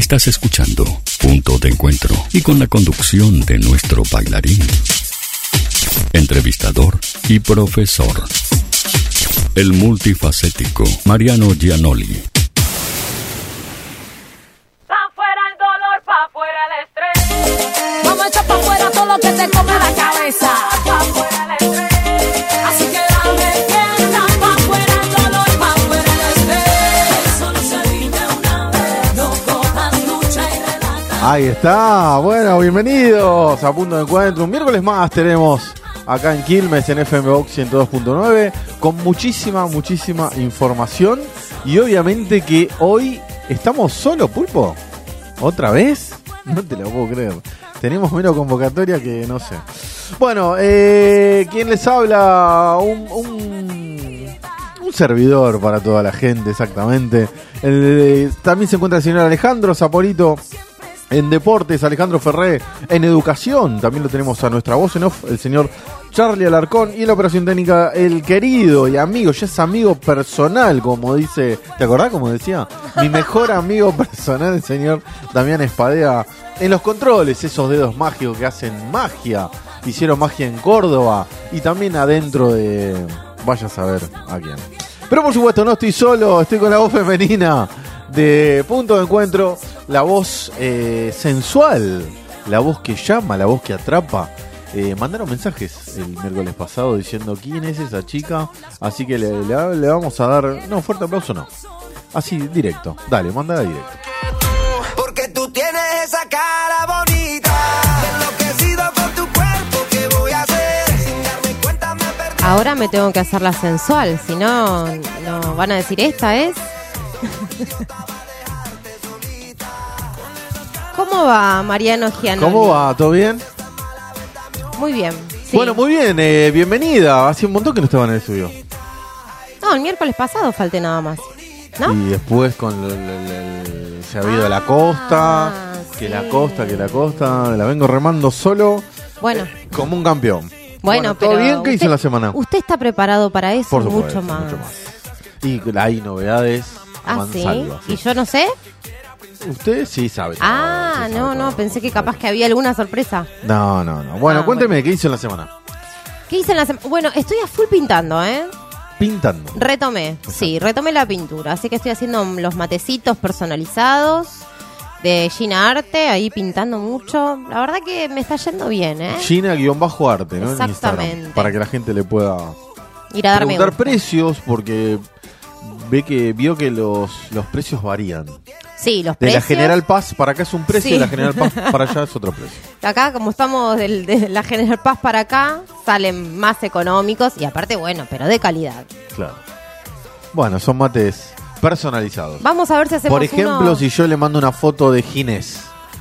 Estás escuchando Punto de Encuentro y con la conducción de nuestro bailarín, entrevistador y profesor, el multifacético Mariano Gianoli. Pa' fuera el dolor, pa' fuera el estrés. Vamos a echar pa' fuera todo lo que te come la cabeza. Pa' fuera el estrés. Así que dame fiesta, pa' fuera el dolor, pa' fuera el estrés. Solo se vive una vez, no cojas lucha y relata. Ahí está, bueno, bienvenidos a Punto de Encuentro. Un miércoles más tenemos acá en Quilmes, en FM Box 102.9, con muchísima información. Y obviamente que hoy estamos solo, Pulpo. ¿Otra vez? No te lo puedo creer. Tenemos menos convocatoria que no sé. Bueno, ¿quién les habla? Un servidor para toda la gente, exactamente. También se encuentra el señor Alejandro Zapolito en Deportes, Alejandro Ferré en Educación. También lo tenemos a nuestra voz en off, el señor Charlie Alarcón. Y en la operación técnica, el querido y amigo, ya es amigo personal, como dice. ¿Te acordás como decía? Mi mejor amigo personal, el señor Damián Espadea. En los controles, esos dedos mágicos que hacen magia. Hicieron magia en Córdoba y también adentro de... vaya a saber a quién. Pero por supuesto no estoy solo, estoy con la voz femenina de Punto de Encuentro, la voz sensual, la voz que llama, la voz que atrapa. Mandaron mensajes el miércoles pasado diciendo quién es esa chica, así que le vamos a dar... No, fuerte aplauso no, así directo, dale, manda directo. Porque tú tienes esa cara bonita, enloquecido con tu cuerpo, ¿qué voy a hacer? Sin darme cuenta me perdí. Ahora me tengo que hacer la sensual, si no, no van a decir esta es. ¿Cómo va, Mariano Gianoli? ¿Cómo va? ¿Todo bien? Muy bien. Sí. Bueno, muy bien, bienvenida. Hace un montón que no estaba en el estudio. No, el miércoles pasado falté nada más, ¿no? Y después con se ha ido a la costa, que sí. la costa, la vengo remando solo, Bueno, como un campeón. bueno, ¿todo pero bien? ¿Qué hizo en la semana? ¿Usted está preparado para eso? Por supuesto, mucho más. Y hay novedades. Ah, ¿sí? mansalva, ¿Y yo no sé? Usted sí sabe. Ah, todo, sí sabe no, todo, pensé que sí sabe capaz que había alguna sorpresa. todo. No. Bueno, Ah, cuénteme, bueno. ¿qué hizo en la semana? ¿Qué hice en la semana? Bueno, estoy a full pintando, ¿eh? Pintando. Retomé la pintura. Así que estoy haciendo los matecitos personalizados de Gina Arte, ahí pintando mucho. La verdad que me está yendo bien, ¿eh? Gina_arte, ¿no? En Exactamente. Instagram, para que la gente le pueda Ir a darme preguntar gusto. precios, porque vio que los precios varían. Sí, los De precios. la General Paz para acá es un precio, Sí. de la General Paz para allá es otro precio. Acá, como estamos de la General Paz para acá, salen más económicos y aparte, bueno, pero de calidad. Claro. Bueno, son mates personalizados. Vamos a ver si hacemos Por ejemplo, uno... si yo le mando una foto de Ginés,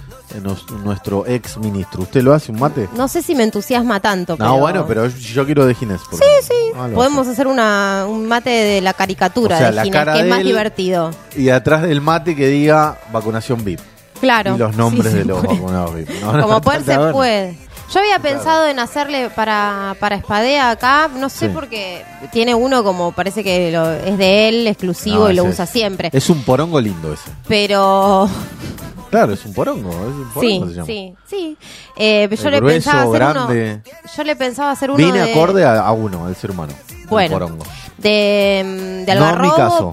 nuestro ex ministro, ¿usted lo hace un mate? No sé si me entusiasma tanto, No, bueno, pero yo quiero de Ginés. Sí. Podemos hacer un mate de la caricatura O sea, de la Ginés, cara que es de más él. divertido. Y atrás del mate que diga vacunación VIP. Claro. Y los nombres Sí, de los puede. vacunados VIP. No, Como poder falta se ver. puede. Yo había pensado en hacerle para Espadea acá, no sé, Sí. porque tiene uno como parece que es de él, exclusivo, No, y lo ese usa siempre. Es un porongo lindo ese. Pero Claro, es un porongo. sí, se llama. sí. Yo le Grueso, pensaba hacer grande. Yo le pensaba hacer uno Viene de, acorde a uno, al ser humano. Bueno. El porongo. de No en mi Algarrobo, caso.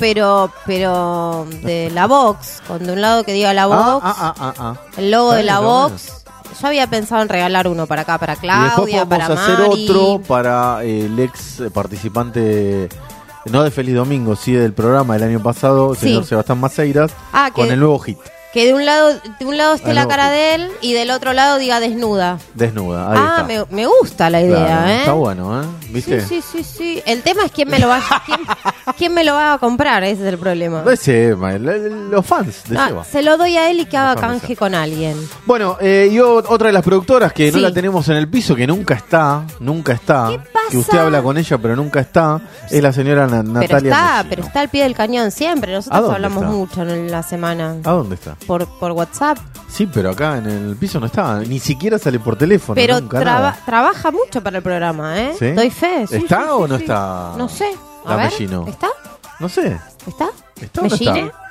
pero de la Vox, con de un lado que diga la Vox, Está el logo de bien, la está Vox. Yo había pensado en regalar uno para acá, para Y después Claudia, podemos para hacer Mari. otro para el ex participante, no de Feliz Domingo, sí del programa del año pasado, el Sí. señor Sebastián Maceiras, Ah, con que- el nuevo hit, Que de un lado esté Ah, la no. cara de él y del otro lado diga desnuda. Desnuda. Ahí Ah, está. me gusta la idea, Claro, ¿eh? Está bueno, ¿eh? ¿Viste? Sí. El tema es quién me lo va quién me lo va a comprar, ese es el problema. No es Seba, los fans de Ah, Seba. se lo doy a él y que haga Los fans de canje Seba. con alguien. Bueno, y otra de las productoras que no Sí. la tenemos en el piso, que nunca está, ¿Qué pasa? que usted habla con ella pero nunca está, es la señora Natalia Pero está al pie del cañón siempre. ¿A Nosotros dónde hablamos está? mucho en la semana. ¿A dónde está? Por WhatsApp. Sí, pero acá en el piso no está, ni siquiera sale por teléfono. Pero nunca, nada. trabaja mucho para el programa, ¿eh? ¿Sí? Doy fe. Sí, ¿Está sí, o sí, no sí. está? No sé. A La ver, Mellino. ¿está? No sé. ¿Está? ¿Está o no ¿Melline? está?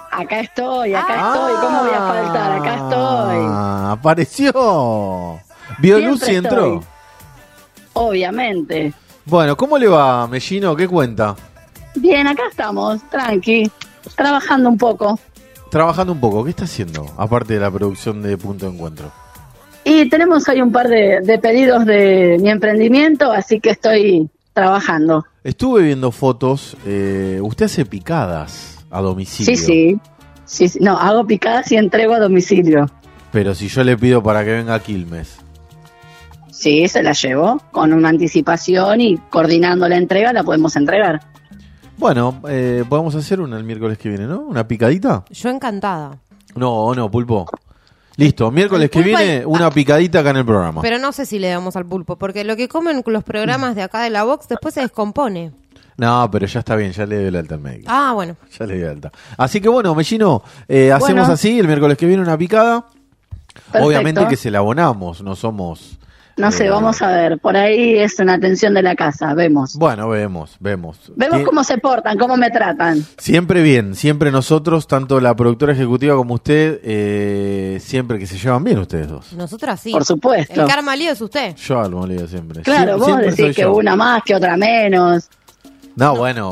Acá estoy, ¿cómo voy a faltar? Acá estoy. Apareció. ¿Vio Siempre luz y entró? estoy. Obviamente. Bueno, ¿cómo le va, Mellino? ¿Qué cuenta? Bien, acá estamos, tranqui, trabajando un poco. Trabajando un poco. ¿Qué está haciendo? Aparte de la producción de Punto de Encuentro. Y tenemos ahí un par de pedidos de mi emprendimiento, así que estoy trabajando. Estuve viendo fotos. Usted hace picadas a domicilio. Sí. No, hago picadas y entrego a domicilio. Pero si yo le pido para que venga a Quilmes. Sí, se la llevo con una anticipación y coordinando la entrega la podemos entregar. Bueno, podemos hacer una el miércoles que viene, ¿no? ¿Una picadita? Yo encantada. No, Pulpo. Listo, miércoles que Pulpo viene una picadita acá en el programa. Pero no sé si le damos al pulpo, porque lo que comen los programas de acá de la Vox después se descompone. No, pero ya está bien, ya le doy el alta al médico. Ah, bueno. Ya le doy el alta. Así que bueno, Mellino, hacemos así, el miércoles que viene una picada. Perfecto. Obviamente que se la abonamos, no somos... No sé, vamos a ver, por ahí es una atención de la casa, vemos. Bueno, vemos. Vemos Que- cómo se portan, cómo me tratan. Siempre bien, siempre nosotros, tanto la productora ejecutiva como usted, siempre que se llevan bien ustedes dos. Nosotras sí. Por supuesto. El karma lío es usted. Yo algo le digo siempre. Claro, vos Siempre soy decís que yo. una más, que otra menos. No, bueno,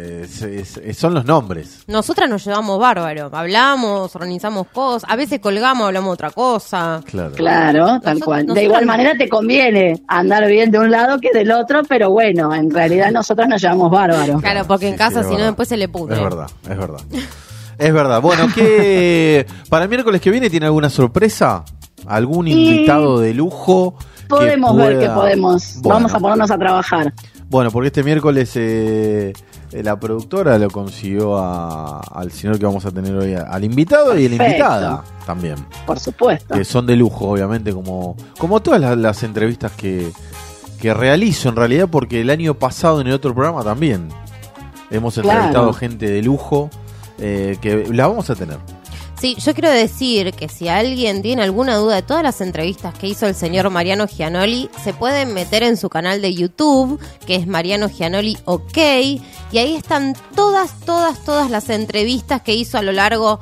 son los nombres. Nosotras nos llevamos bárbaro. Hablamos, organizamos cosas. A veces colgamos, hablamos otra cosa. Claro. Claro, tal Nosotros- cual. De nosotros- igual manera te conviene andar bien de un lado que del otro, pero bueno, en realidad nosotros nos llevamos bárbaro. Claro, porque en casa es si no verdad. después se le pudre. Es verdad. Es verdad. Bueno, ¿qué para el miércoles que viene tiene alguna sorpresa? ¿Algún invitado de lujo? que Podemos ver pueda- que podemos. Bueno. Vamos a ponernos a trabajar. Bueno, porque este miércoles la productora lo consiguió al señor que vamos a tener hoy, al invitado y a la Perfecto. invitada también, Por supuesto. que son de lujo, obviamente, como todas las entrevistas que realizo en realidad, porque el año pasado en el otro programa también hemos entrevistado Claro. gente de lujo que la vamos a tener. Sí, yo quiero decir que si alguien tiene alguna duda de todas las entrevistas que hizo el señor Mariano Gianoli, se pueden meter en su canal de YouTube, que es Mariano Gianoli OK, y ahí están todas las entrevistas que hizo a lo largo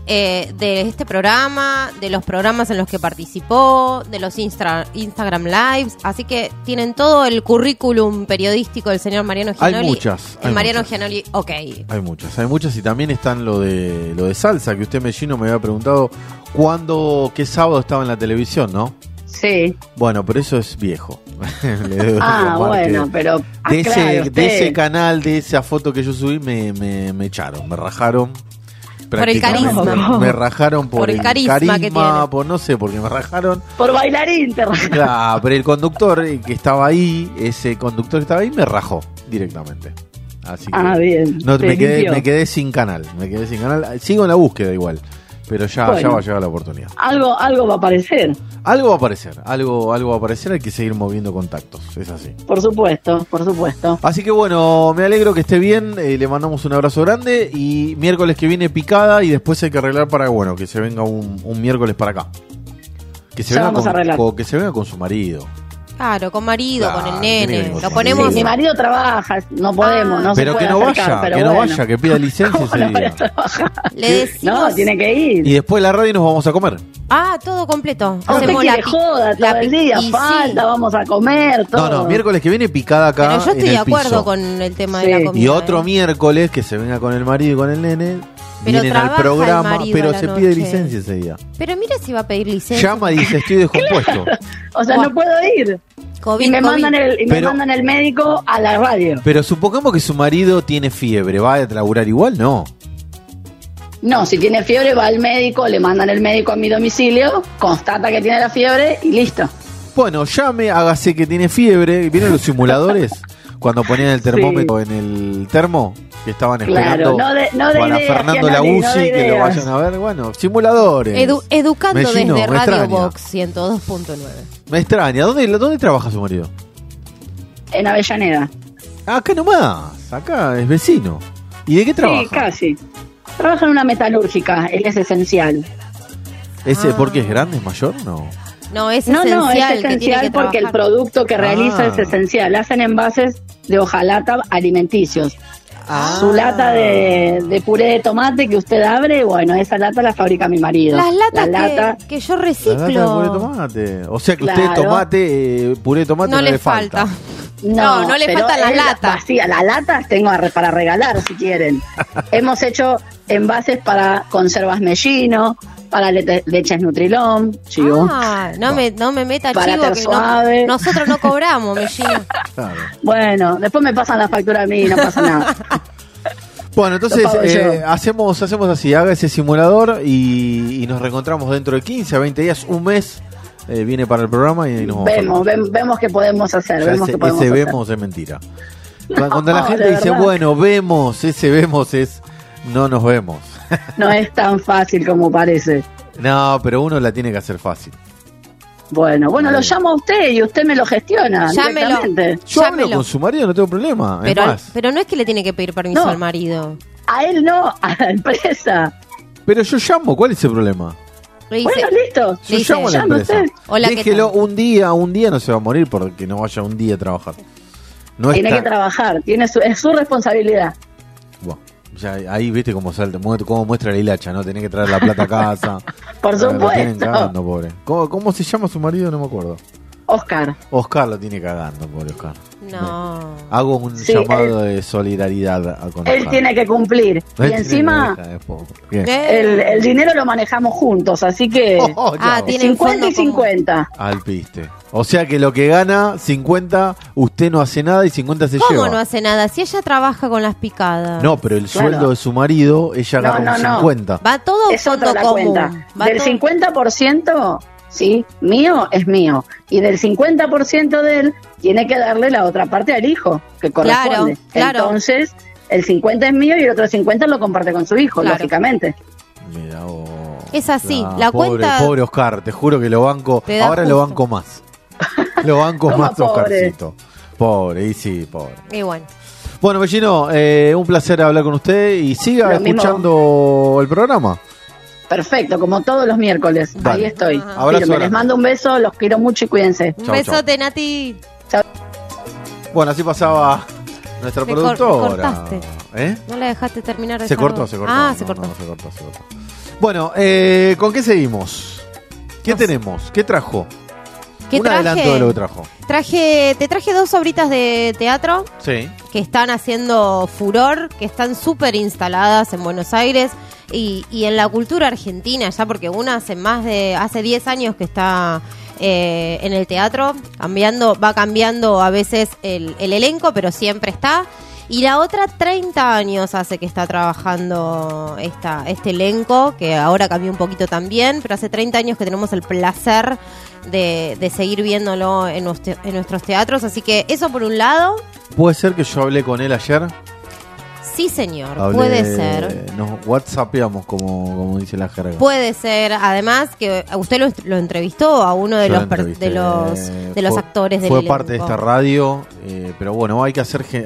de este programa, de los programas en los que participó, de los Instagram Lives, así que tienen todo el currículum periodístico del señor Mariano Gianoli. Hay muchas. En Mariano Gianoli OK. Hay muchas y también están lo de salsa, que usted Mellino me había preguntado qué sábado estaba en la televisión, ¿no? Sí. Bueno, pero eso es viejo. Le debo Ah, informar bueno, que pero de aclare usted. ese canal, de esa foto que yo subí, me echaron, me rajaron. Por el prácticamente. carisma. Me rajaron por el carisma que tiene. por no sé, porque me rajaron. Por bailarín te Claro, pero el conductor que estaba ahí, ese conductor que estaba ahí, me rajó directamente. Así que bien. no, te me limpió. quedé sin canal. Sigo en la búsqueda igual, pero ya Bueno. va a llegar la oportunidad. Algo va a aparecer, Algo va a aparecer, algo va a aparecer, hay que seguir moviendo contactos, es así. por supuesto, por supuesto. Así que bueno, me alegro que esté bien, le mandamos un abrazo grande y miércoles que viene picada y después hay que arreglar para que se venga un miércoles para acá. Que se Ya venga vamos a arreglar. que se venga con su marido. Claro, con marido, Claro, con el tiene que nene. venir con Lo su ponemos. marido. Mi marido trabaja, no podemos, no se Pero puede que no acercar, vaya, pero que no bueno. vaya, que pida licencia ¿Cómo ese no vaya día. a trabajar? Le decimos. No, tiene que ir. Y después de la radio nos vamos a comer. Ah, todo completo. Usted quiere joda todo el día, falta, vamos a comer, todo. No, miércoles que viene picada acá. Pero yo estoy en de el acuerdo piso. con el tema Sí. de la comida. Y otro ¿eh? miércoles que se venga con el marido y con el nene. Pero Vienen al trabaja el programa, marido pero a la se pide noche. licencia ese día. Pero mire si va a pedir licencia. Llama y dice, estoy descompuesto. O sea, Buah. no puedo ir. COVID, Y me COVID. mandan Pero- mandan el médico a la radio. Pero supongamos que su marido tiene fiebre, ¿va a laburar igual? No. No, si tiene fiebre va al médico, le mandan el médico a mi domicilio, constata que tiene la fiebre y listo. Bueno, llame, hágase que tiene fiebre. ¿Vieron los simuladores? Cuando ponían el termómetro en el termo, que estaban esperando Claro, no de para ideas, Fernando Gianoli, Lauzzi, no de que lo ideas. vayan a ver. Bueno, simuladores. Educando Mellino, desde me Radio extraña. Box 102.9. Me extraña. ¿Dónde trabaja su marido? En Avellaneda. Acá nomás. Acá es vecino. ¿Y de qué trabaja? Sí, casi. Trabaja en una metalúrgica, él es esencial. ¿Por qué es grande, es mayor? No. No, es No, esencial. no, es que tiene esencial que porque el trabajar. producto que realiza Ah. es esencial. Hacen envases de hojalata alimenticios. Su lata de puré de tomate que usted abre, bueno, esa lata la fabrica mi marido. Las latas La lata, que yo La lata de puré de reciclo. tomate. O sea que Claro. usted tomate, puré de tomate No le falta. No le pero faltan las es latas. Vacía, las latas tengo para regalar si quieren. Hemos hecho envases para conservas mellino, para leches Nutrilón, chivo. Ah, no me meta Para chivo ter que suave. nosotros no cobramos, mellino. Claro. Bueno, después me pasan la factura a mí, no pasa nada. Bueno, entonces Lo pago yo. hacemos así, haga ese simulador y nos reencontramos dentro de 15 a 20 días, un mes, viene para el programa y nos vamos a hablar. Vemos qué podemos hacer, Ya vemos qué podemos ese hacer. vemos es mentira. Cuando la No, gente de dice, verdad. bueno, vemos, ese vemos es, no nos vemos. No es tan fácil como parece. No, pero uno la tiene que hacer fácil. Bueno, lo llamo a usted y usted me lo gestiona Llámelo. directamente. Yo hablo Llámelo. con su marido, no tengo problema. Es Pero, más, pero no es que le tiene que pedir permiso No. al marido. A él no, a la empresa. pero yo llamo, ¿cuál es el problema? Le dice, Bueno, listo. Yo dice, llamo a la llame empresa. usted. Hola, ¿qué Déjelo tal? un día no se va a morir porque no vaya un día a trabajar. No Tiene está. que trabajar, es su responsabilidad. Bueno, ya ahí viste cómo salta, cómo muestra la hilacha, ¿no? Tenés que traer la plata a casa. Por Lo tienen supuesto. cagando, pobre. ¿Cómo se llama su marido? No me acuerdo. Oscar. Oscar lo tiene cagando, pobre Oscar. No. Hago un Sí, llamado de solidaridad con Él Oscar. tiene que cumplir. Él Y tiene encima, que dejar, pobre. Bien. el dinero lo manejamos juntos, así que Oh, Ah, chao. tiene 50 y fondo común. 50. Al piste. O sea que lo que gana, 50, usted no hace nada y 50 se ¿Cómo lleva. no hace nada? Si ella trabaja con las picadas. No, pero el Claro. sueldo de su marido, ella No, gana un no. 50. Va todo Es fondo otra la común. cuenta. Va Del todo- 50%, sí, mío es mío. Y del 50% de él, tiene que darle la otra parte al hijo, que corresponde. Claro. Entonces, el 50 es mío y el otro 50 lo comparte con su hijo, Claro. lógicamente. Mira vos. Es así, la pobre, cuenta- Pobre Oscar, te juro que lo banco. Te da Ahora lo justo. banco más. Lo banco ¿Cómo más, pobre? Oscarcito. Pobre, y sí, pobre. Y bueno. Bueno, Bellino, un placer hablar con usted y siga Lo mismo. escuchando el programa. Perfecto, como todos los miércoles. Dale. Ahí estoy. Ajá. Abrazo Firme. Les grande. mando un beso, los quiero mucho y cuídense. Un Chau, besote, Nati. Bueno, así pasaba nuestra Me productora. cortaste. ¿Eh? No la dejaste terminar de Se cerrar. cortó, se cortó. Ah, No, se cortó. no, se cortó. Bueno, ¿con qué seguimos? ¿Qué No sé. tenemos? ¿Qué trajo? ¿Qué Un traje? adelanto de lo que trajo. Te traje 2 obritas de teatro Sí. que están haciendo furor, que están súper instaladas en Buenos Aires y en la cultura argentina, ya porque una hace 10 años que está en el teatro, va cambiando a veces el elenco, pero siempre está. Y la otra 30 años hace que está trabajando este elenco, que ahora cambió un poquito también, pero hace 30 años que tenemos el placer de seguir viéndolo en nuestros teatros. Así que eso por un lado, ¿Puede ser que yo hablé con él ayer? sí señor, puede ser. Nos whatsappeamos, como dice la jerga. Puede ser, además que usted lo entrevistó a uno de Yo los lo entrevisté. de los Fue- actores del Fue elenco. parte de esta radio, pero bueno, hay que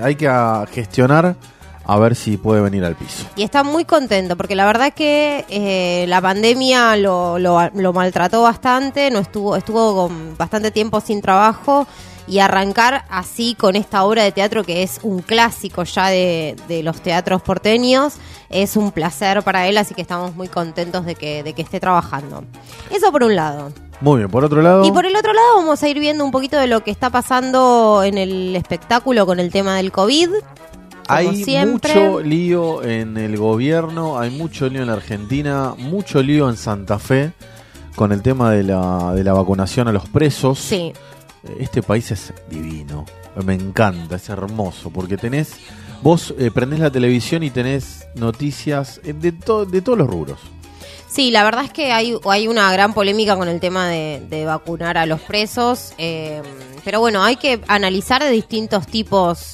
gestionar a ver si puede venir al piso. Y está muy contento porque la verdad que la pandemia lo maltrató bastante, no estuvo con bastante tiempo sin trabajo y arrancar así con esta obra de teatro que es un clásico ya de los teatros porteños es un placer para él, así que estamos muy contentos de que esté trabajando. Eso por un lado. Muy bien, por otro lado. Y por el otro lado vamos a ir viendo un poquito de lo que está pasando en el espectáculo con el tema del COVID. Como Hay siempre. mucho lío en el gobierno, hay mucho lío en la Argentina, mucho lío en Santa Fe con el tema de la vacunación a los presos. Sí. Este país es divino, me encanta, es hermoso, porque vos prendés la televisión y tenés noticias de todos los rubros. Sí, la verdad es que hay una gran polémica con el tema de vacunar a los presos, pero bueno, hay que analizar de distintos tipos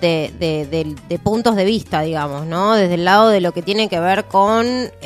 de puntos de vista, digamos, ¿no? Desde el lado de lo que tiene que ver con,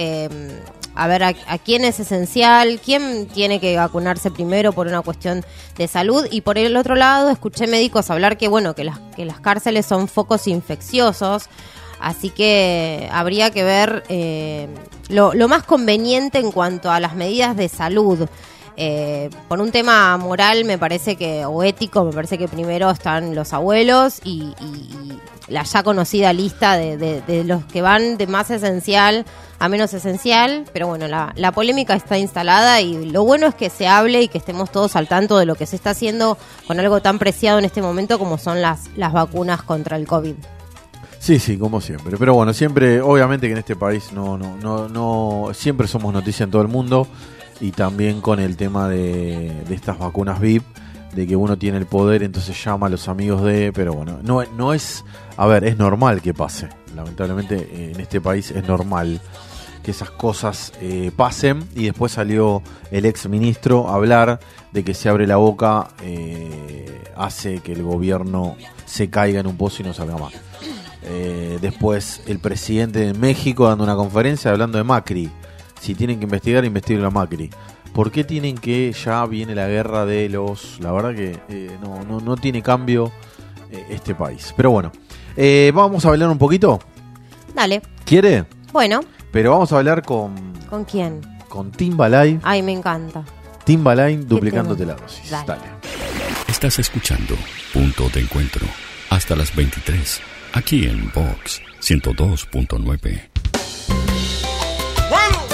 a ver, a quién es esencial, quién tiene que vacunarse primero por una cuestión de salud, y por el otro lado escuché médicos hablar que, bueno, que las cárceles son focos infecciosos. Así que habría que ver lo más conveniente en cuanto a las medidas de salud. Por un tema moral me parece que, o ético, me parece que primero están los abuelos y la ya conocida lista de los que van de más esencial a menos esencial, pero bueno, la polémica está instalada y lo bueno es que se hable y que estemos todos al tanto de lo que se está haciendo con algo tan preciado en este momento como son las vacunas contra el COVID. Sí, como siempre. Pero bueno, siempre, obviamente que en este país no siempre somos noticia en todo el mundo, y también con el tema de estas vacunas VIP, de que uno tiene el poder, entonces llama a los amigos pero bueno, no es, a ver, es normal que pase. Lamentablemente en este país es normal que esas cosas pasen, y después salió el ex ministro a hablar de que se abre la boca hace que el gobierno se caiga en un pozo y no salga más. Después el presidente de México dando una conferencia hablando de Macri. Si tienen que investigar, investiguen a Macri. ¿Por qué tienen que ya viene la guerra de los... La verdad que no tiene cambio este país. Pero bueno, vamos a hablar un poquito. Dale. ¿Quiere? Bueno. Pero vamos a hablar con... ¿Con quién? Con Timbaline. Ay, me encanta. Timbaline duplicándote la dosis. Dale. Estás escuchando Punto de Encuentro hasta las 23, aquí en Vox 102.9. Bueno,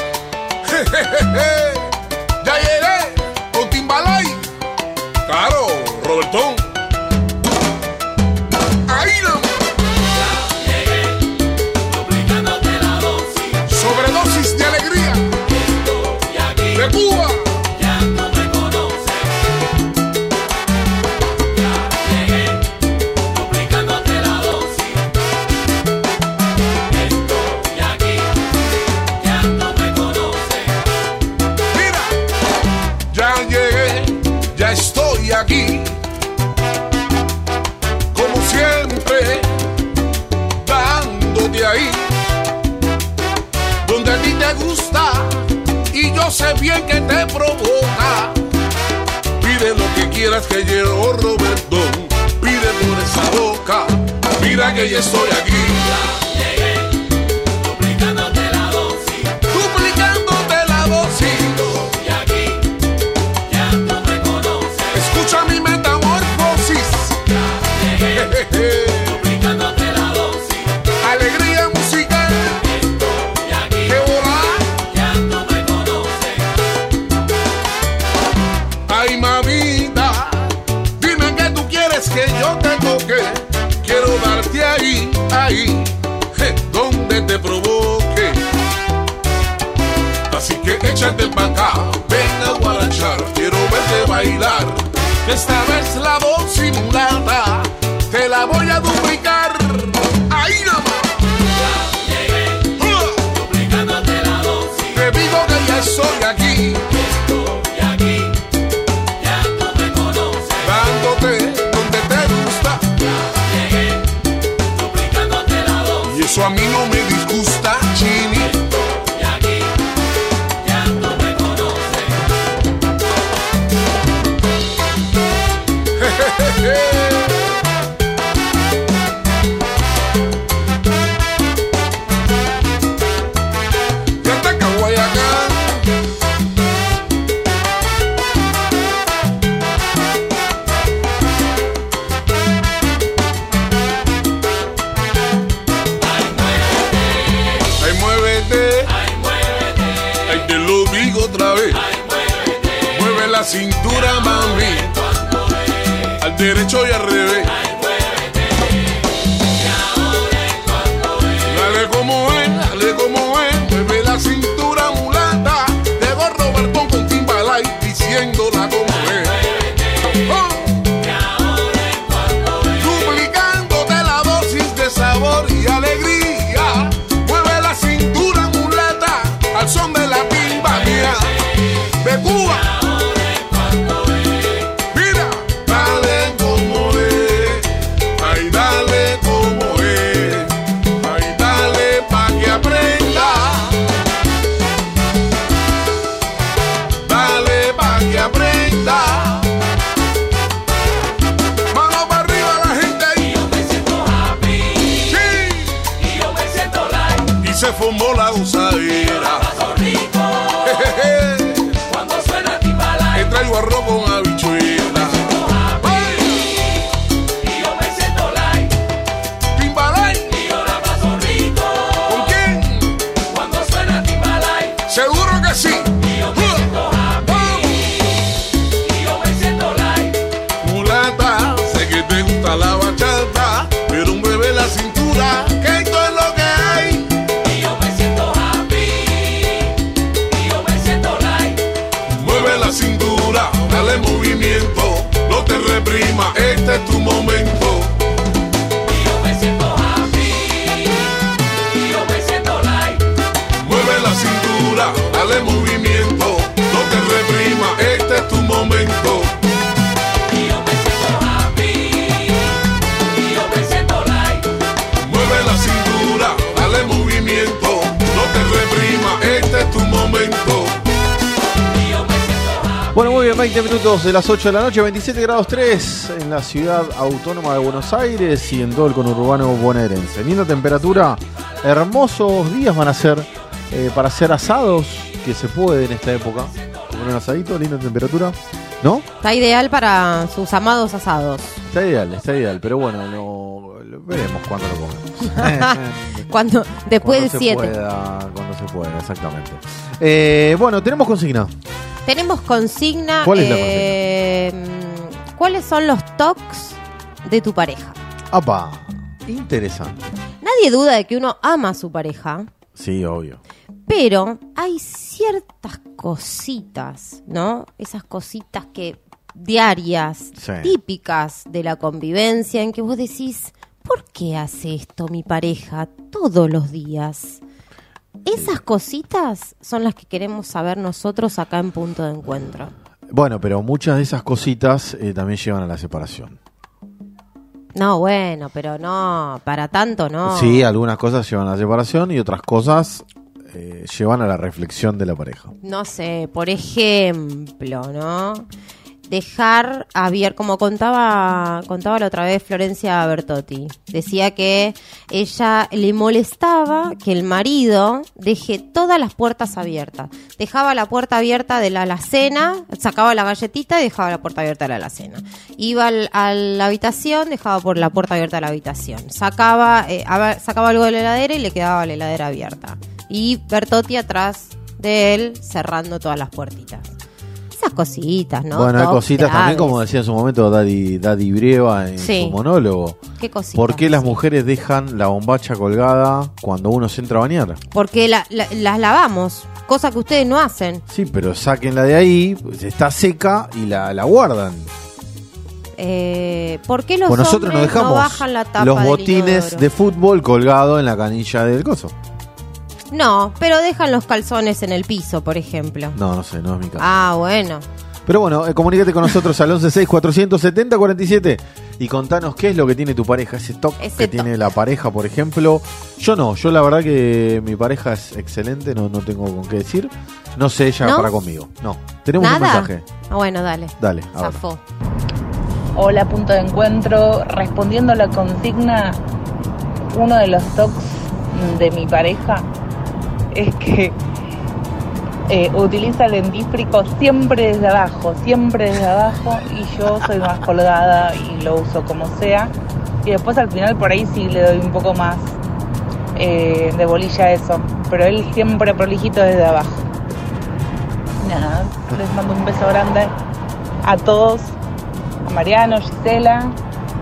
ya llegué con Timbaline. Claro, Robertón. Ahí no. Ya llegué, duplicándote la dosis. Sobredosis de alegría. Estoy aquí. De Cuba. Ya no me conoces. Ya llegué, duplicándote la dosis. Estoy aquí. Ya no me conoces. Mira, ya llegué, ya estoy aquí. Como siempre, dándote ahí, donde a ti te gusta y yo sé bien que te provoca. Pide lo que quieras que llevo, Robertón. Pide por esa boca. Mira que ya estoy aquí. Ya llegué, duplicándote la dosis. Duplicándote la dosis. Estoy aquí, ya no me conoces. Escucha mi metamorfosis. Ya llegué, duplicándote la dosis. Alegría musical. Estoy aquí. ¿Qué hola? Ya no me conoces. Ay, mamita, dime que tú quieres que yo te toque. Quiero darte ahí, donde te provoque. Así que échate pa' acá, ven a guarachar. Quiero verte bailar, que esta vez la voz simulada te la voy a duplicar. Ahí nomás. Ya llegué, duplicándote la dosis. Te digo que ya estoy aquí. Estoy aquí, ya no me conoces. Dándote donde te gusta. Ya llegué, duplicándote la dosis. Y eso a mí no me disgusta, Chini. Estoy aquí, ya no me conoces. Ya está Caguayacán. Ay, muévete. Ay, te lo digo otra vez. Mueve la cintura, mami. Al derecho y al revés. Dale como es, mueve la cintura, mulata. Llegó Robertón con Timbaline diciéndola como es. Oh. Duplicándote la dosis de sabor y alegría. Mueve la cintura, mulata, al son de la timba mía. De Cuba. Mira, dale como es. Seguro que sí. Mulata, sé que te gusta la bachata, pero mueve la cintura, que esto es lo que hay. Y yo me siento happy, y yo me siento light. Mueve la cintura, dale movimiento, no te reprima, este es tu momento. Y yo me siento happy, y yo me siento light. Mueve la cintura, dale movimiento, no te reprima, este es tu momento. Y yo me siento happy, y yo me siento light. Mueve la cintura, dale movimiento, no te reprima, este es tu momento. Y yo me siento happy. Bueno, muy bien, 20 minutos de las 8 de la noche, 27 grados 3 en la ciudad autónoma de Buenos Aires y en todo el conurbano bonaerense. Linda temperatura, hermosos días van a ser para hacer asados, que se puede en esta época. Comer un asadito, linda temperatura, ¿no? Está ideal para sus amados asados. Está ideal, pero bueno, lo veremos cuando lo comemos. Después del Cuando se 7. cuando se pueda, exactamente. Bueno, tenemos consigna. Tenemos consigna. ¿Cuál es la ¿Cuáles son los tocs de tu pareja? ¡Apa! Interesante. Nadie duda de que uno ama a su pareja, Sí, obvio. pero hay ciertas cositas, ¿no? Esas cositas diarias, Sí. típicas de la convivencia, en que vos decís, ¿por qué hace esto mi pareja todos los días? Esas cositas son las que queremos saber nosotros acá en Punto de Encuentro. Bueno, pero muchas de esas cositas también llevan a la separación. No, bueno, pero no, para tanto no. Sí, algunas cosas llevan a la separación y otras cosas llevan a la reflexión de la pareja. No sé, por ejemplo, ¿no? Dejar abierto, como contaba la otra vez Florencia Bertotti, decía que ella le molestaba que el marido deje todas las puertas abiertas. Dejaba la puerta abierta de la alacena, sacaba la galletita y dejaba la puerta abierta de la alacena. Iba a la habitación, dejaba por la puerta abierta de la habitación. Sacaba algo de la heladera y le quedaba la heladera abierta. Y Bertotti atrás de él cerrando todas las puertitas. Esas cositas, ¿no? Bueno, hay Tocs cositas también, graves. como decía en su momento Daddy Brieva en Sí. su monólogo. ¿Qué cositas? ¿Por qué las mujeres dejan la bombacha colgada cuando uno se entra a bañar? Porque las lavamos, cosa que ustedes no hacen. Sí, pero sáquenla de ahí, pues está seca y la guardan. ¿Por qué los Pues nosotros hombres nos dejamos no bajan la tapa los del botines inodoro? de fútbol colgados en la canilla del coso. No, pero dejan los calzones en el piso, por ejemplo. No sé, no es mi caso. Ah, bueno. Pero bueno, comunícate con nosotros al 11647047 y contanos qué es lo que tiene tu pareja, ese toque Ese que toque. tiene la pareja, por ejemplo. Yo la verdad que mi pareja es excelente, no tengo con qué decir. No sé ella ¿No? para conmigo. No, tenemos un ¿Nada? mensaje. Ah, bueno, dale. Dale, ahora. Zafó. Hola, Punto de Encuentro. Respondiendo a la consigna, uno de los tocs de mi pareja es que utiliza el dentífrico siempre desde abajo, y yo soy más colgada y lo uso como sea. Y después al final por ahí sí le doy un poco más de bolilla a eso, pero él siempre prolijito desde abajo. Nada, les mando un beso grande a todos. A Mariano, Gisela,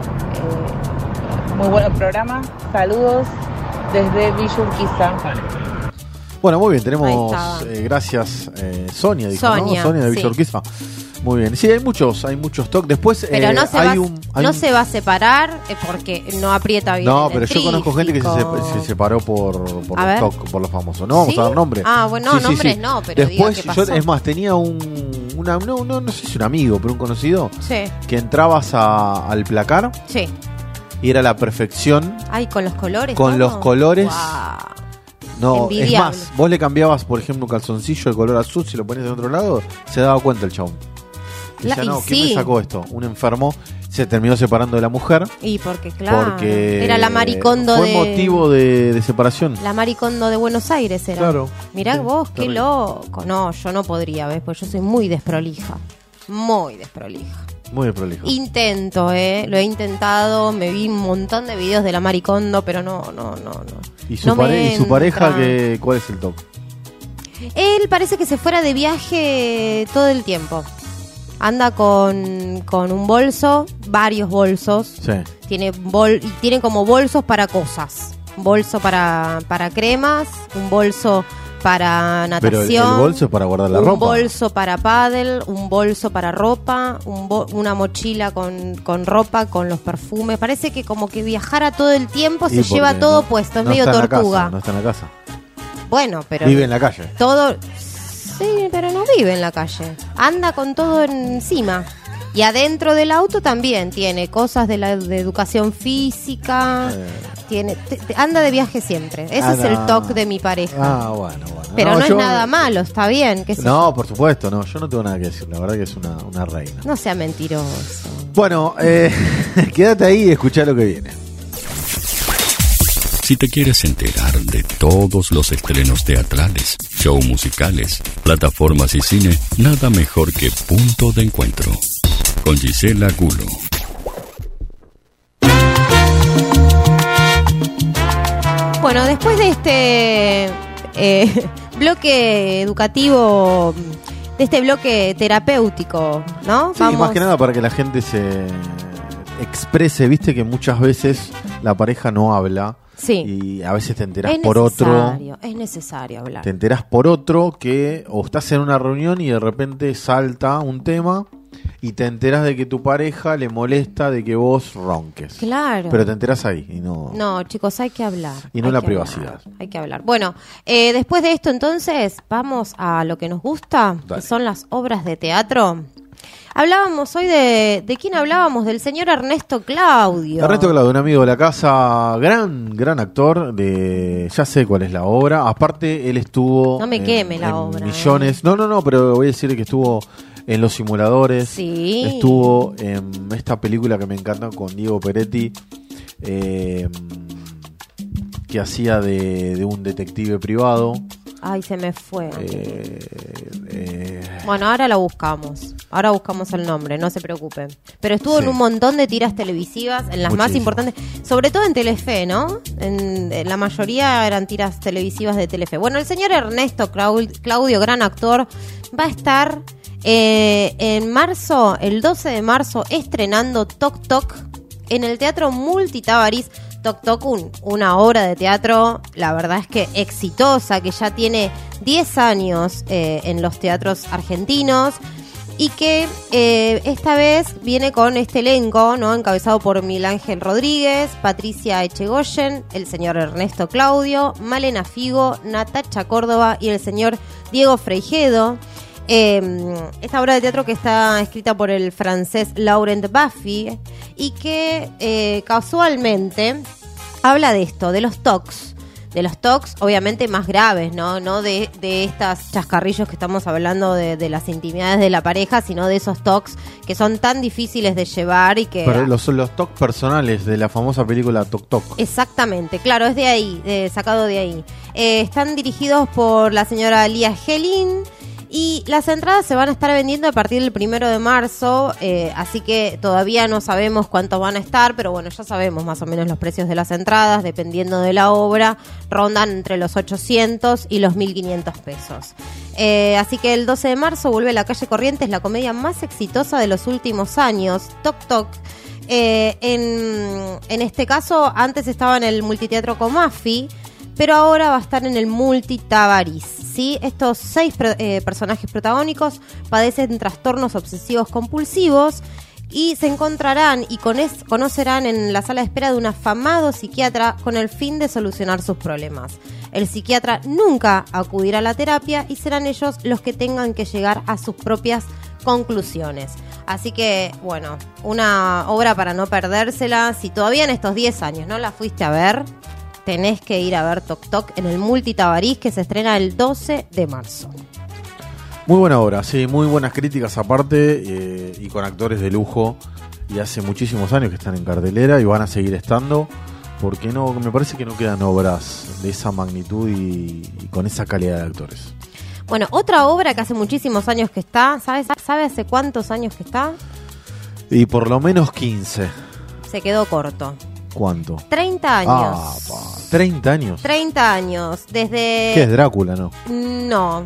muy buen programa, saludos desde Villa Urquiza. Bueno, muy bien, Ahí tenemos, estaba. gracias, Sonia, dijo, Sonia, ¿no? Sonia de Villa sí. Urquiza. Muy bien, sí, hay muchos toques. Después Pero no, hay se va a separar porque no aprieta bien. No, el pero yo conozco gente que dentrífico. se separó por A ver. los toques, por los famosos. No vamos ¿Sí? a dar nombres. Ah, bueno, no, nombres no, pero después diga qué pasó. es más, tenía no sé si un amigo, pero un conocido Sí, que entrabas al placar sí. y era la perfección. Ay, con los colores. Con ¿no? los colores. Guau. No, es Envidiable. más, vos le cambiabas, por ejemplo, un calzoncillo de color azul, si lo ponías de otro lado, se daba cuenta el chabón. Decía, Y no, ¿quién sí. me sacó esto? Un enfermo se terminó separando de la mujer Y porque, claro, porque era la maricondo fue de... motivo de separación. La maricondo de Buenos Aires era. Claro. Mirá Sí, vos, qué terrible. loco. No, yo no podría, ¿ves? Porque yo soy muy desprolija. Muy desprolija. Muy prolijo. Intento, lo he intentado, me vi un montón de videos de la maricondo, pero no. ¿Y su, No me y su pareja, entra. ¿cuál es el toque? Él parece que se fuera de viaje todo el tiempo. Anda con un bolso, varios bolsos. Sí. Tiene como bolsos para cosas. Un bolso para cremas, un bolso para natación. Pero el bolso es para guardar la un ropa. Un bolso para pádel, un bolso para ropa, una mochila con ropa, con los perfumes. Parece que como que viajara todo el tiempo, se lleva todo puesto, es medio tortuga. No está en la casa. Bueno, pero... Vive en la calle. Todo... Sí, pero no vive en la calle. Anda con todo encima. Y adentro del auto también tiene cosas de educación física. Anda de viaje siempre. Ese es el toque de mi pareja. Bueno. Pero no es nada malo, está bien. No, por supuesto, no. Yo no tengo nada que decir. La verdad que es una reina. No sea mentiroso. Bueno, quédate ahí y escuchá lo que viene. Si te quieres enterar de todos los estrenos teatrales, show musicales, plataformas y cine, nada mejor que Punto de Encuentro, con Gisela Gulo. Bueno, después de este bloque educativo, de este bloque terapéutico, ¿no? Sí, más que nada para que la gente se exprese, viste que muchas veces la pareja no habla. Sí. Y a veces te enterás por otro. Es necesario hablar. Te enterás por otro que o estás en una reunión y de repente salta un tema y te enterás de que tu pareja le molesta de que vos ronques. Claro. Pero te enterás ahí y no. No, chicos, hay que hablar. Y no la privacidad. Hay que hablar. Bueno, después de esto entonces vamos a lo que nos gusta, Dale. que son las obras de teatro. Hablábamos hoy ¿de quién hablábamos? Del señor Ernesto Claudio. Ernesto Claudio, un amigo de la casa, gran actor, ya sé cuál es la obra. Aparte, él estuvo No me queme la obra, millones. No, pero voy a decir que estuvo en Los Simuladores. Sí. Estuvo en esta película que me encanta con Diego Peretti, que hacía de un detective privado. Ay, se me fue. Bueno, ahora lo buscamos. Ahora buscamos el nombre, no se preocupen. Pero estuvo en un montón de tiras televisivas, en las más importantes, sobre todo en Telefe, ¿no? En la mayoría eran tiras televisivas de Telefe. Bueno, el señor Ernesto Claudio, gran actor, va a estar en marzo, el 12 de marzo, estrenando Toc Toc en el Teatro Multitabarís. Toc Toc, una obra de teatro, la verdad es que exitosa, que ya tiene 10 años en los teatros argentinos y que esta vez viene con este elenco, ¿no? Encabezado por Miguel Ángel Rodríguez, Patricia Echegoyen, el señor Ernesto Claudio, Malena Figo, Natacha Córdoba y el señor Diego Freijedo. Esta obra de teatro que está escrita por el francés Laurent Baffy y que casualmente habla de esto, de los TOCs. De los TOCs obviamente más graves, no de estas chascarrillos que estamos hablando de las intimidades de la pareja, sino de esos TOCs que son tan difíciles de llevar y que... Pero los TOCs personales de la famosa película Toc Toc. Exactamente, claro, es de ahí, sacado de ahí. Están dirigidos por la señora Lía Gelin. Y las entradas se van a estar vendiendo a partir del 1 de marzo, así que todavía no sabemos cuántos van a estar, pero bueno, ya sabemos más o menos los precios de las entradas, dependiendo de la obra, rondan entre los 800 y los 1.500 pesos. Así que el 12 de marzo vuelve La Calle Corrientes, la comedia más exitosa de los últimos años, Toc Toc. En este caso, antes estaba en el Multiteatro Comafi, pero ahora va a estar en el Multitabarís, ¿sí? Estos 6 personajes protagónicos padecen trastornos obsesivos compulsivos y se encontrarán y conocerán en la sala de espera de un afamado psiquiatra con el fin de solucionar sus problemas. El psiquiatra nunca acudirá a la terapia y serán ellos los que tengan que llegar a sus propias conclusiones. Así que, bueno, una obra para no perdérsela. Si todavía en estos 10 años no la fuiste a ver, tenés que ir a ver Toc Toc en el Multitabarís, que se estrena el 12 de marzo. Muy buena obra, sí, muy buenas críticas aparte y con actores de lujo. Y hace muchísimos años que están en cartelera y van a seguir estando. Porque no, me parece que no quedan obras de esa magnitud y con esa calidad de actores. Bueno, otra obra que hace muchísimos años que está, ¿sabe hace cuántos años que está? Y por lo menos 15. Se quedó corto. ¿Cuánto? 30 años. 30 años. 30 años. Desde... ¿Qué es Drácula, no? No.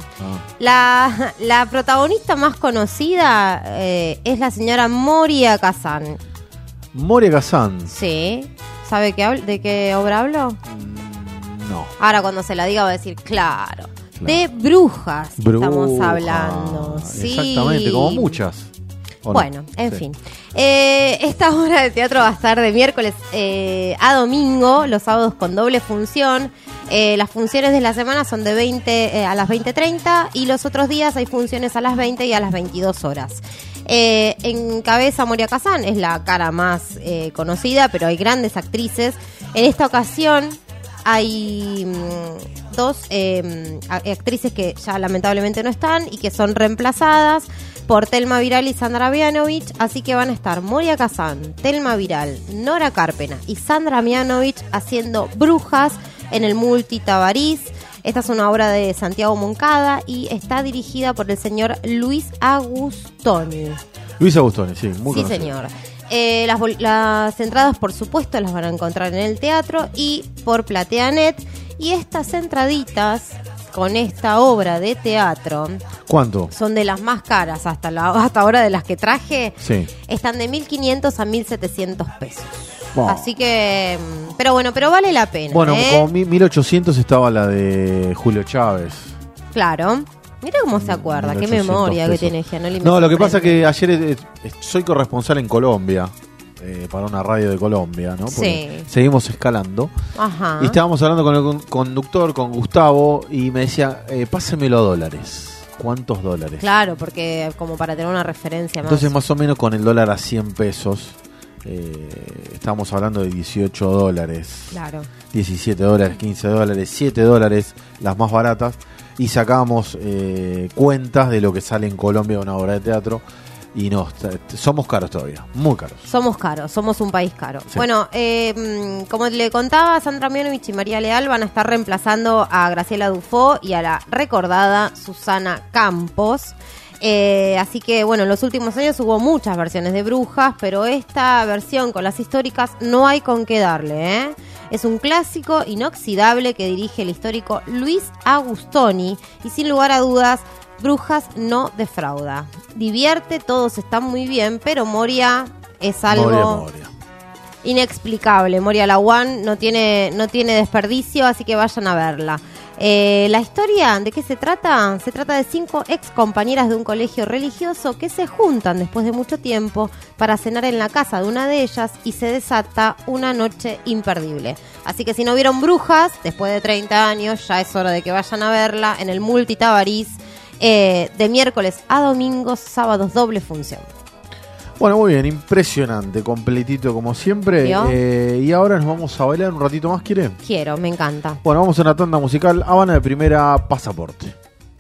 La protagonista más conocida es la señora Moria Kazan. Moria Kazan. Sí. ¿Sabe de qué obra hablo? No. Ahora cuando se la diga va a decir, claro. De Brujas estamos hablando. Sí. Exactamente, como muchas. Bueno, en fin. Esta obra de teatro va a estar de miércoles a domingo, los sábados con doble función. Las funciones de la semana son de 20 a las 20:30 y los otros días hay funciones a las 20 y a las 22 horas. Encabeza Moria Kazan, es la cara más conocida, pero hay grandes actrices. En esta ocasión hay dos actrices que ya lamentablemente no están y que son reemplazadas por Thelma Viral y Sandra Mianovich, así que van a estar Moria Kazan, Thelma Viral, Nora Carpena y Sandra Mianovich haciendo Brujas en el Multi Tabarís. Esta es una obra de Santiago Moncada y está dirigida por el señor Luis Agustoni. Luis Agustoni, sí, muy conocido. Sí, señor. Las entradas, por supuesto, las van a encontrar en el teatro y por PlateaNet. Y estas entraditas con esta obra de teatro... ¿Cuánto? Son de las más caras hasta ahora de las que traje. Sí. Están de 1.500 a 1.700 pesos. Wow. Así que... Pero vale la pena. Bueno, como 1.800 estaba la de Julio Chávez. Claro. Mira cómo se acuerda, qué memoria que tiene Gianoli. No, lo que pasa es que ayer soy corresponsal en Colombia, para una radio de Colombia, ¿no? Porque sí. Seguimos escalando. Ajá. Y estábamos hablando con el conductor, con Gustavo, y me decía, pásemelo a dólares. ¿Cuántos dólares? Claro, porque como para tener una referencia más. Entonces más o menos con el dólar a 100 pesos, estamos hablando de 18 dólares. Claro. 17 dólares, 15 dólares, 7 dólares, las más baratas. Y sacamos cuentas de lo que sale en Colombia una obra de teatro. Y no, somos caros todavía, muy caros. Somos caros, somos un país caro. Sí. Bueno, como le contaba, Sandra Mianovich y María Leal van a estar reemplazando a Graciela Dufo y a la recordada Susana Campos. Así que, bueno, en los últimos años hubo muchas versiones de Brujas, pero esta versión con las históricas no hay con qué darle, ¿eh? Es un clásico inoxidable que dirige el histórico Luis Agustoni y sin lugar a dudas, Brujas no defrauda. Divierte, todos están muy bien, pero Moria es algo inexplicable. Moria Lawan no tiene desperdicio, así que vayan a verla. La historia, ¿de qué se trata? Se trata de 5 ex compañeras de un colegio religioso que se juntan después de mucho tiempo para cenar en la casa de una de ellas y se desata una noche imperdible. Así que si no vieron Brujas, después de 30 años, ya es hora de que vayan a verla en el Multi Tabarís, de miércoles a domingo, sábados doble función. Bueno, muy bien, impresionante, completito como siempre. Y ahora nos vamos a bailar un ratito más, ¿quiere? Quiero, me encanta. Bueno, vamos a una tanda musical. Habana de Primera, Pasaporte.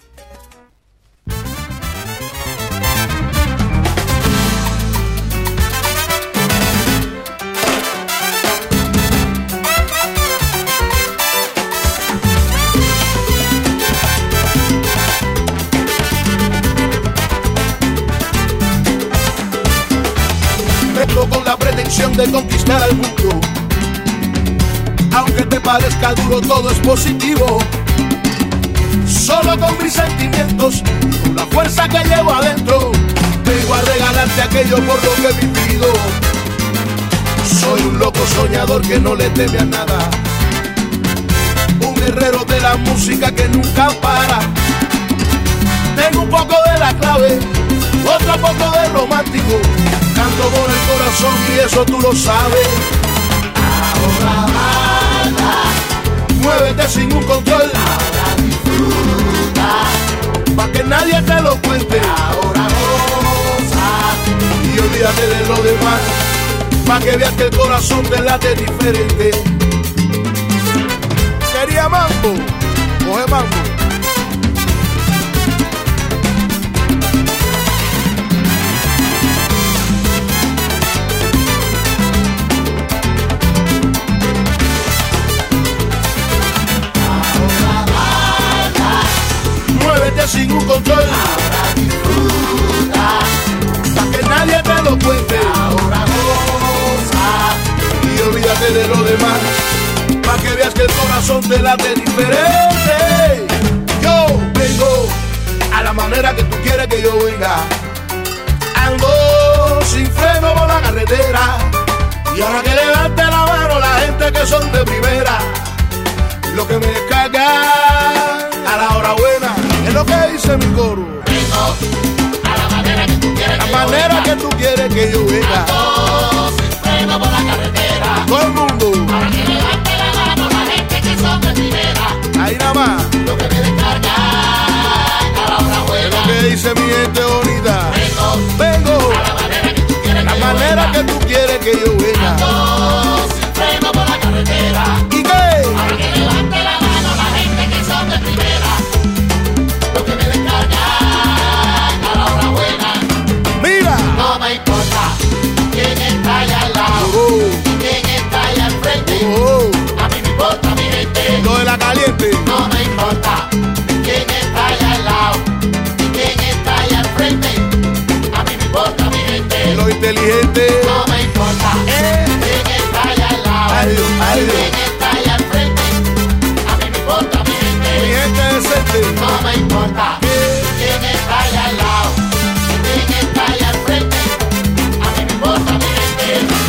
Con la pretensión de conquistar al mundo. Aunque te parezca duro, todo es positivo. Solo con mis sentimientos, con la fuerza que llevo adentro, vengo a regalarte aquello por lo que he vivido. Soy un loco soñador que no le teme a nada, un guerrero de la música que nunca para. Tengo un poco de la clave, otro poco de romántico. Canto con el corazón y eso tú lo sabes. Ahora baila, muévete sin un control. Ahora disfruta, pa' que nadie te lo cuente. Ahora goza y olvídate de lo demás, pa' que veas que el corazón te late diferente. Quería mambo, coge mambo. Sin un control, ahora disfruta, pa' que nadie te lo cuente. Ahora goza y olvídate de que veas que el corazón te late diferente. Yo vengo a la manera que tú quieres que yo venga. Ando sin freno por la carretera. Y ahora que levante la mano la gente que son de primera. Lo que me descarga a la hora buena es lo que dice mi coro. Vengo a la manera que tú quieres La que yo manera venga. que tú quieres que yo venga. Ando sin freno por la carretera. Todo el mundo, Para que levante la mano la gente que son de primera. ahí nada más. Lo que me descarga a la hora Es buena. lo que dice mi gente bonita. Vengo A la manera que tú quieres la que yo manera venga. que tú quieres que yo venga. Ando sin freno por la carretera. ¿Y qué? Para que levante la mano la gente que son de primera. Lo que me descarga a la hora buena. Mira. No me importa quién está allá al lado Oh, y quién está allá al frente. oh, A mí me importa mi gente. lo de la caliente. No me importa quién está allá al lado y quién está allá al frente. A mí me importa mi gente. Lo inteligente. No me importa quién está allá al lado Ay, Dios, ay, y Dios. quién está allá al frente. A mí me importa mi Mi gente. gente decente. No me importa quién está allá al lado y quién está allá al frente. A mí me importa mi gente.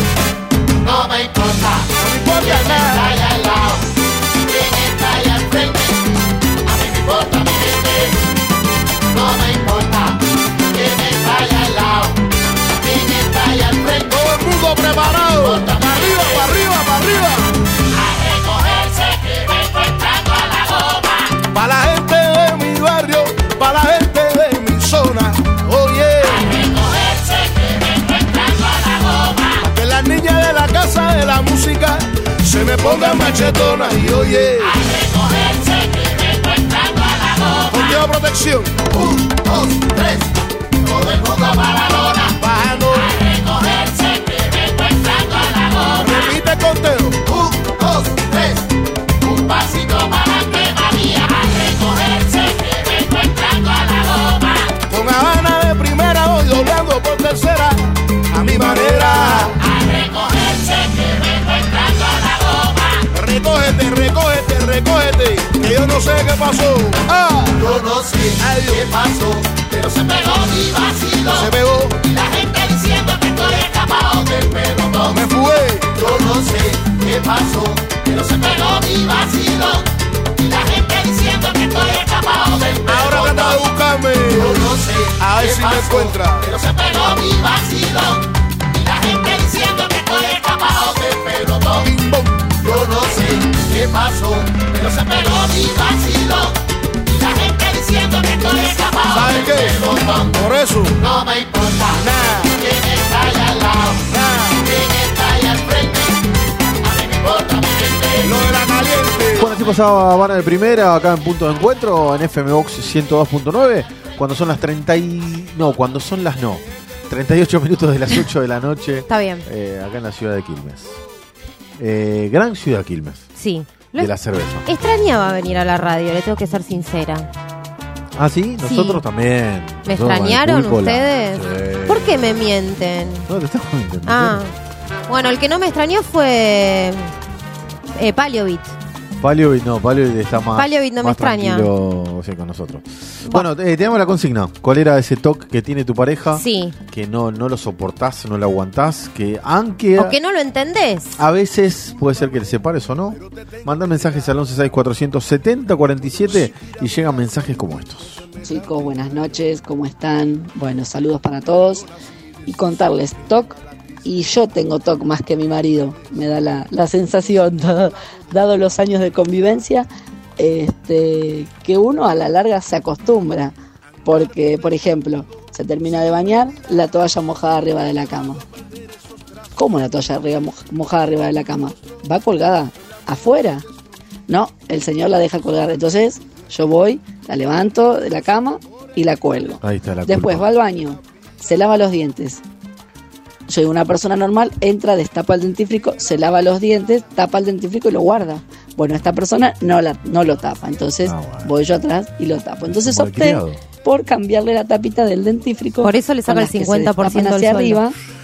No me importa No me importa quién está nada. allá al lado y quién está allá al frente. A mí me importa mi gente. No me importa quién está allá al lado y quién está allá al frente. Todo el mundo preparado. Para arriba, para arriba, para arriba. A recogerse que vengo entrando a la goma. Para la gente de mi barrio, para la gente de mi zona. Oye, A recogerse que vengo entrando a la goma. que las niñas de la casa de la música se me pongan machetonas. Y oye, A recogerse que vengo entrando a la goma. contigo protección. 1, 2, 3. Todo el mundo para la lona. Bajando, A recogerse que vengo entrando a la goma. repite el conteo. 1, 2, 3. Un pasito para adelante, María. A recogerse que vengo entrando a la goma. Con Habana de primera voy doblando por tercera. A mi manera. A recogerse que vengo entrando a la goma. Recógete, recógete, recógete. Que yo no sé qué pasó. Ah, Yo no sé Ay, Dios. qué pasó, pero se pegó mi vacilo. se pegó. Y la gente diciendo que estoy escapado del pelotón. Me fugué. Yo no sé qué pasó, pero se pegó mi vacilo. Y la gente diciendo que estoy escapado del pelotón. Ahora trata de buscarme. Yo no sé A ver qué si me pasó, encuentra. pero se pegó mi vacilo. Y la gente diciendo que estoy escapado del pelotón. Bim, bom. Yo no sé qué pasó, pero se pegó mi vacilo. Y la gente diciendo que estoy escapado ¿Sabes del qué? pelotón. Por eso. No me importa Nah. quién está allá al lado, quién está allá al frente. A mí me importa mi gente. Lo de la caliente. Bueno, así pasaba Habana de Primera acá en Punto de Encuentro en FM Box 102.9 cuando son las 38 minutos de las 8 de la noche. Está bien. Acá en la ciudad de Quilmes. Gran ciudad Quilmes, Sí. de la cerveza. Extrañaba venir a la radio, le tengo que ser sincera. ¿Ah, sí? Nosotros también. ¿Me Nosotros con el extrañaron pulpo, ustedes? Sí. ¿Por qué me mienten? No, te estamos mintiendo. Ah, bueno, el que no me extrañó fue Paliovit. Paliovit no, Paliovit está más. Paliovit no me más extraña. tranquilo, sí, con nosotros. Bueno, tenemos la consigna. ¿Cuál era ese toque que tiene tu pareja? Sí. Que no lo soportás, no lo aguantás, que aunque ¿O que no lo entendés? a veces puede ser que le separes o no. Manda mensajes al 11647047 y llegan mensajes como estos. Chicos, buenas noches, ¿cómo están? Bueno, saludos para todos. Y contarles, TOC, y yo tengo TOC más que mi marido, me da la sensación, dado los años de convivencia, que uno a la larga se acostumbra, porque, por ejemplo, se termina de bañar, la toalla mojada arriba de la cama. ¿Cómo la toalla mojada arriba de la cama? ¿Va colgada afuera? No, el señor la deja colgar, entonces yo voy, la levanto de la cama y la cuelgo. Ahí está la Después culpa. va al baño, se lava los dientes. Soy una persona normal, entra, destapa el dentífrico, se lava los dientes, tapa el dentífrico y lo guarda. Bueno, esta persona no lo tapa, entonces bueno. voy yo atrás y lo tapo. Entonces opté Malcriado. por cambiarle la tapita del dentífrico. Por eso le saca con el las que se 50% destapan del hacia sueldo. arriba.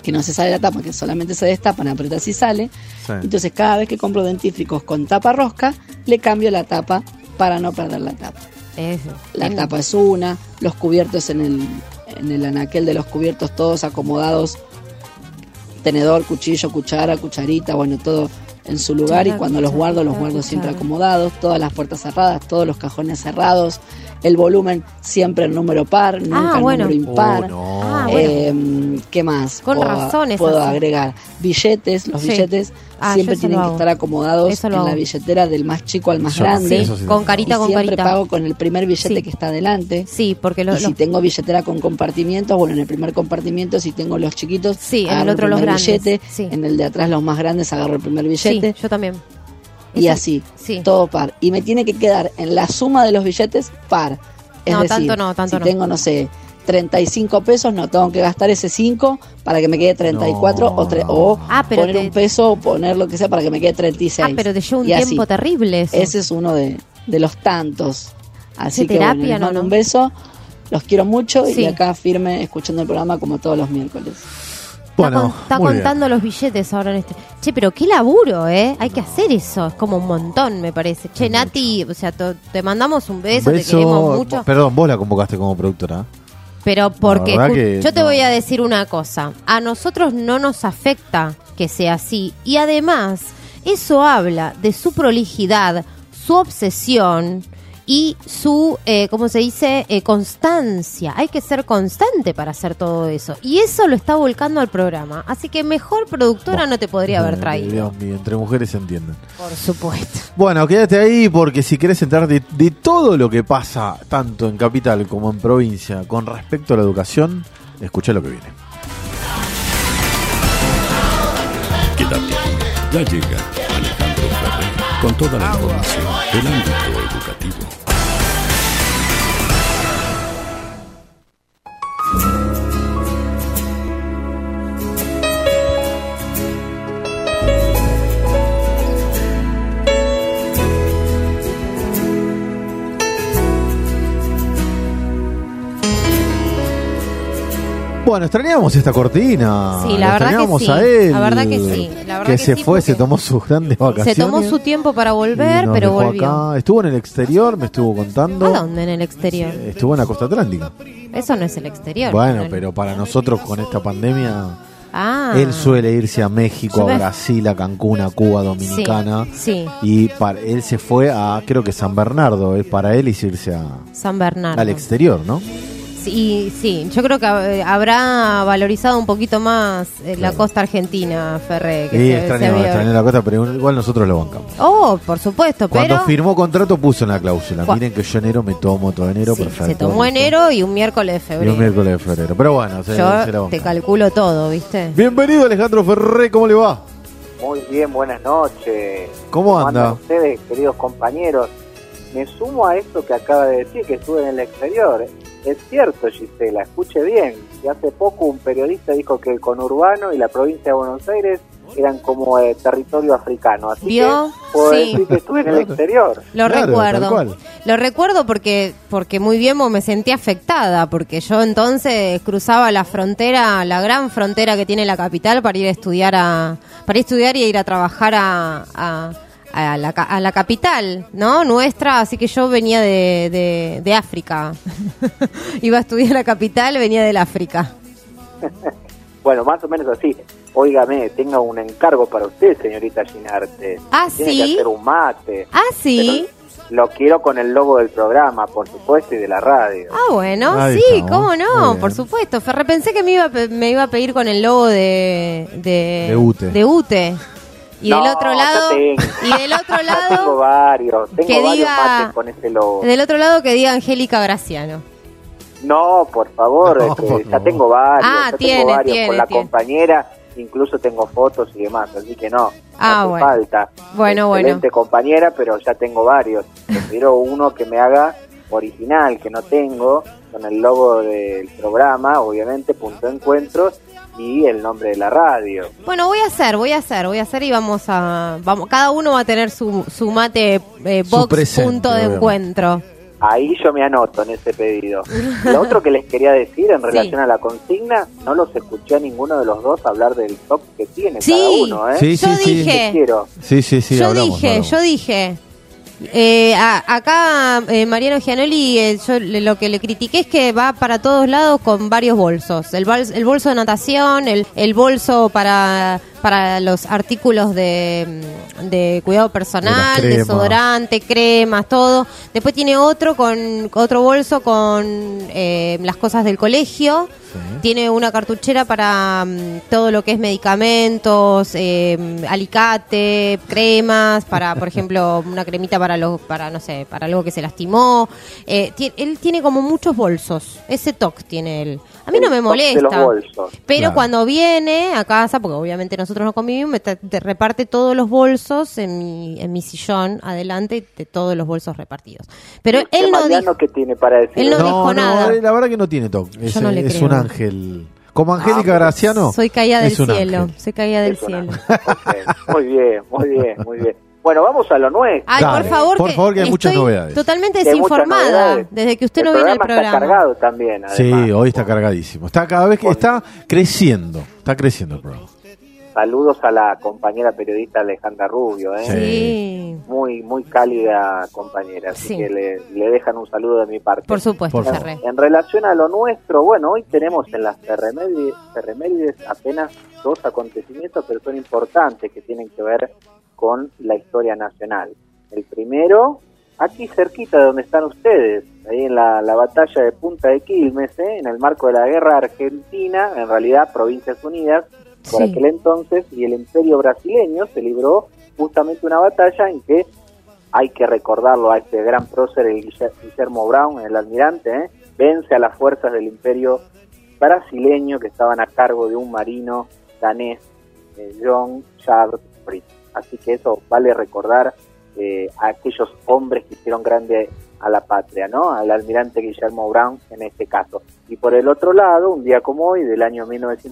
que no se sale la tapa, que solamente se destapan, apretas y sale. Sí. Entonces cada vez que compro dentífricos con tapa rosca, le cambio la tapa para no perder la tapa. La tapa es una, los cubiertos en el anaquel de los cubiertos todos acomodados, tenedor, cuchillo, cuchara, cucharita, bueno, todo en su lugar, y cuando los guardo siempre acomodados, todas las puertas cerradas, todos los cajones cerrados, el volumen siempre en número par, nunca en número impar. ¿Qué más? Con razones puedo así. agregar billetes, los billetes siempre tienen que estar acomodados en la billetera del más chico al más grande, con carita, y siempre pago con el primer billete que está adelante. Sí, porque y si tengo billetera con compartimientos, bueno, en el primer compartimiento, si tengo los chiquitos, en el otro los grandes. Billete, en el de atrás los más grandes agarro el primer billete. Sí, yo también. Y así, todo par. Y me tiene que quedar en la suma de los billetes par. Es decir, si tengo, no sé, 35 pesos, no tengo que gastar ese 5 para que me quede 34 o poner un peso o poner lo que sea para que me quede 36. Pero te lleva un y tiempo así. Terrible eso. Ese es uno de los tantos. Así que terapia, bueno, les mando un beso, los quiero mucho y acá firme escuchando el programa como todos los miércoles. Bueno, está contando los billetes ahora en este. Che, pero qué laburo, ¿eh? Hay que hacer eso, es como un montón, me parece. Che, Nati, o sea, te mandamos un beso, te queremos mucho. Perdón, vos la convocaste como productora. Pero porque yo te no. voy a decir una cosa, a nosotros no nos afecta que sea así, y además eso habla de su prolijidad, su obsesión y su, ¿cómo se dice? Constancia. Hay que ser constante para hacer todo eso, y eso lo está volcando al programa, así que mejor productora no te podría haber traído. Dios mío, entre mujeres se entienden. Por supuesto. Bueno, quédate ahí porque si querés enterar de todo lo que pasa, tanto en capital como en provincia, con respecto a la educación, escuchá lo que viene. Quédate, ya llega Alejandro Ferrer con toda la información del ámbito educativo. Bueno, extrañamos esta cortina. Sí, la verdad que sí. A él, la verdad que sí. La verdad que se sí, fue, se tomó sus grandes vacaciones. Se tomó su tiempo para volver, pero dejó volvió. acá. Estuvo en el exterior, me estuvo contando. ¿A dónde en el exterior? Estuvo en la costa atlántica. Eso no es el exterior. Bueno, pero para nosotros con esta pandemia, él suele irse a México, a Brasil, a Cancún, a Cuba, Dominicana. Sí. Y él se fue a, creo que San Bernardo, es para él irse a San Bernardo. al exterior, ¿no? Sí, yo creo que habrá valorizado un poquito más la costa argentina, Ferré. Sí, extrañó la costa, pero igual nosotros lo bancamos. Oh, por supuesto, Cuando pero firmó contrato puso en la cláusula. Miren que yo enero me tomo todo enero, perfecto. se tomó enero y un miércoles de febrero. Y un miércoles de febrero. Pero bueno, se la yo banca. te calculo todo, ¿viste? Bienvenido, Alejandro Ferré, ¿cómo le va? Muy bien, buenas noches. ¿Cómo anda? andan ustedes, queridos compañeros? Me sumo a esto que acaba de decir, que estuve en el exterior. Es cierto, Gisela, escuche bien, que hace poco un periodista dijo que el conurbano y la provincia de Buenos Aires eran como territorio africano, así que puedo decir que estuve en el exterior. Lo recuerdo porque muy bien me sentí afectada, porque yo entonces cruzaba la frontera, la gran frontera que tiene la capital para ir a estudiar y ir a trabajar a la capital, ¿no? Nuestra, así que yo venía de África. Iba a estudiar a la capital, venía del África. Bueno, más o menos así. Óigame, tengo un encargo para usted, señorita Ginarte. Tiene que hacer un mate. Sí. Lo quiero con el logo del programa, por supuesto, y de la radio. Bueno, Ahí sí, estamos. cómo no, por supuesto. Ferre, pensé que me iba a pedir con el logo de UTE. Y del otro lado, tengo varios, mates con ese logo. Del otro lado que diga Angélica Graciano. No, por favor, ya tengo varios. Tiene con la compañera, incluso tengo fotos y demás, así que no hace falta. Excelente compañera, pero ya tengo varios. Prefiero uno que me haga original, que no tengo, con el logo del programa, obviamente, punto de encuentros, y el nombre de la radio. Bueno, voy a hacer y vamos, cada uno va a tener su mate box presente, punto de encuentro. Ahí yo me anoto en ese pedido. Lo otro que les quería decir en relación a la consigna, no los escuché a ninguno de los dos hablar del top que tiene cada uno, ¿eh? Sí, yo dije. Yo dije. Acá Mariano Gianoli, yo lo que le critiqué es que va para todos lados con varios bolsos. El bolso de natación, el bolso para los artículos de cuidado personal, desodorante, cremas, todo. Después tiene otro bolso con las cosas del colegio. Sí. Tiene una cartuchera para todo lo que es medicamentos, alicate, cremas, para, por ejemplo, una cremita para algo que se lastimó. Él tiene como muchos bolsos. Ese toque tiene él. A mí no me molesta. De los bolsos. Pero cuando viene a casa, porque obviamente nosotros no convivimos, te reparte todos los bolsos en mi sillón adelante, de todos los bolsos repartidos. Pero él no dijo. ¿Qué tiene para decir? Él no dijo nada. La verdad que no tiene toque. Yo no le creo. Un ángel. Como Angélica Graciano. Soy caída del cielo. Soy caída del cielo. Okay. Muy bien. Bueno, vamos a lo nuestro. Ay, por favor, que hay muchas novedades. Totalmente desinformada desde que usted no viene al programa. Está cargado también, además. Sí, hoy está cargadísimo. Está cada vez que está creciendo el programa. Saludos a la compañera periodista Alejandra Rubio, ¿eh? Sí. Muy cálida compañera, así que le dejan un saludo de mi parte. Por supuesto. En relación a lo nuestro, bueno, hoy tenemos en las Ferremérides apenas 2 acontecimientos, pero son importantes, que tienen que ver con la historia nacional. El primero, aquí cerquita de donde están ustedes, ahí en la batalla de Punta de Quilmes, en el marco de la Guerra Argentina, en realidad Provincias Unidas, por aquel entonces, y el Imperio brasileño se libró justamente una batalla en que hay que recordarlo a este gran prócer, el Guillermo Brown, el almirante, vence a las fuerzas del Imperio brasileño que estaban a cargo de un marino danés, John Charles Fritz. Así que eso vale recordar a aquellos hombres que hicieron grande a la patria, ¿no? Al almirante Guillermo Brown en este caso. Y por el otro lado, un día como hoy, del año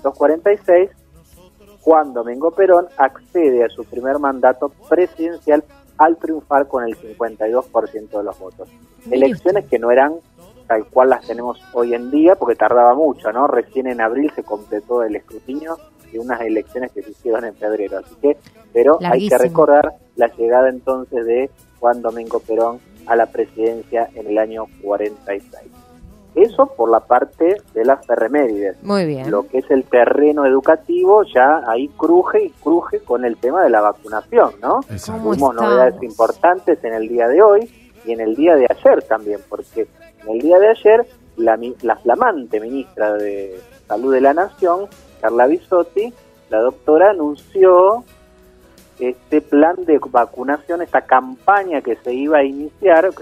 1946, Juan Domingo Perón accede a su primer mandato presidencial al triunfar con el 52% de los votos. Elecciones que no eran tal cual las tenemos hoy en día, porque tardaba mucho, ¿no? Recién en abril se completó el escrutinio de unas elecciones que se hicieron en febrero. Así que, pero hay que recordar la llegada entonces de Juan Domingo Perón a la presidencia en el año 46. Eso por la parte de las Ferremérides. Muy bien. Lo que es el terreno educativo, ya ahí cruje con el tema de la vacunación, ¿no? Tuvimos novedades importantes en el día de hoy y en el día de ayer también, porque en el día de ayer la flamante ministra de Salud de la Nación, Carla Bisotti, la doctora, anunció este plan de vacunación, esta campaña que se va a iniciar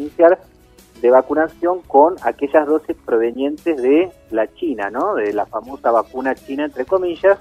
de vacunación con aquellas dosis provenientes de la China, ¿no? De la famosa vacuna china, entre comillas,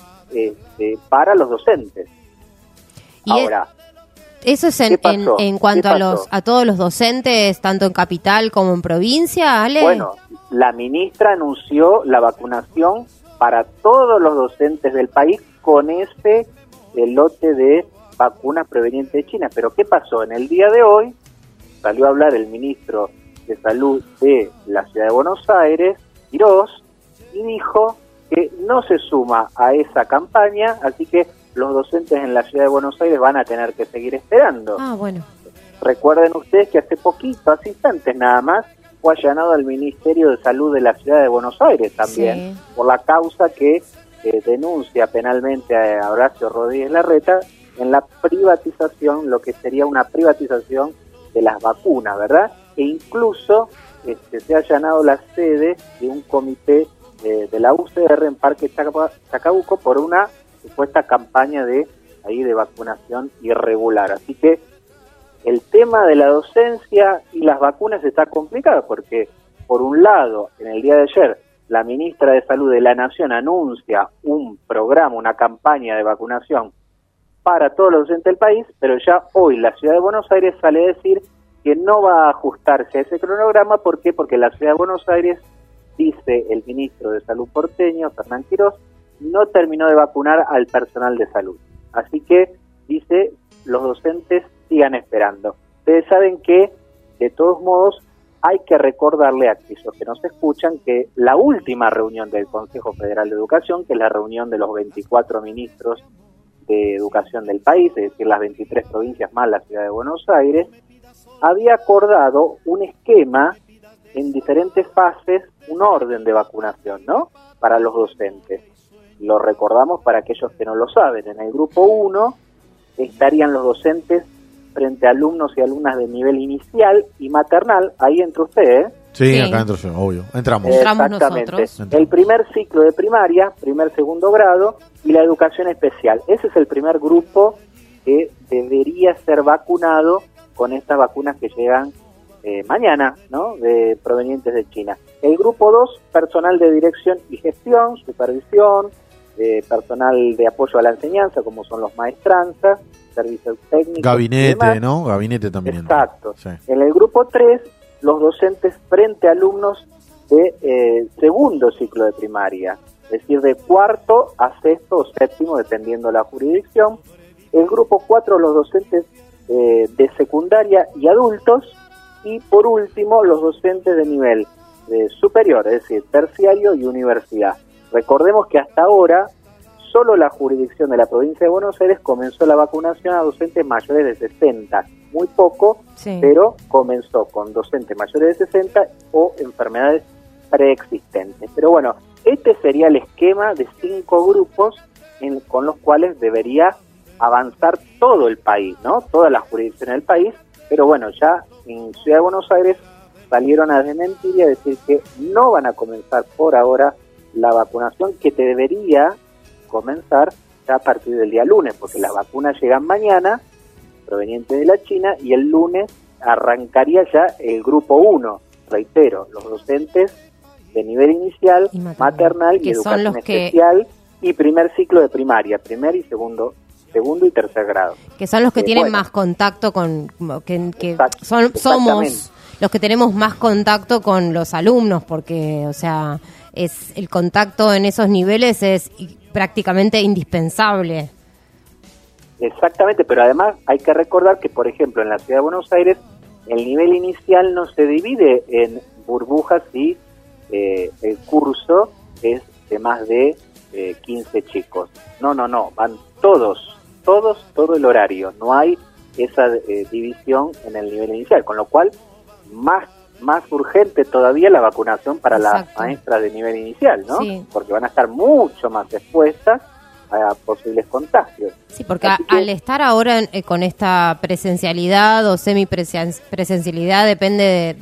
para los docentes. Y ahora, eso es en cuanto a todos los docentes, tanto en capital como en provincia, Ale. Bueno, la ministra anunció la vacunación para todos los docentes del país con ese lote de vacunas provenientes de China. Pero ¿qué pasó? En el día de hoy salió a hablar el ministro de Salud de la Ciudad de Buenos Aires, Quirós, y dijo que no se suma a esa campaña, así que los docentes en la Ciudad de Buenos Aires van a tener que seguir esperando. Bueno. Recuerden ustedes que hace instantes nada más, fue allanado al Ministerio de Salud de la Ciudad de Buenos Aires también, por la causa que denuncia penalmente a Horacio Rodríguez Larreta en la privatización, lo que sería una privatización de las vacunas, ¿verdad? E incluso se ha allanado la sede de un comité de la UCR en Parque Chacabuco por una supuesta campaña de vacunación irregular. Así que el tema de la docencia y las vacunas está complicado porque, por un lado, en el día de ayer, la ministra de Salud de la Nación anuncia un programa, una campaña de vacunación para todos los docentes del país, pero ya hoy la Ciudad de Buenos Aires sale a decir que no va a ajustarse a ese cronograma. ¿Por qué? Porque la Ciudad de Buenos Aires, dice el ministro de Salud porteño, Fernán Quirós, no terminó de vacunar al personal de salud. Así que, dice, los docentes sigan esperando. Ustedes saben que De todos modos, hay que recordarle a aquellos que nos escuchan que la última reunión del Consejo Federal de Educación, que es la reunión de los 24 ministros de educación del país, es decir, las 23 provincias más la ciudad de Buenos Aires, había acordado un esquema en diferentes fases, un orden de vacunación, ¿no?, para los docentes. Lo recordamos para aquellos que no lo saben. En el grupo 1 estarían los docentes frente a alumnos y alumnas de nivel inicial y maternal. Ahí entra usted, ¿eh? Sí, acá entro yo, obvio. Entramos. Exactamente. Nosotros. El primer ciclo de primaria, segundo grado, y la educación especial. Ese es el primer grupo que debería ser vacunado con estas vacunas que llegan mañana, ¿no?, provenientes de China. El grupo 2, personal de dirección y gestión, supervisión, personal de apoyo a la enseñanza, como son los maestranzas, servicios técnicos. Gabinete, ¿no? Gabinete también. Exacto. Sí. En el grupo 3, los docentes frente a alumnos de segundo ciclo de primaria, es decir, de cuarto a sexto o séptimo, dependiendo de la jurisdicción. El grupo 4, los docentes de secundaria y adultos. Y por último, los docentes de nivel superior, es decir, terciario y universidad. Recordemos que hasta ahora, solo la jurisdicción de la provincia de Buenos Aires comenzó la vacunación a docentes mayores de 60. Muy poco, Sí. pero comenzó con docentes mayores de 60 o enfermedades preexistentes. Pero bueno, este sería el esquema de 5 grupos con los cuales debería avanzar todo el país, ¿no? Todas las jurisdicciones del país. Pero bueno, ya en Ciudad de Buenos Aires salieron a desmentir y a decir que no van a comenzar por ahora la vacunación, que debería comenzar ya a partir del día lunes, porque las vacunas llegan mañana, provenientes de la China, y el lunes arrancaría ya el grupo 1, reitero, los docentes de nivel inicial, maternal y educación especial, y primer ciclo de primaria, primer y segundo y tercer grado. Que son los que tienen más contacto con... somos los que tenemos más contacto con los alumnos, porque, o sea, el contacto en esos niveles es prácticamente indispensable. Exactamente, pero además hay que recordar que, por ejemplo, en la Ciudad de Buenos Aires, el nivel inicial no se divide en burbujas y el curso es de más de 15 chicos. No, van todo el horario. No hay esa división en el nivel inicial, con lo cual más urgente todavía la vacunación para las maestras de nivel inicial, ¿no? Sí. Porque van a estar mucho más expuestas a posibles contagios. Sí, porque al estar ahora con esta presencialidad o semipresencialidad, depende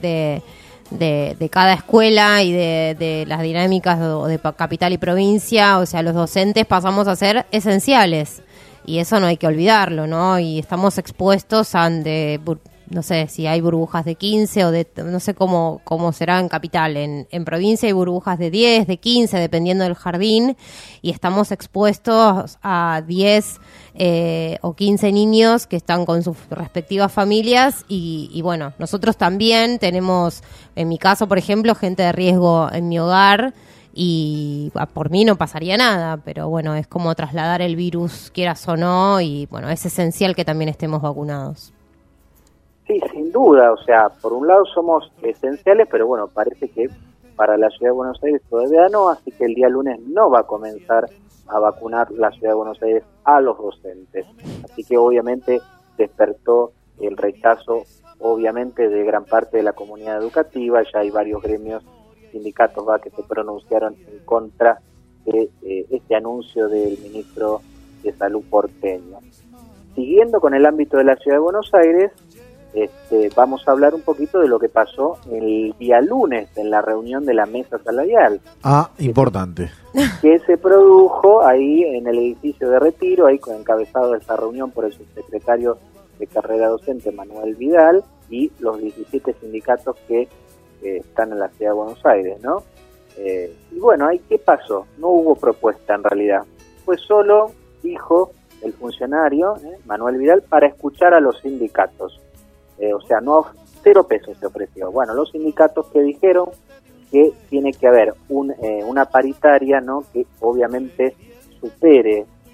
de cada escuela y de las dinámicas de capital y provincia, o sea, los docentes pasamos a ser esenciales. Y eso no hay que olvidarlo, ¿no? Y estamos expuestos a, no sé si hay burbujas de 15 o no sé cómo será en capital. En provincia hay burbujas de 10, de 15, dependiendo del jardín. Y estamos expuestos a 10 o 15 niños que están con sus respectivas familias. Y bueno, nosotros también tenemos, en mi caso, por ejemplo, gente de riesgo en mi hogar. Y por mí no pasaría nada, pero bueno, es como trasladar el virus, quieras o no, y bueno, es esencial que también estemos vacunados. Sí, sin duda, o sea, por un lado somos esenciales, pero bueno, parece que para la Ciudad de Buenos Aires todavía no, así que el día lunes no va a comenzar a vacunar la Ciudad de Buenos Aires a los docentes. Así que obviamente despertó el rechazo, obviamente, de gran parte de la comunidad educativa. Ya hay varios gremios, sindicatos que se pronunciaron en contra de este anuncio del ministro de Salud porteño. Siguiendo con el ámbito de la Ciudad de Buenos Aires, vamos a hablar un poquito de lo que pasó el día lunes en la reunión de la mesa salarial. Importante. Que se produjo ahí en el edificio de Retiro, ahí encabezado esa reunión por el subsecretario de Carrera Docente, Manuel Vidal, y los 17 sindicatos que están en la Ciudad de Buenos Aires, ¿no? Y bueno, ahí ¿qué pasó? No hubo propuesta en realidad. Fue solo, dijo el funcionario, Manuel Vidal, para escuchar a los sindicatos. O sea, no 0 pesos se ofreció. Bueno, los sindicatos que dijeron que tiene que haber una paritaria, ¿no?, que obviamente supere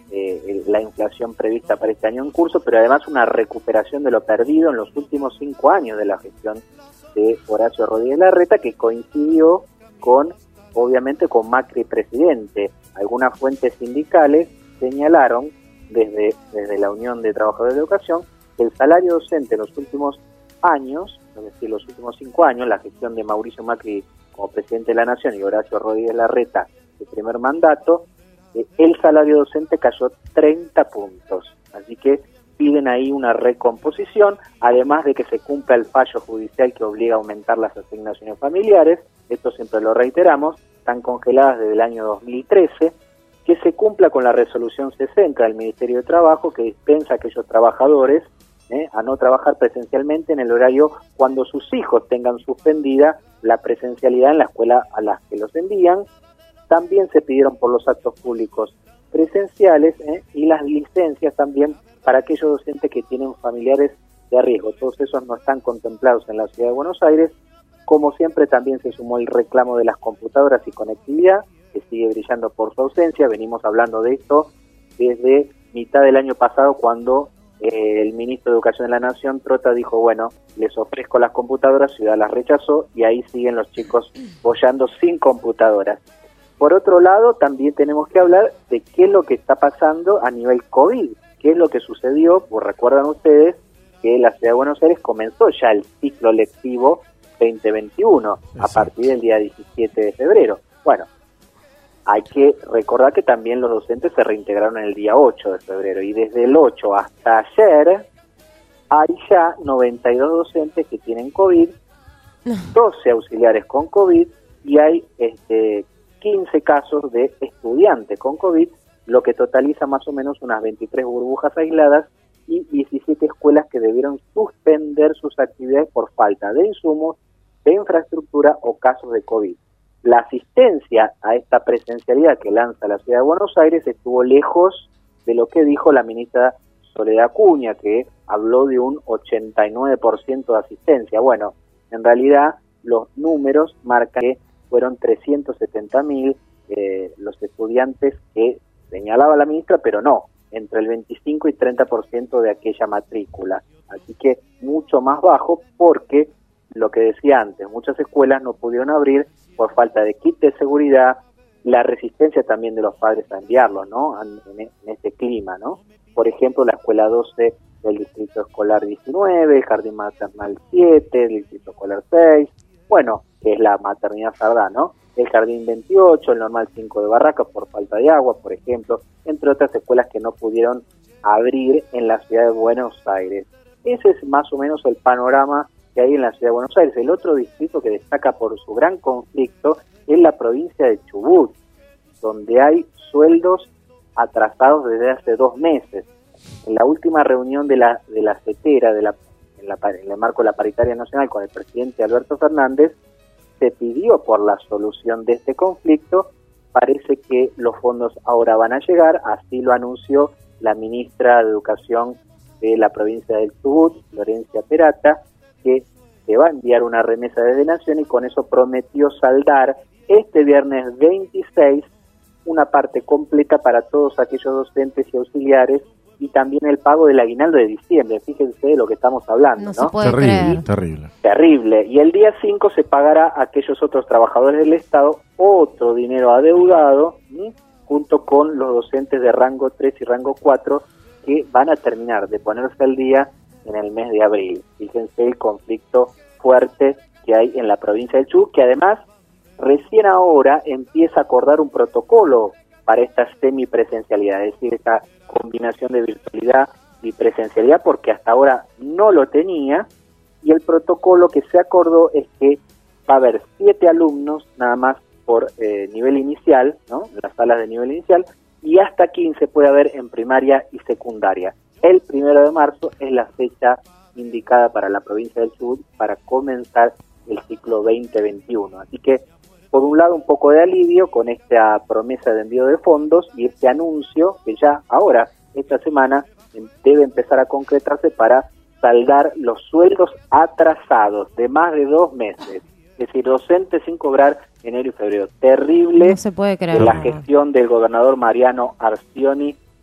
la inflación prevista para este año en curso, pero además una recuperación de lo perdido en los últimos 5 años de la gestión de Horacio Rodríguez Larreta, que coincidió obviamente con Macri presidente. Algunas fuentes sindicales señalaron desde la Unión de Trabajadores de Educación que el salario docente en los últimos años, es decir, los últimos 5 años, la gestión de Mauricio Macri como presidente de la Nación y Horacio Rodríguez Larreta, su primer mandato, el salario docente cayó 30 puntos. Así que piden ahí una recomposición, además de que se cumpla el fallo judicial que obliga a aumentar las asignaciones familiares. Esto siempre lo reiteramos, están congeladas desde el año 2013, que se cumpla con la resolución 60 del Ministerio de Trabajo, que dispensa a aquellos trabajadores a no trabajar presencialmente en el horario cuando sus hijos tengan suspendida la presencialidad en la escuela a las que los envían. También se pidieron por los actos públicos presenciales y las licencias también para aquellos docentes que tienen familiares de riesgo. Todos esos no están contemplados en la Ciudad de Buenos Aires. Como siempre, también se sumó el reclamo de las computadoras y conectividad, que sigue brillando por su ausencia. Venimos hablando de esto desde mitad del año pasado, cuando el ministro de Educación de la Nación, Trota, dijo, bueno, les ofrezco las computadoras, Ciudad las rechazó, y ahí siguen los chicos boyando sin computadoras. Por otro lado, también tenemos que hablar de qué es lo que está pasando a nivel COVID, qué es lo que sucedió. Pues recuerdan ustedes que la Ciudad de Buenos Aires comenzó ya el ciclo lectivo 2021, a partir del día 17 de febrero. Bueno, hay que recordar que también los docentes se reintegraron el día 8 de febrero, y desde el 8 hasta ayer hay ya 92 docentes que tienen COVID, 12 auxiliares con COVID, y hay 15 casos de estudiantes con COVID, lo que totaliza más o menos unas 23 burbujas aisladas y 17 escuelas que debieron suspender sus actividades por falta de insumos, de infraestructura o casos de COVID. La asistencia a esta presencialidad que lanza la Ciudad de Buenos Aires estuvo lejos de lo que dijo la ministra Soledad Acuña, que habló de un 89% de asistencia. Bueno, en realidad los números marcan que fueron 370.000 los estudiantes que señalaba la ministra, pero no, entre el 25 y 30% de aquella matrícula. Así que mucho más bajo, porque lo que decía antes, muchas escuelas no pudieron abrir por falta de kit de seguridad, la resistencia también de los padres a enviarlos, ¿no? En este clima, ¿no? Por ejemplo, la escuela 12 del Distrito Escolar 19, el Jardín Maternal 7, el Distrito Escolar 6, bueno, que es la Maternidad Sardá, ¿no? El Jardín 28, el Normal 5 de Barracas por falta de agua, por ejemplo, entre otras escuelas que no pudieron abrir en la Ciudad de Buenos Aires. Ese es más o menos el panorama que hay en la Ciudad de Buenos Aires. El otro distrito que destaca por su gran conflicto es la provincia de Chubut, donde hay sueldos atrasados desde hace 2 meses. En la última reunión de la CETERA, en el marco de la paritaria nacional con el presidente Alberto Fernández, se pidió por la solución de este conflicto. Parece que los fondos ahora van a llegar, así lo anunció la ministra de Educación de la provincia del Chubut, Florencia Perata, que se va a enviar una remesa desde Nación, y con eso prometió saldar este viernes 26 una parte completa para todos aquellos docentes y auxiliares, y también el pago del aguinaldo de diciembre. Fíjense de lo que estamos hablando, ¿no? Se puede creer. Terrible. Y el día 5 se pagará a aquellos otros trabajadores del Estado otro dinero adeudado, junto con los docentes de rango 3 y rango 4, que van a terminar de ponerse al día en el mes de abril. Fíjense el conflicto fuerte que hay en la provincia del Chubut, que además recién ahora empieza a acordar un protocolo para esta semipresencialidad, es decir, esta combinación de virtualidad y presencialidad, porque hasta ahora no lo tenía, y el protocolo que se acordó es que va a haber 7 alumnos nada más por nivel inicial, ¿no? En las salas de nivel inicial, y hasta 15 puede haber en primaria y secundaria. El 1 de marzo es la fecha indicada para la provincia del Chubut para comenzar el ciclo 2021. Así que, por un lado, un poco de alivio con esta promesa de envío de fondos y este anuncio que ya ahora, esta semana, debe empezar a concretarse para saldar los sueldos atrasados de más de 2 meses. Es decir, docentes sin cobrar enero y febrero. Terrible. No se puede creer. La gestión del gobernador Mariano Arcioni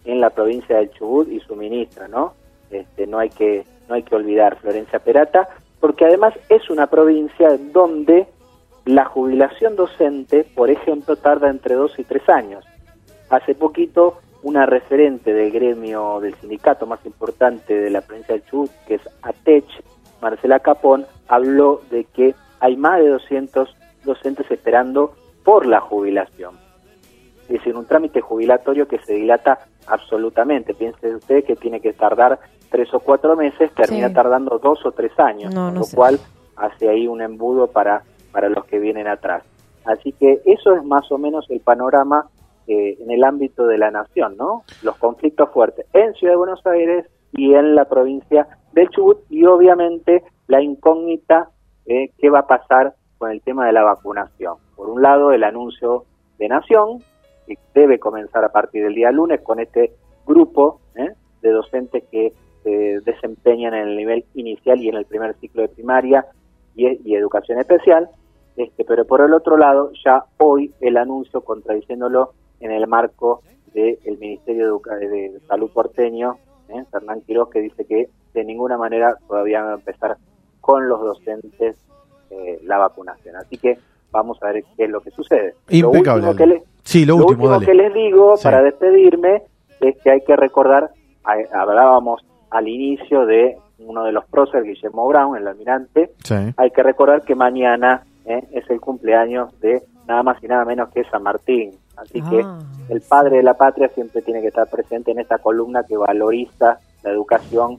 en la provincia del Chubut y su ministra, ¿no? No hay que olvidar Florencia Perata, porque además es una provincia donde la jubilación docente, por ejemplo, tarda entre 2 y 3 años. Hace poquito, una referente del gremio, del sindicato más importante de la provincia del Chubut, que es ATECH, Marcela Capón, habló de que hay más de 200 docentes esperando por la jubilación. Es decir, un trámite jubilatorio que se dilata absolutamente. Piense usted que tiene que tardar 3 o 4 meses, termina tardando 2 o 3 años, con lo cual hace ahí un embudo para los que vienen atrás. Así que eso es más o menos el panorama en el ámbito de la nación, ¿no? Los conflictos fuertes en Ciudad de Buenos Aires y en la provincia del Chubut, y obviamente la incógnita qué va a pasar con el tema de la vacunación. Por un lado, el anuncio de Nación, que debe comenzar a partir del día lunes con este grupo de docentes que se desempeñan en el nivel inicial y en el primer ciclo de primaria y educación especial, pero por el otro lado, ya hoy el anuncio, contradiciéndolo en el marco del Ministerio de Salud porteño, Fernán Quiroz, que dice que de ninguna manera todavía va a empezar con los docentes la vacunación. Así que vamos a ver qué es lo que sucede. Impecable. Lo último que les digo para despedirme es que hay que recordar, hablábamos al inicio de uno de los próceres, Guillermo Brown, el almirante, hay que recordar que mañana es el cumpleaños de nada más y nada menos que San Martín. Así que el padre de la patria siempre tiene que estar presente en esta columna que valoriza la educación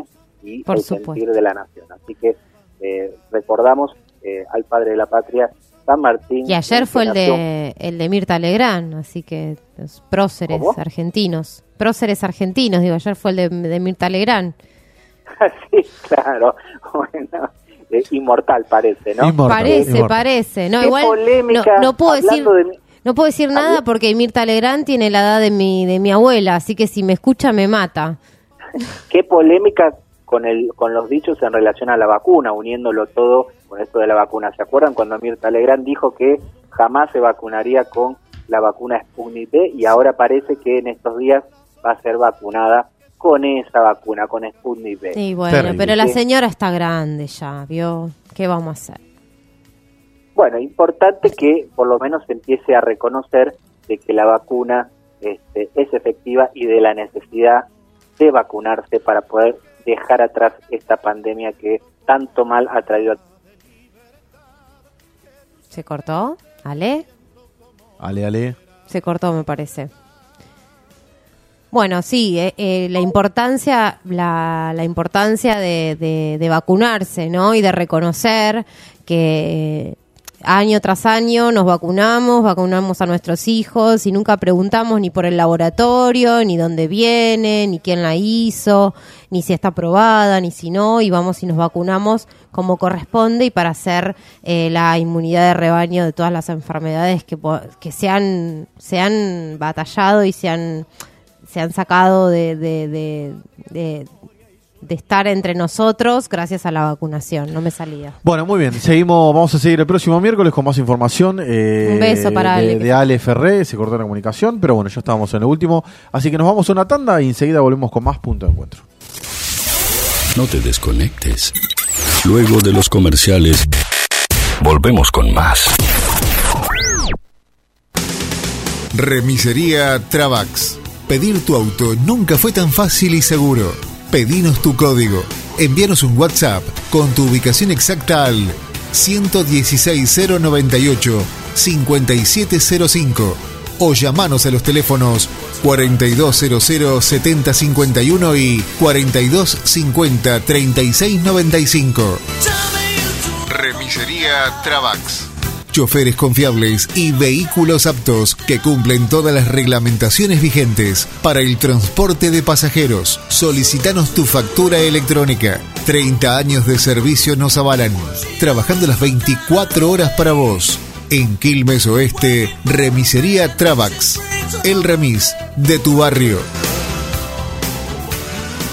y el sentir de la nación. Así que recordamos al padre de la patria, San Martín. Y ayer fue el de Mirta Legrand, así que los próceres argentinos. Próceres argentinos, digo, ayer fue el de Mirta Legrand. Sí, claro. Bueno, inmortal parece, ¿no? Parece. No, igual polémica, no puedo decir nada porque Mirta Legrand tiene la edad de mi abuela, así que si me escucha me mata. Qué polémica con los dichos en relación a la vacuna, uniéndolo todo con esto de la vacuna. ¿Se acuerdan cuando Mirta Legrand dijo que jamás se vacunaría con la vacuna Sputnik V, y ahora parece que en estos días va a ser vacunada con esa vacuna, con Sputnik V? Sí, bueno, terrible. Pero la señora está grande ya, ¿vio? ¿Qué vamos a hacer? Bueno, importante que por lo menos se empiece a reconocer de que la vacuna es efectiva y de la necesidad de vacunarse para poder dejar atrás esta pandemia que tanto mal ha traído. ¿Se cortó? ¿Ale? Ale. Se cortó, me parece. Bueno, sí, la importancia de vacunarse, ¿no? Y de reconocer que año tras año nos vacunamos a nuestros hijos y nunca preguntamos ni por el laboratorio, ni dónde viene, ni quién la hizo, ni si está aprobada, ni si no, y vamos y nos vacunamos como corresponde y para hacer la inmunidad de rebaño de todas las enfermedades que se han batallado y se han sacado de estar entre nosotros gracias a la vacunación. No me salía. Bueno, muy bien. Vamos a seguir el próximo miércoles con más información. Un beso para Ale. De Ale Ferré, se cortó la comunicación, pero bueno, ya estábamos en lo último. Así que nos vamos a una tanda y enseguida volvemos con más Punto de Encuentro. No te desconectes. Luego de los comerciales, volvemos con más. Remisería Travax. Pedir tu auto nunca fue tan fácil y seguro. Pedinos tu código. Envíanos un WhatsApp con tu ubicación exacta al 116-098-5705 o llamanos a los teléfonos 4200-7051 y 4250-3695. Remisería Travax. Choferes confiables y vehículos aptos que cumplen todas las reglamentaciones vigentes para el transporte de pasajeros. Solicítanos tu factura electrónica. 30 años de servicio nos avalan, trabajando las 24 horas para vos. En Quilmes Oeste, Remisería Travax. El remis de tu barrio.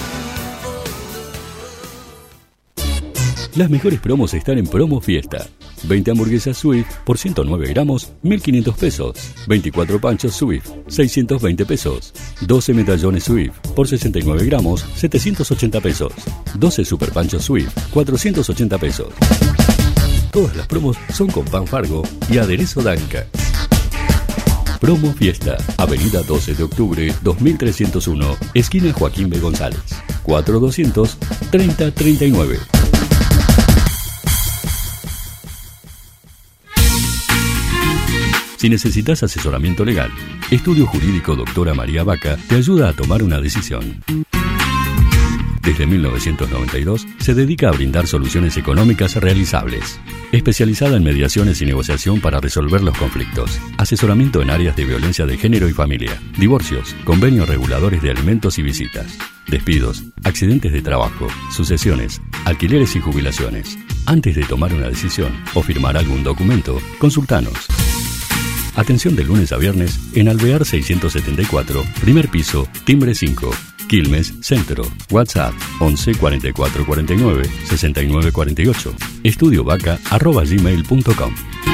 Las mejores promos están en Promo Fiesta. 20 hamburguesas Swift por 109 gramos, 1.500 pesos. 24 panchos Swift, 620 pesos. 12 medallones Swift por 69 gramos, 780 pesos. 12 super panchos Swift, 480 pesos. Todas las promos son con pan Fargo y aderezo Danca. Promo Fiesta, Avenida 12 de Octubre, 2301, esquina Joaquín B. González, 4200-3039. Si necesitas asesoramiento legal, Estudio Jurídico Doctora María Vaca te ayuda a tomar una decisión. Desde 1992 se dedica a brindar soluciones económicas realizables. Especializada en mediaciones y negociación para resolver los conflictos. Asesoramiento en áreas de violencia de género y familia. Divorcios, convenios reguladores de alimentos y visitas. Despidos, accidentes de trabajo, sucesiones, alquileres y jubilaciones. Antes de tomar una decisión o firmar algún documento, consultanos. Atención de lunes a viernes en Alvear 674, primer piso, timbre 5. Quilmes Centro. WhatsApp 11 44 49 69 48. estudiovaca@gmail.com.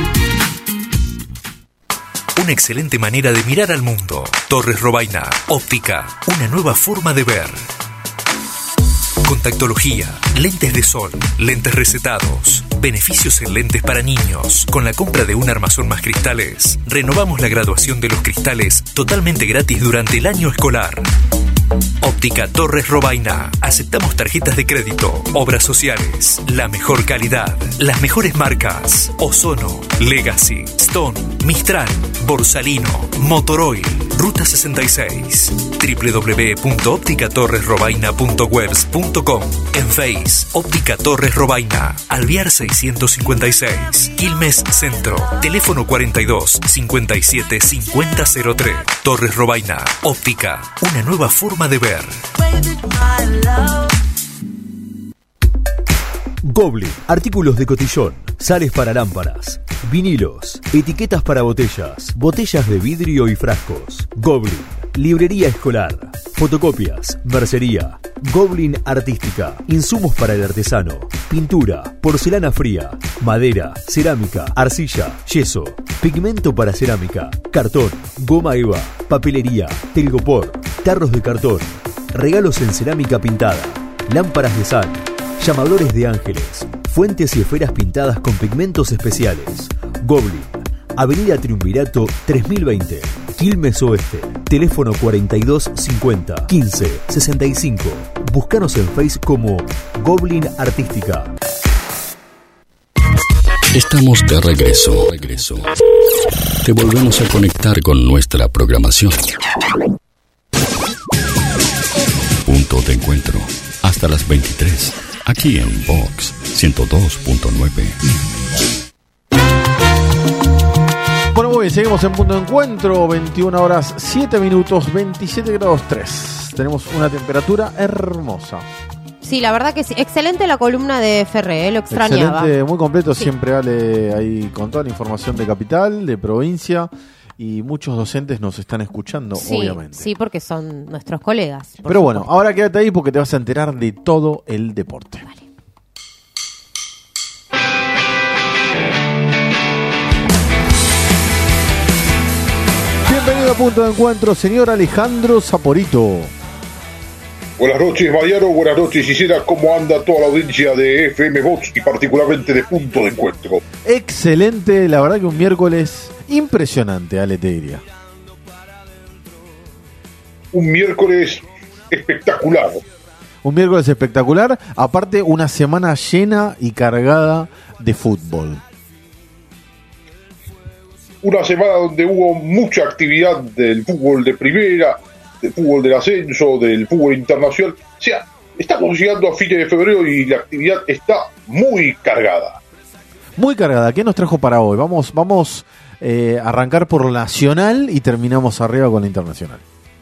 Una excelente manera de mirar al mundo. Torres Robaina. Óptica. Una nueva forma de ver. Contactología, lentes de sol, lentes recetados, beneficios en lentes para niños. Con la compra de un armazón más cristales, renovamos la graduación de los cristales totalmente gratis durante el año escolar. Óptica Torres Robaina. Aceptamos tarjetas de crédito, obras sociales, la mejor calidad, las mejores marcas: Ozono, Legacy, Stone, Mistral, Borsalino, Motoroil, Ruta 66, www.opticatorresrobaina.webs.com. En Face, Óptica Torres Robaina, Alvear 656, Quilmes Centro, teléfono 42 57 5003. Torres Robaina, Óptica, una nueva forma de ver. Goblin, artículos de cotillón, sales para lámparas, vinilos, etiquetas para botellas, botellas de vidrio y frascos. Goblin, librería escolar, fotocopias, mercería. Goblin Artística, insumos para el artesano, pintura, porcelana fría, madera, cerámica, arcilla, yeso, pigmento para cerámica, cartón, goma eva, papelería, telgopor, tarros de cartón, regalos en cerámica pintada, lámparas de sal, llamadores de ángeles, fuentes y esferas pintadas con pigmentos especiales. Goblin, Avenida Triunvirato 3020, Quilmes Oeste, teléfono 42 50 15 65. Búscanos en Face como Goblin Artística. Estamos de regreso. Te volvemos a conectar con nuestra programación. Punto de encuentro. Hasta las 23. Aquí en Vox 102.9. Bueno, muy bien, seguimos en Punto de Encuentro, 21 horas 7 minutos, 27 grados 3. Tenemos una temperatura hermosa. Sí, la verdad que sí. Excelente la columna de Ferré, lo extrañaba. Excelente, muy completo, sí. Siempre Ale ahí con toda la información de capital, de provincia, y muchos docentes nos están escuchando, sí, obviamente. Sí, porque son nuestros colegas. Pero bueno, ahora quédate ahí porque te vas a enterar de todo el deporte. Vale. Bienvenido a Punto de Encuentro, señor Alejandro Saporito. Buenas noches, Mariano. Buenas noches, Gisela. ¿Cómo anda toda la audiencia de FM Vox y particularmente de Punto de Encuentro? Excelente, la verdad que un miércoles impresionante, Ale, te diría. Un miércoles espectacular. Un miércoles espectacular, aparte una semana llena y cargada de fútbol. Una semana donde hubo mucha actividad del fútbol de primera, del fútbol del ascenso, del fútbol internacional. O sea, estamos llegando a fines de febrero y la actividad está muy cargada. Muy cargada. ¿Qué nos trajo para hoy? Vamos a arrancar por la nacional y terminamos arriba con la internacional.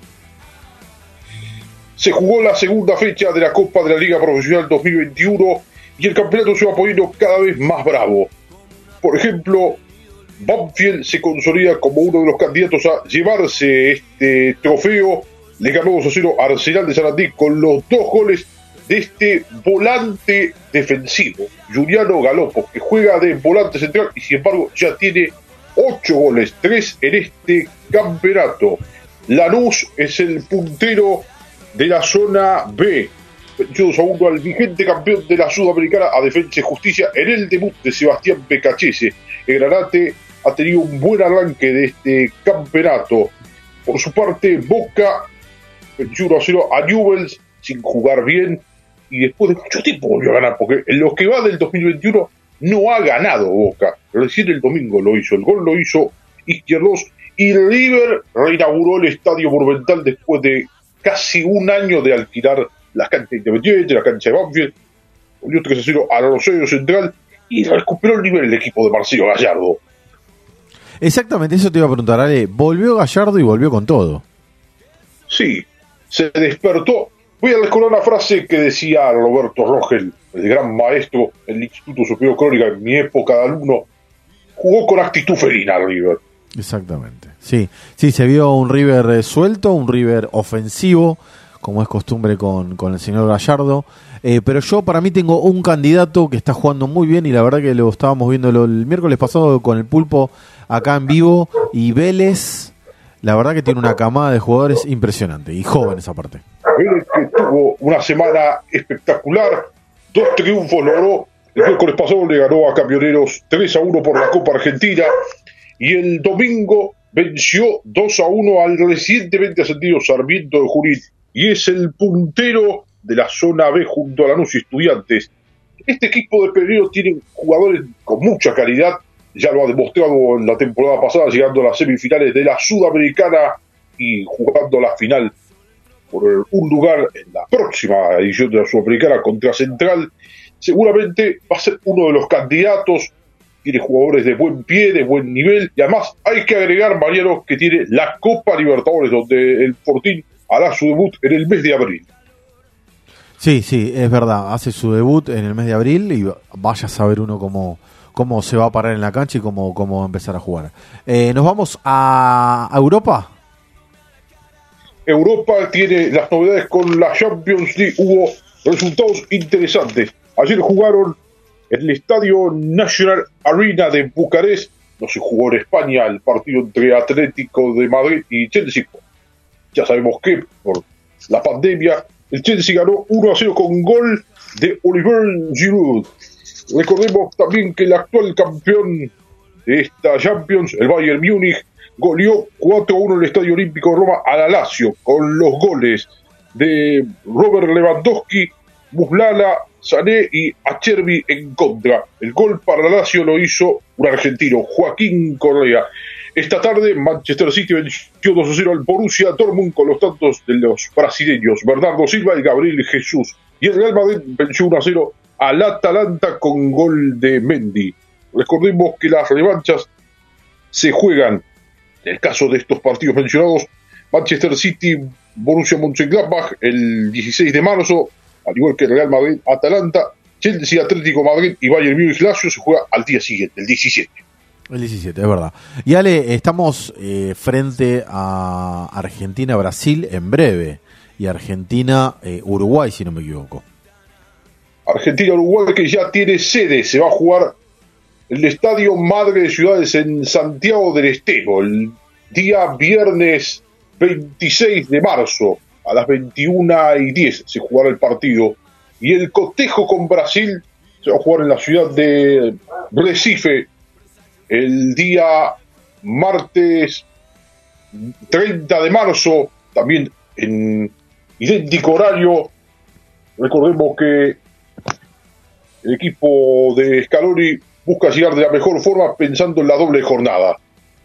Se jugó la segunda fecha de la Copa de la Liga Profesional 2021 y el campeonato se va poniendo cada vez más bravo. Por ejemplo, Banfield se consolida como uno de los candidatos a llevarse este trofeo. Le ganó 2-0 a Arsenal de Sarandí con los 2 goles de este volante defensivo, Giuliano Galoppo, que juega de volante central y sin embargo ya tiene 8 goles, 3 en este campeonato. Lanús es el puntero de la zona B, venció 2-1 al vigente campeón de la Sudamericana, a Defensa y Justicia, en el debut de Sebastián Becachese. El Granate ha tenido un buen arranque de este campeonato. Por su parte, Boca venció 1-0 a Newell's sin jugar bien y después de mucho tiempo volvió a ganar, porque en lo que va del 2021 no ha ganado Boca. Recién el domingo lo hizo, el gol lo hizo Izquierdos, y River reinauguró el Estadio Monumental después de casi un año de alquilar las canchas de Independiente, la cancha de Banfield. Volvió 3-0 a Rosario Central y recuperó el nivel del equipo de Marcelo Gallardo. Exactamente, eso te iba a preguntar, Ale. Volvió Gallardo y volvió con todo. Sí, se despertó. Voy a recordar una frase que decía Roberto Rogel, el gran maestro del Instituto Superior Crónica en mi época de alumno. Jugó con actitud felina River. Exactamente, sí, se vio un River suelto, un River ofensivo, como es costumbre con el señor Gallardo, pero yo para mí tengo un candidato que está jugando muy bien y la verdad que lo estábamos viendo el miércoles pasado con el Pulpo acá en vivo, y Vélez, la verdad que tiene una camada de jugadores impresionante y jóvenes aparte. Vélez, que tuvo una semana espectacular, 2 triunfos logró. El miércoles pasado le ganó a Camioneros 3-1 por la Copa Argentina y el domingo venció 2-1 al recientemente ascendido Sarmiento de Junín y es el puntero de la zona B junto a Lanús y Estudiantes. Este equipo de Pedrero tiene jugadores con mucha calidad, ya lo ha demostrado en la temporada pasada, llegando a las semifinales de la Sudamericana y jugando la final por un lugar en la próxima edición de la Sudamericana contra Central. Seguramente va a ser uno de los candidatos, tiene jugadores de buen pie, de buen nivel, y además hay que agregar, Mariano, que tiene la Copa Libertadores, donde el Fortín hará su debut en el mes de abril. Sí, es verdad, hace su debut en el mes de abril y vaya a saber uno cómo se va a parar en la cancha y cómo va a empezar a jugar. ¿Nos vamos a Europa? Europa tiene las novedades con la Champions League, hubo resultados interesantes. Ayer jugaron en el Estadio National Arena de Bucarest, no se jugó en España el partido entre Atlético de Madrid y Chelsea. Ya sabemos que por la pandemia el Chelsea ganó 1-0 con gol de Oliver Giroud. Recordemos también que el actual campeón de esta Champions, el Bayern Múnich, goleó 4-1 en el Estadio Olímpico de Roma a la Lazio con los goles de Robert Lewandowski, Muslala, Sané y Acerbi en contra. El gol para la Lazio lo hizo un argentino, Joaquín Correa. Esta tarde Manchester City venció 2-0 al Borussia Dortmund con los tantos de los brasileños Bernardo Silva y Gabriel Jesús. Y el Real Madrid venció 1-0 al Atalanta con gol de Mendy. Recordemos que las revanchas se juegan, en el caso de estos partidos mencionados, Manchester City, Borussia Mönchengladbach el 16 de marzo, al igual que Real Madrid, Atalanta, Chelsea, Atlético Madrid y Bayern Múnich Lazio se juega al día siguiente, el 17. El 17, es verdad. Y Ale, estamos frente a Argentina-Brasil en breve y Argentina-Uruguay, si no me equivoco. Argentina-Uruguay que ya tiene sede, se va a jugar en el Estadio Madre de Ciudades en Santiago del Estero, el día viernes 26 de marzo. A las 21:10 se jugará el partido. Y el cotejo con Brasil se va a jugar en la ciudad de Recife el día martes 30 de marzo, también en idéntico horario. Recordemos que el equipo de Scaloni busca llegar de la mejor forma pensando en la doble jornada.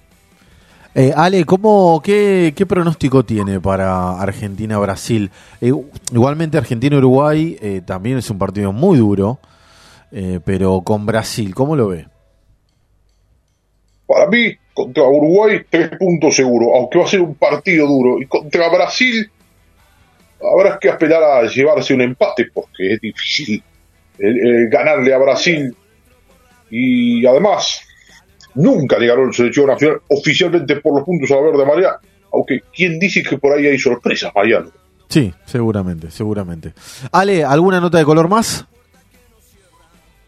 Ale, ¿qué pronóstico tiene para Argentina-Brasil? Igualmente Argentina-Uruguay también es un partido muy duro, pero con Brasil, ¿cómo lo ve? Para mí, contra Uruguay, 3 puntos seguro, aunque va a ser un partido duro. Y contra Brasil, habrá que apelar a llevarse un empate, porque es difícil ganarle a Brasil. Y además, nunca le ganó el selección nacional oficialmente por los puntos a la verde amarilla, aunque ¿quién dice que por ahí hay sorpresas, Mariano? Sí, seguramente. Ale, ¿alguna nota de color más?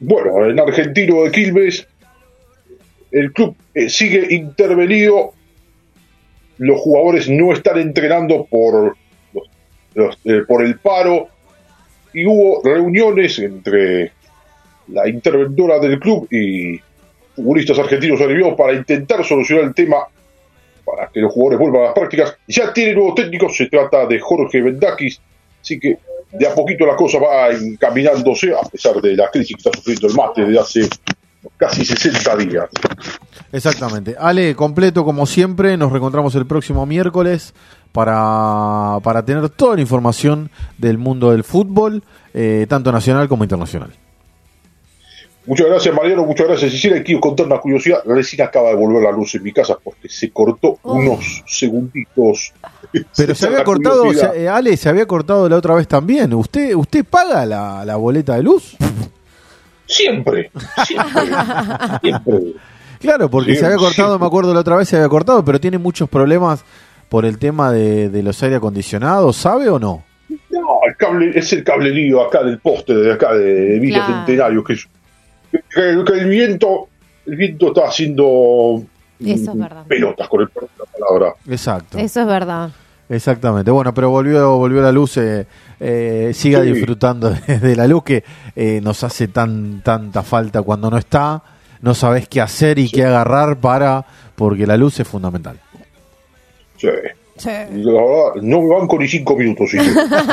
Bueno, en Argentino de Quilmes, el club sigue intervenido. Los jugadores no están entrenando por el paro, y hubo reuniones entre la interventora del club y futbolistas argentinos aliviados para intentar solucionar el tema para que los jugadores vuelvan a las prácticas. Ya tiene nuevo técnico, se trata de Jorge Bendakis, así que de a poquito la cosa va encaminándose, a pesar de la crisis que está sufriendo el mate desde hace casi 60 días. Exactamente. Ale, completo como siempre, nos reencontramos el próximo miércoles para tener toda la información del mundo del fútbol, tanto nacional como internacional. Muchas gracias, Mariano, muchas gracias, Cecilia. Quiero contar una curiosidad: recién acaba de volver la luz en mi casa porque se cortó unos segunditos. Pero se había cortado, Ale, se había cortado la otra vez también. ¿Usted paga la boleta de luz? Siempre. Claro, porque se había cortado, me acuerdo la otra vez se había cortado, pero tiene muchos problemas por el tema de los aire acondicionados, ¿sabe o no? No, el cable es el cablerío acá del poste de acá de Villa Centenario, que el viento está haciendo pelotas, con el perdón de la palabra. Exacto. Eso es verdad. Exactamente. Bueno, pero volvió la luz. Siga disfrutando de la luz que nos hace tanta falta cuando no está. No sabés qué hacer y qué agarrar porque la luz es fundamental. Sí. La verdad, no me banco ni 5 minutos. ¿Sí?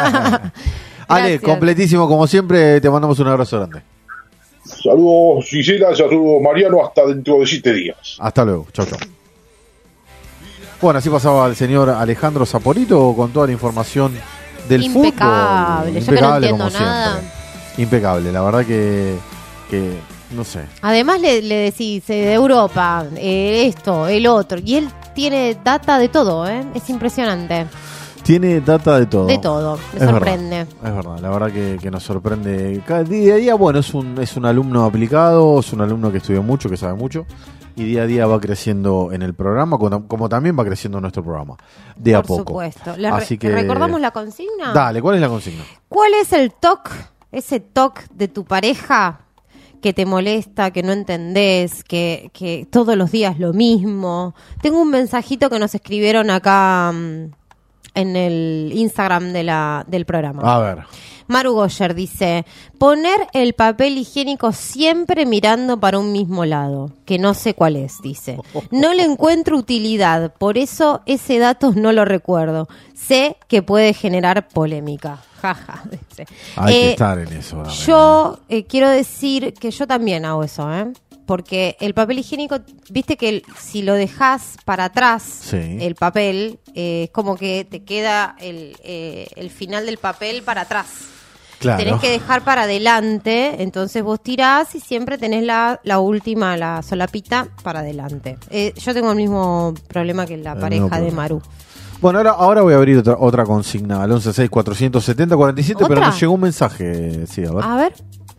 Ale, completísimo como siempre. Te mandamos un abrazo grande. Saludos, Gisela, saludos, Mariano, hasta dentro de 7 días. Hasta luego, chau. Bueno, así pasaba el señor Alejandro Saporito con toda la información del impecable. fútbol. Yo que no entiendo nada. Impecable, la verdad que no sé. Además le decís de Europa, esto, el otro, y él tiene data de todo, es impresionante. Tiene data de todo. De todo, me sorprende. Es verdad, la verdad que nos sorprende cada día a día. Bueno, es un alumno aplicado, es un alumno que estudió mucho, que sabe mucho, y día a día va creciendo en el programa, como también va creciendo nuestro programa, de a poco. Por supuesto. Así que ¿Recordamos la consigna? Dale, ¿cuál es la consigna? ¿Cuál es el ese toque de tu pareja que te molesta, que no entendés, que todos los días lo mismo? Tengo un mensajito que nos escribieron acá en el Instagram del programa. A ver. Maru Goyer dice: poner el papel higiénico siempre mirando para un mismo lado, que no sé cuál es, dice. No le encuentro utilidad, por eso ese dato no lo recuerdo. Sé que puede generar polémica. Jaja. Hay que estar en eso. Yo quiero decir que yo también hago eso, porque el papel higiénico, viste que si lo dejas para atrás, el papel, es como que te queda el final del papel para atrás. Claro. Tenés que dejar para adelante, entonces vos tirás y siempre tenés la última, la solapita para adelante. Yo tengo el mismo problema que la pareja de Maru. Bueno, ahora voy a abrir otra consigna al 11647047, pero nos llegó un mensaje. Sí, a ver.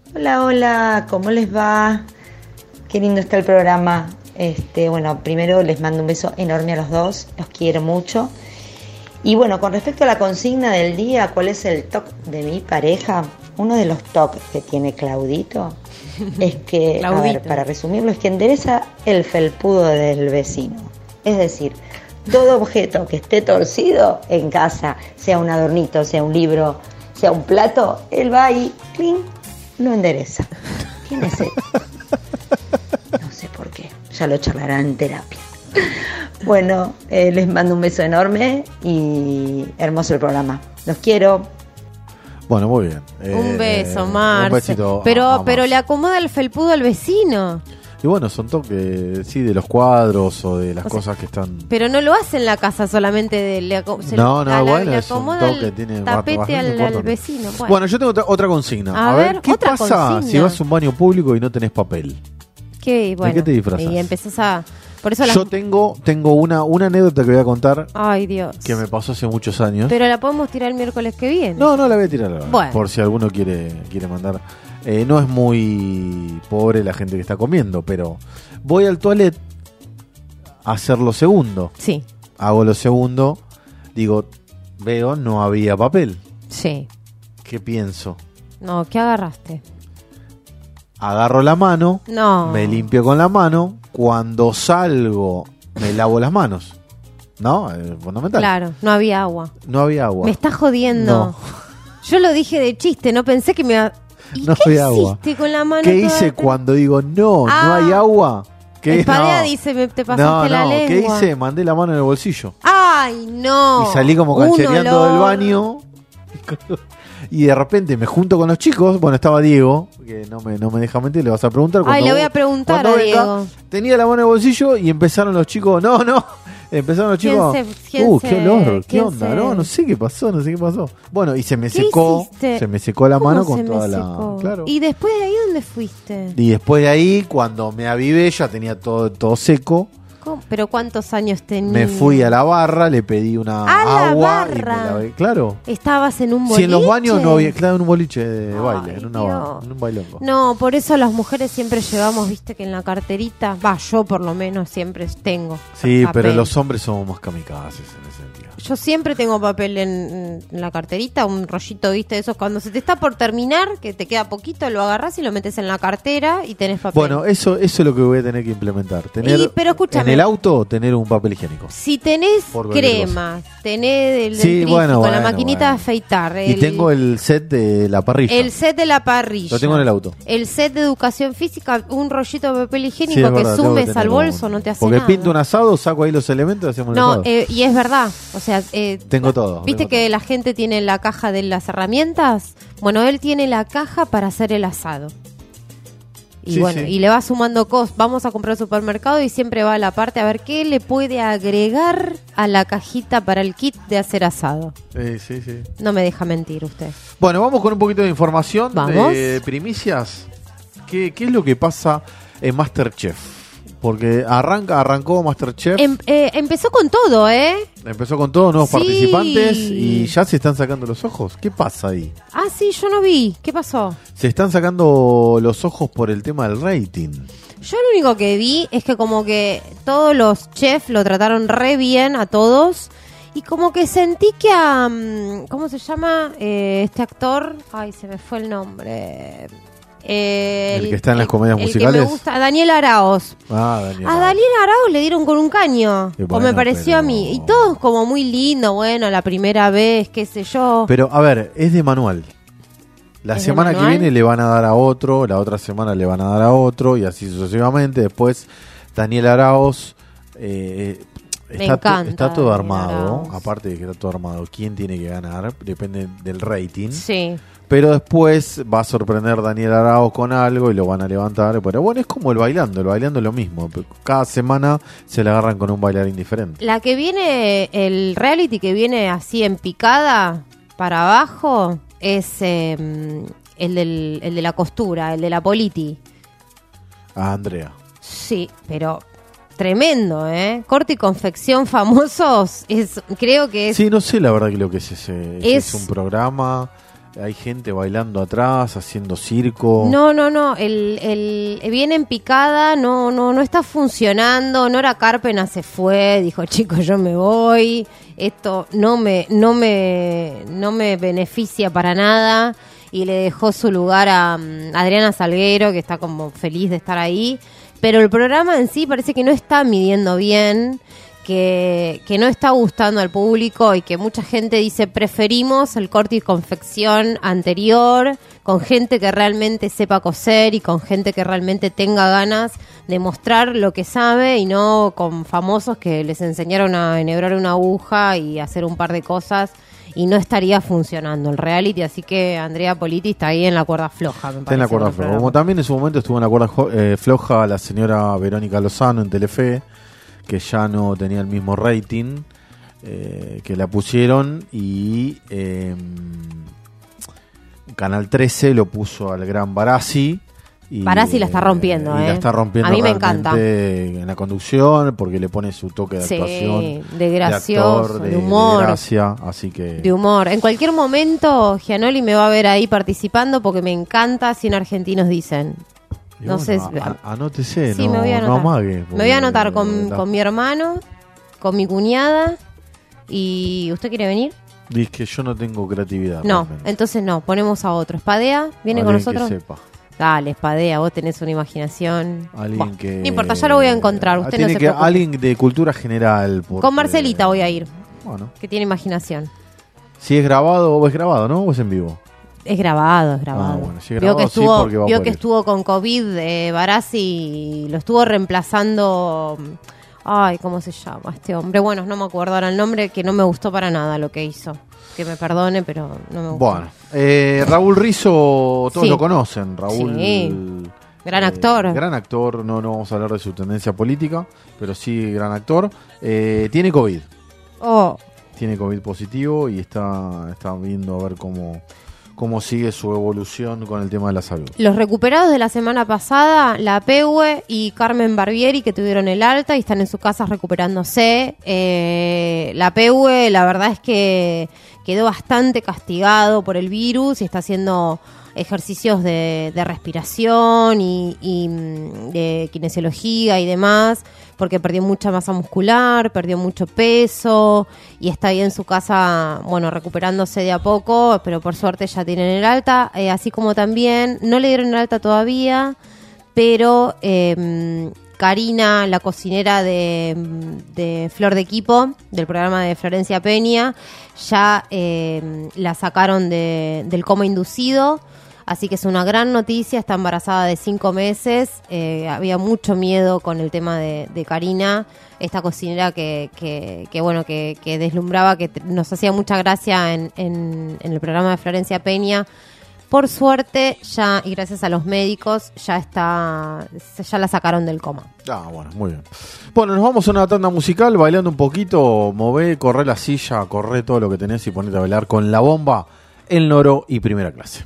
Hola, ¿cómo les va? Qué lindo está el programa. Bueno, primero les mando un beso enorme a los dos, los quiero mucho. Y bueno, con respecto a la consigna del día, ¿cuál es el toque de mi pareja? Uno de los toques que tiene Claudito es que, a ver, para resumirlo, es que endereza el felpudo del vecino. Es decir, todo objeto que esté torcido en casa, sea un adornito, sea un libro, sea un plato, él va y ¡cling!, lo endereza. ¿Quién es él? No sé por qué, ya lo charlarán en terapia. Bueno, les mando un beso enorme y hermoso el programa. Los quiero. Bueno, muy bien. Un beso, Marce. Un besito. Pero le acomoda el felpudo al vecino. Y bueno, son toques, sí, de los cuadros o de las cosas que están... Pero no lo hace en la casa solamente. Le acomoda el tapete al vecino. Bueno, yo tengo otra consigna. A ver, ¿qué pasa si vas a un baño público y no tenés papel? ¿De qué te disfrazas? Y empezás a... Por eso yo tengo una anécdota que voy a contar. Ay, Dios. Que me pasó hace muchos años. Pero la podemos tirar el miércoles que viene. No la voy a tirar ahora. Bueno. Por si alguno quiere mandar. No es muy pobre la gente que está comiendo, pero voy al toilet a hacer lo segundo. Sí. Hago lo segundo, veo, no había papel. Sí. ¿Qué pienso? No, ¿qué agarraste? agarro la mano, No. me limpio con la mano, cuando salgo me lavo las manos. ¿No? Fundamental. Claro, no había agua. No había agua. Me estás jodiendo. No. Yo lo dije de chiste, no pensé que me iba... ¿Y No qué había agua. hiciste con la mano? ¿Qué toda hice te- cuando digo no hay agua? ¿Qué? Espadea No. dice, te pasaste la lengua. ¿Qué hice? Mandé la mano en el bolsillo. Ay, no. Y salí como Un canchereando olor. del baño. Y de repente me junto con los chicos. Bueno, estaba Diego, que no me deja mentir, le vas a preguntar. Ay, cuando le voy vos- a preguntar cuando a venga, Diego. Tenía la mano en el bolsillo y empezaron los chicos. Empezaron los chicos. ¿Quién Qué se- olor, qué quién onda, se- no sé qué pasó, no sé qué pasó. Bueno, y se me ¿Qué secó, hiciste? se me secó la ¿Cómo mano se con me toda la. secó? Claro. ¿Y después de ahí dónde fuiste? Y después de ahí, cuando me avivé, ya tenía todo seco. ¿Cómo? ¿Pero cuántos años tenías? Me fui a la barra, le pedí una ¿A la agua y me barra? lavé. Claro. ¿Estabas en un boliche? Si en los baños no había, claro, en un boliche de baile, Ay, en un bailongo. No, por eso las mujeres siempre llevamos, viste, que en la carterita, yo por lo menos siempre tengo. Sí, papel. pero los hombres somos más kamikazes en ese sentido. Yo siempre tengo papel en la carterita, un rollito, viste, de esos cuando se te está por terminar, que te queda poquito, lo agarras y lo metes en la cartera y tenés papel. Bueno, eso es lo que voy a tener que implementar. Tener, pero escúchame. en el auto, tener un papel higiénico. Si tenés Por cualquier cremas, tenés el Sí, dentífrico, bueno, la bueno, maquinita bueno. de afeitar, Y tengo el set de la parrilla. el set de la parrilla. Lo tengo en el auto. El set de educación física, un rollito de papel higiénico Sí, es que verdad, tengo que sumes tener al bolso, uno. no te hace Porque nada. pinto un asado, saco ahí los elementos y hacemos un No, asado. y es verdad, o sea, Tengo todo. ¿viste tengo que la gente tiene la caja de las herramientas? Bueno, él tiene la caja para hacer el asado. Y Sí, bueno, sí. y le va sumando cosas. Vamos a comprar al supermercado y siempre va a la parte a ver qué le puede agregar a la cajita para el kit de hacer asado. Sí, sí. No me deja mentir usted. Bueno, vamos con un poquito de información ¿Vamos? de primicias. ¿Qué es lo que pasa en MasterChef? Porque arrancó MasterChef, Empezó con todo, ¿eh? empezó con todos nuevos Sí. participantes y ya se están sacando los ojos. ¿Qué pasa ahí? Ah, sí, yo no vi. ¿Qué pasó? Se están sacando los ojos por el tema del rating. Yo lo único que vi es que como que todos los chefs lo trataron re bien a todos y como que sentí que a... ¿cómo se llama? Este actor. Ay, se me fue el nombre. El que está en las comedias el musicales. que me gusta, Daniel Araoz. Daniel. A Daniel Araoz le dieron con un caño, Y o bueno, me pareció pero- a mí. Y todos como muy lindo, bueno, la primera vez, qué sé yo. Pero, a ver, es de manual. La ¿Es de semana que manual? viene le van a dar a otro, la otra semana le van a dar a otro, y así sucesivamente. Después, Daniel Araoz encanta está todo Daniel armado. Araoz. Aparte de que está todo armado, ¿quién tiene que ganar? Depende del rating. Sí. Pero después va a sorprender Daniel Araoz con algo y lo van a levantar. Pero bueno, es como el bailando es lo mismo. Cada semana se le agarran con un bailarín diferente. La que viene, el reality que viene así en picada para abajo es el de la costura, el de la politi. A Andrea. Sí, pero tremendo, ¿eh? Corte y confección famosos, creo que es... Sí, no sé la verdad que lo que es ese. Es- Es un programa, hay gente bailando atrás, haciendo circo. No, el viene en picada, no está funcionando. Nora Carpena se fue, dijo, chicos, yo me voy. Esto no me beneficia para nada. Y le dejó su lugar a Adriana Salguero, que está como feliz de estar ahí. Pero el programa en sí parece que no está midiendo bien, que no está gustando al público y que mucha gente dice preferimos el corte y confección anterior, con gente que realmente sepa coser y con gente que realmente tenga ganas de mostrar lo que sabe y no con famosos que les enseñaron a enhebrar una aguja y hacer un par de cosas y no estaría funcionando el reality, así que Andrea Politi está ahí en la cuerda floja, me Está en la parece, cuerda con el floja. programa. Como también en su momento estuvo en la cuerda floja la señora Verónica Lozano en Telefe, que ya no tenía el mismo rating, que la pusieron y Canal 13 lo puso al gran Barassi. Y, Barassi la está rompiendo, y ¿eh? la está rompiendo A mí me realmente encanta. en la conducción, porque le pone su toque de Sí, actuación, de gracioso, actor, de humor. de gracia, así que De humor. En cualquier momento Gianoli me va a ver ahí participando porque me encanta 100 argentinos dicen. y No bueno, sé, anótese, sí, no, me voy a no anotar. amague, Me voy porque a anotar con, la- con mi hermano, con mi cuñada. ¿Y usted quiere venir? Dice que yo no tengo creatividad. No, realmente. entonces no, ponemos a otro. ¿Espadea? ¿Viene con Alguien que nosotros? sepa. Dale, Espadea, vos tenés una imaginación. Alguien que... No importa, ya lo voy a encontrar. Usted tiene no se que preocupe. alguien de cultura general. Porque... Con Marcelita voy a ir. Bueno. Que tiene imaginación. Si es grabado o es grabado, ¿no? ¿O es en vivo? Es grabado, es grabado. Bueno, si es grabado, vio que estuvo con COVID, Barassi, lo estuvo reemplazando. Ay, ¿cómo se llama este hombre? Bueno, no me acuerdo ahora el nombre, que no me gustó para nada lo que hizo. Que me perdone, pero no me gustó. Bueno, Raúl Rizzo, todos Sí. lo conocen. Raúl, Sí. Gran actor. Gran actor, no vamos a hablar de su tendencia política, pero sí gran actor. Tiene COVID. Tiene COVID positivo y está viendo a ver cómo sigue su evolución con el tema de la salud. Los recuperados de la semana pasada, la Pegue y Carmen Barbieri, que tuvieron el alta y están en sus casas recuperándose. La Pegue, la verdad es que quedó bastante castigado por el virus y está haciendo ejercicios de respiración y de kinesiología y demás, porque perdió mucha masa muscular, perdió mucho peso y está ahí en su casa, bueno, recuperándose de a poco, pero por suerte ya tienen el alta, así como también, no le dieron el alta todavía, pero Karina, la cocinera de Flor de Equipo, del programa de Florencia Peña, ya la sacaron del coma inducido. Así que es una gran noticia, está embarazada de 5 meses, había mucho miedo con el tema de Karina, esta cocinera que deslumbraba, que nos hacía mucha gracia en el programa de Florencia Peña. Por suerte, ya, y gracias a los médicos, ya la sacaron del coma. Bueno, muy bien. Bueno, nos vamos a una tanda musical, bailando un poquito, corré la silla, corré todo lo que tenés y ponete a bailar con La Bomba, El Noro y Primera Clase.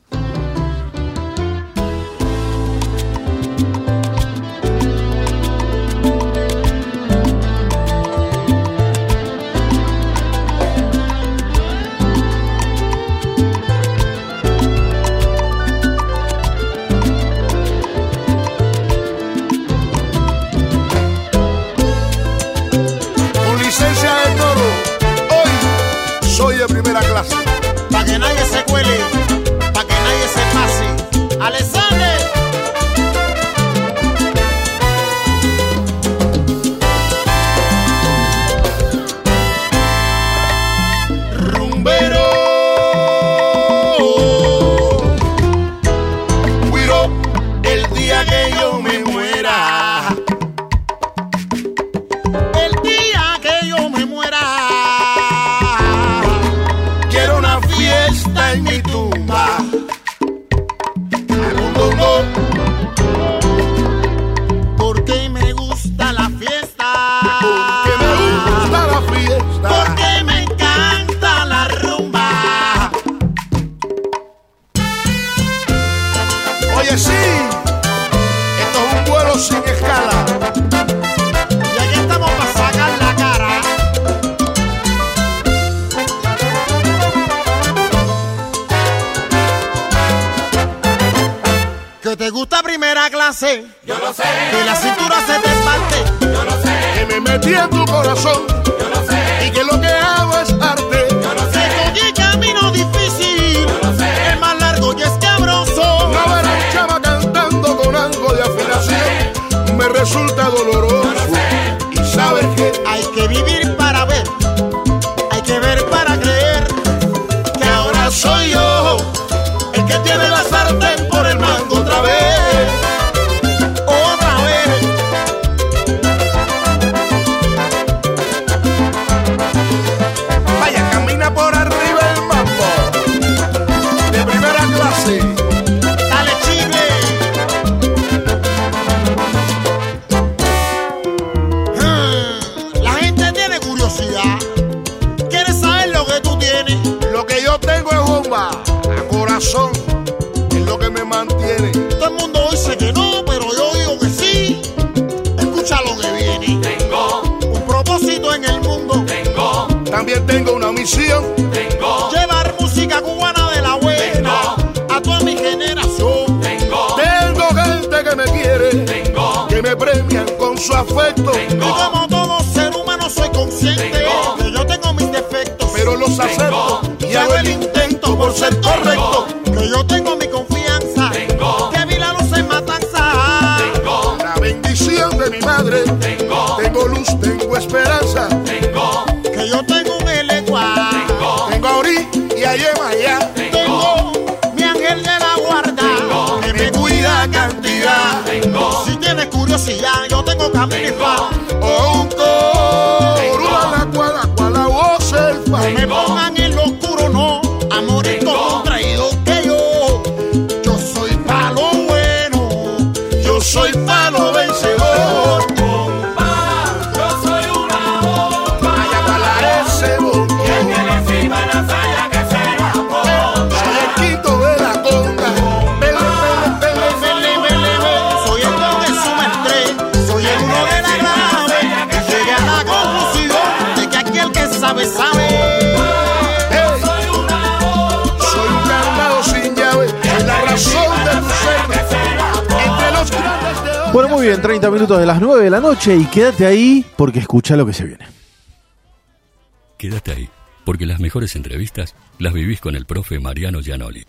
Primera clase, pa' que nadie se cuele, pa' que nadie se pase. ¡Alexander! Rumbero, cuiro el día que yo me muera. El día que yo me muera. Fiesta en mi tumba. Porque me gusta la fiesta. Porque me gusta la fiesta. Porque me encanta la rumba. Oye, sí, esto es un vuelo sin escala. Y aquí estamos para sacar la cara. Que te gusta primera clase, yo lo sé. Que la cintura se te parte, yo lo sé. Que me metí en tu corazón, yo lo sé. Y que lo que hago es arte, yo lo sé. Que cogí camino difícil, yo lo sé. Es más largo y escabroso. No ver a chava cantando con algo de afinación me resulta doloroso. Yo lo sé. Y sabes que hay que vivir para ver, hay que ver para creer. Que ahora soy yo el que tiene la sartén por el mango otra vez. Otra vez. Vaya, camina por arriba el mambo. De primera clase. Dale, chicle. La gente tiene curiosidad. Quiere saber lo que tú tienes. Lo que yo tengo es bomba. Corazón es lo que me mantiene. Todo el mundo dice que no, pero yo digo que sí. Escucha lo que viene. Tengo un propósito en el mundo. Tengo también tengo una misión. Tengo llevar música cubana de la buena a toda mi generación. Tengo gente que me quiere. Tengo que me premian con su afecto. Tengo y como todo ser humano soy consciente que yo tengo mis defectos, pero los acepto y hago el intento por ser correcto. Que yo tengo mi confianza, que Yo tengo un L4. Tengo a Ori y a Yemayá. Tengo mi ángel de la guarda que me cuida cantidad. Si tienes curiosidad, yo tengo Camila o un coro a la cual la voz el fa. Me pongan en lo oscuro, no, amores como traído que yo soy palo bueno, yo soy palo vencedor. Yo soy una bomba, vaya para ese bote. Y el que le sirva la saya que se la ponga. Soy el quito de la conga. Soy el don de su maestre, soy el uno de la grave, que llegue a la conclusión de que aquí el que sabe, sabe. Soy un armado sin llave, soy la razón de tu ser. Entre los grandes de hoy. Bueno, muy bien, 30 minutos de las 9 de la noche y quédate ahí porque escucha lo que se viene. Quédate ahí, porque las mejores entrevistas las vivís con el profe Mariano Gianoli.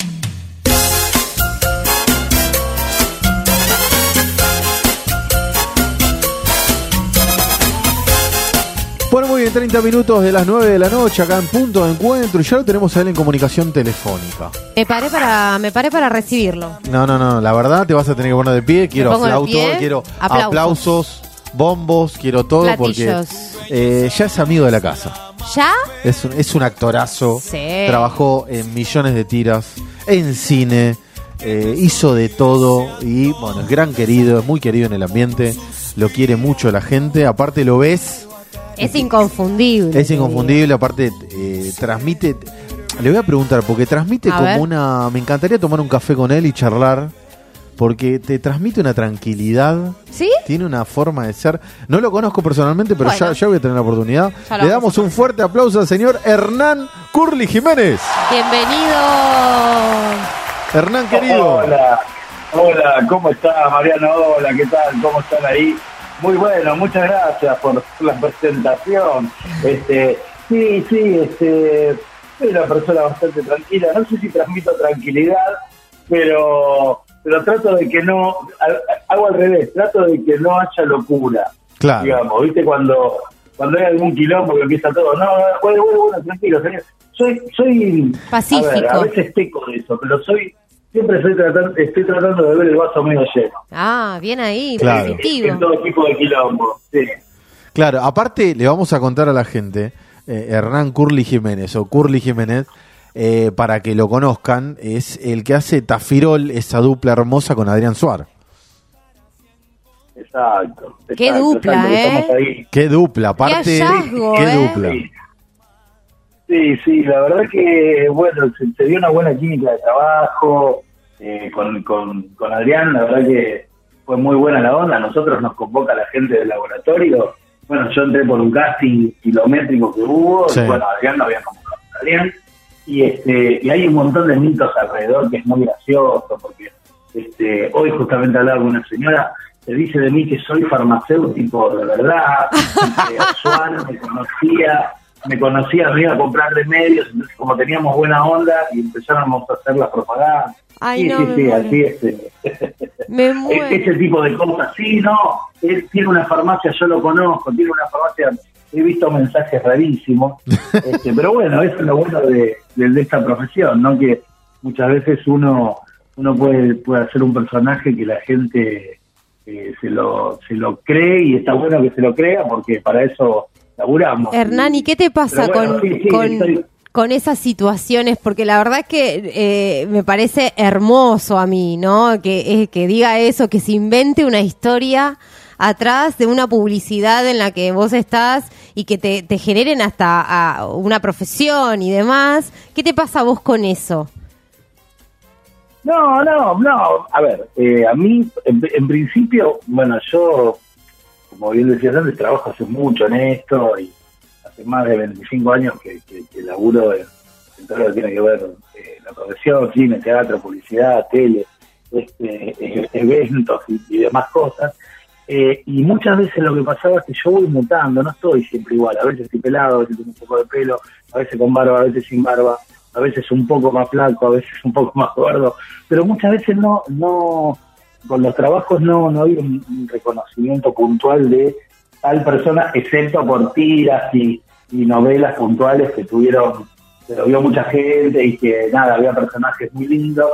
Bueno, muy bien, 30 minutos de las 9 de la noche acá en Punto de Encuentro y ya lo tenemos a él en comunicación telefónica. Me paré para recibirlo. No, la verdad te vas a tener que poner de pie, quiero flauto, quiero aplausos, bombos, quiero todo. Platillos. Porque ya es amigo de la casa. ¿Ya? Es un actorazo, Sí. Trabajó en millones de tiras, en cine, hizo de todo y bueno, es gran querido, es muy querido en el ambiente, lo quiere mucho la gente, aparte lo ves. Es inconfundible. Es inconfundible, aparte transmite, le voy a preguntar, porque transmite como una, me encantaría tomar un café con él y charlar, porque te transmite una tranquilidad. ¿Sí? Tiene una forma de ser, no lo conozco personalmente, pero Bueno. ya voy a tener la oportunidad. Ya lo Le vamos damos un fuerte aplauso al señor Hernán Curly Jiménez. Bienvenido. Hernán, querido. Hola, ¿cómo está Mariano? Hola, ¿qué tal? ¿Cómo están ahí? Muy bueno, muchas gracias por la presentación. Sí, soy una persona bastante tranquila. No sé si transmito tranquilidad, pero trato de que no, hago al revés, trato de que no haya locura. Claro. Digamos, ¿viste? Cuando hay algún quilombo que empieza todo, bueno, tranquilo, señor. Soy pacífico. A veces peco de eso, pero siempre estoy tratando de ver el vaso medio lleno. Ah, bien ahí, Claro. positivo. En todo tipo de quilombo, sí. Claro, aparte le vamos a contar a la gente, Hernán Curly Jiménez o Curly Jiménez, para que lo conozcan, es el que hace Tafirol, esa dupla hermosa con Adrián Suar. Exacto. Qué dupla, estamos ahí. Qué dupla, aparte, Qué hallazgo, qué dupla. Sí, la verdad que, bueno, se dio una buena química de trabajo con Adrián, la verdad que fue muy buena la onda. Nosotros nos convoca la gente del laboratorio. Bueno, yo entré por un casting kilométrico que hubo, Sí. y bueno, Adrián no había convocado a Adrián. Y hay un montón de mitos alrededor que es muy gracioso, porque hoy justamente hablaba con una señora que dice de mí que soy farmacéutico de verdad, Suárez me conocía, me iba a comprar remedios, entonces como teníamos buena onda y empezáramos a hacer la propaganda. Ay, Sí, así Me muero. ese tipo de cosas. Sí, no, él tiene una farmacia, yo lo conozco, tiene una farmacia, he visto mensajes rarísimos, pero bueno, eso es lo bueno de esta profesión, ¿no? Que muchas veces uno puede hacer un personaje que la gente se lo cree, y está bueno que se lo crea porque para eso laburamos. Hernán, ¿y qué te pasa Pero bueno, con esas situaciones? Porque la verdad es que me parece hermoso a mí, ¿no? Que diga eso, que se invente una historia atrás de una publicidad en la que vos estás y que te generen hasta una profesión y demás. ¿Qué te pasa a vos con eso? No. A ver, a mí, en principio, bueno, yo, como bien decías antes, trabajo hace mucho en esto y hace más de 25 años que laburo en todo lo que tiene que ver la profesión, cine, teatro, publicidad, tele, eventos y demás cosas. Y muchas veces lo que pasaba es que yo voy mutando, no estoy siempre igual. A veces estoy pelado, a veces tengo un poco de pelo, a veces con barba, a veces sin barba, a veces un poco más flaco, a veces un poco más gordo, pero muchas veces no con los trabajos no había un reconocimiento puntual de tal persona, excepto por tiras y y novelas puntuales que tuvieron, que lo vio mucha gente y que nada, había personajes muy lindos.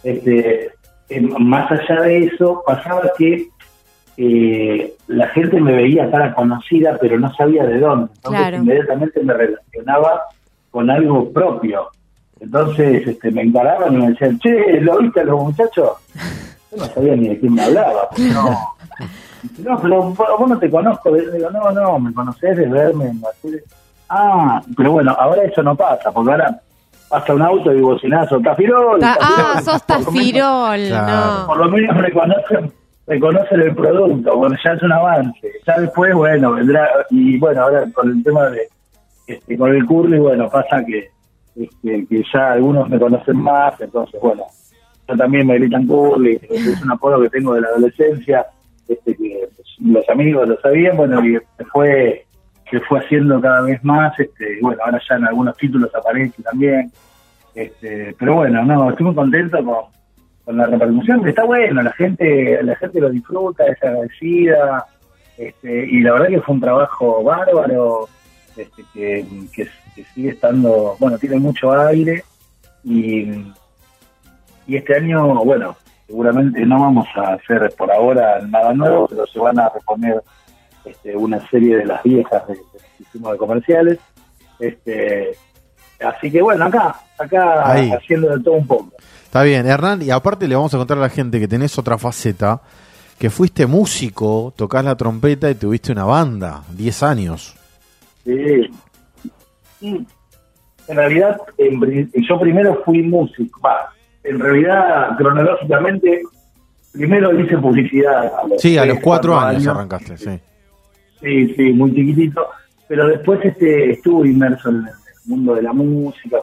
Más allá de eso, pasaba que la gente me veía cara conocida, pero no sabía de dónde. Entonces inmediatamente me relacionaba con algo propio. Entonces me encaraban y me decían, che, ¿lo viste a los muchachos? Yo no sabía ni de quién me hablaba. No, pero vos no te conozco. Yo digo, no, me conocés de verme en la tele. Ah, pero bueno, ahora eso no pasa, porque ahora pasa un auto y bocinazo, Tafirol. Sos Tafirol, no. Por lo menos reconocen el producto, bueno, ya es un avance. Ya después, bueno, vendrá, y bueno, ahora con el tema de, con el curly, bueno, pasa que ya algunos me conocen más, entonces, bueno, yo también me gritan curly, es un apodo que tengo de la adolescencia, que pues, los amigos lo sabían, bueno, y se fue haciendo cada vez más, bueno, ahora ya en algunos títulos aparece también, pero bueno, no, estoy muy contento con la repercusión, que está bueno, la gente lo disfruta, es agradecida, y la verdad que fue un trabajo bárbaro, que sigue estando, bueno, tiene mucho aire, y este año, bueno, seguramente no vamos a hacer por ahora nada nuevo, pero se van a reponer una serie de las viejas de hicimos de comerciales, así que bueno, acá ahí, haciendo de todo un poco. Está bien, Hernán, y aparte le vamos a contar a la gente que tenés otra faceta, que fuiste músico, tocás la trompeta y tuviste una banda, 10 años. Sí. En realidad, yo primero fui músico, en realidad, cronológicamente, primero hice publicidad. A los 4 años arrancaste, sí. Sí, muy chiquitito, pero después estuve inmerso en el mundo de la música,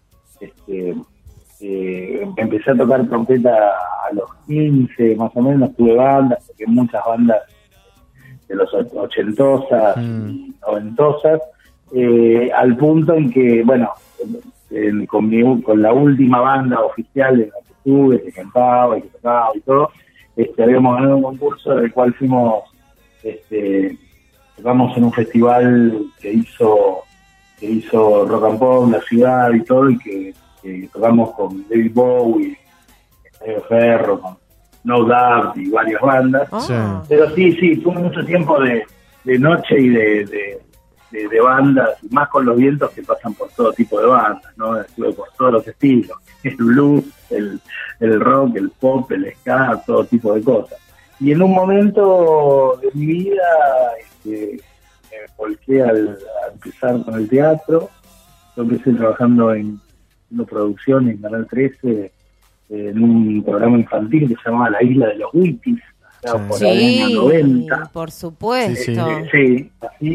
empecé a tocar trompeta a los 15, más o menos, tuve bandas, porque muchas bandas de los ochentosas y noventosas, al punto en que, bueno, con la última banda oficial en la que estuve, que cantaba y que tocaba y todo, habíamos ganado un concurso del cual fuimos, tocamos en un festival que hizo Rock and Pop en la ciudad y todo, y que tocamos con David Bowie, Estadio Ferro, con No Doubt y varias bandas. Pero sí, tuve mucho tiempo de noche y de bandas, y más con los vientos que pasan por todo tipo de bandas, ¿no? Estuve por todos los estilos, el blues, el rock, el pop, el ska, todo tipo de cosas. Y en un momento de mi vida me volqué a empezar con el teatro. Yo empecé trabajando en una producción en Canal 13 en un programa infantil que se llamaba La Isla de los Wittis, por el año 90. Por supuesto. Sí.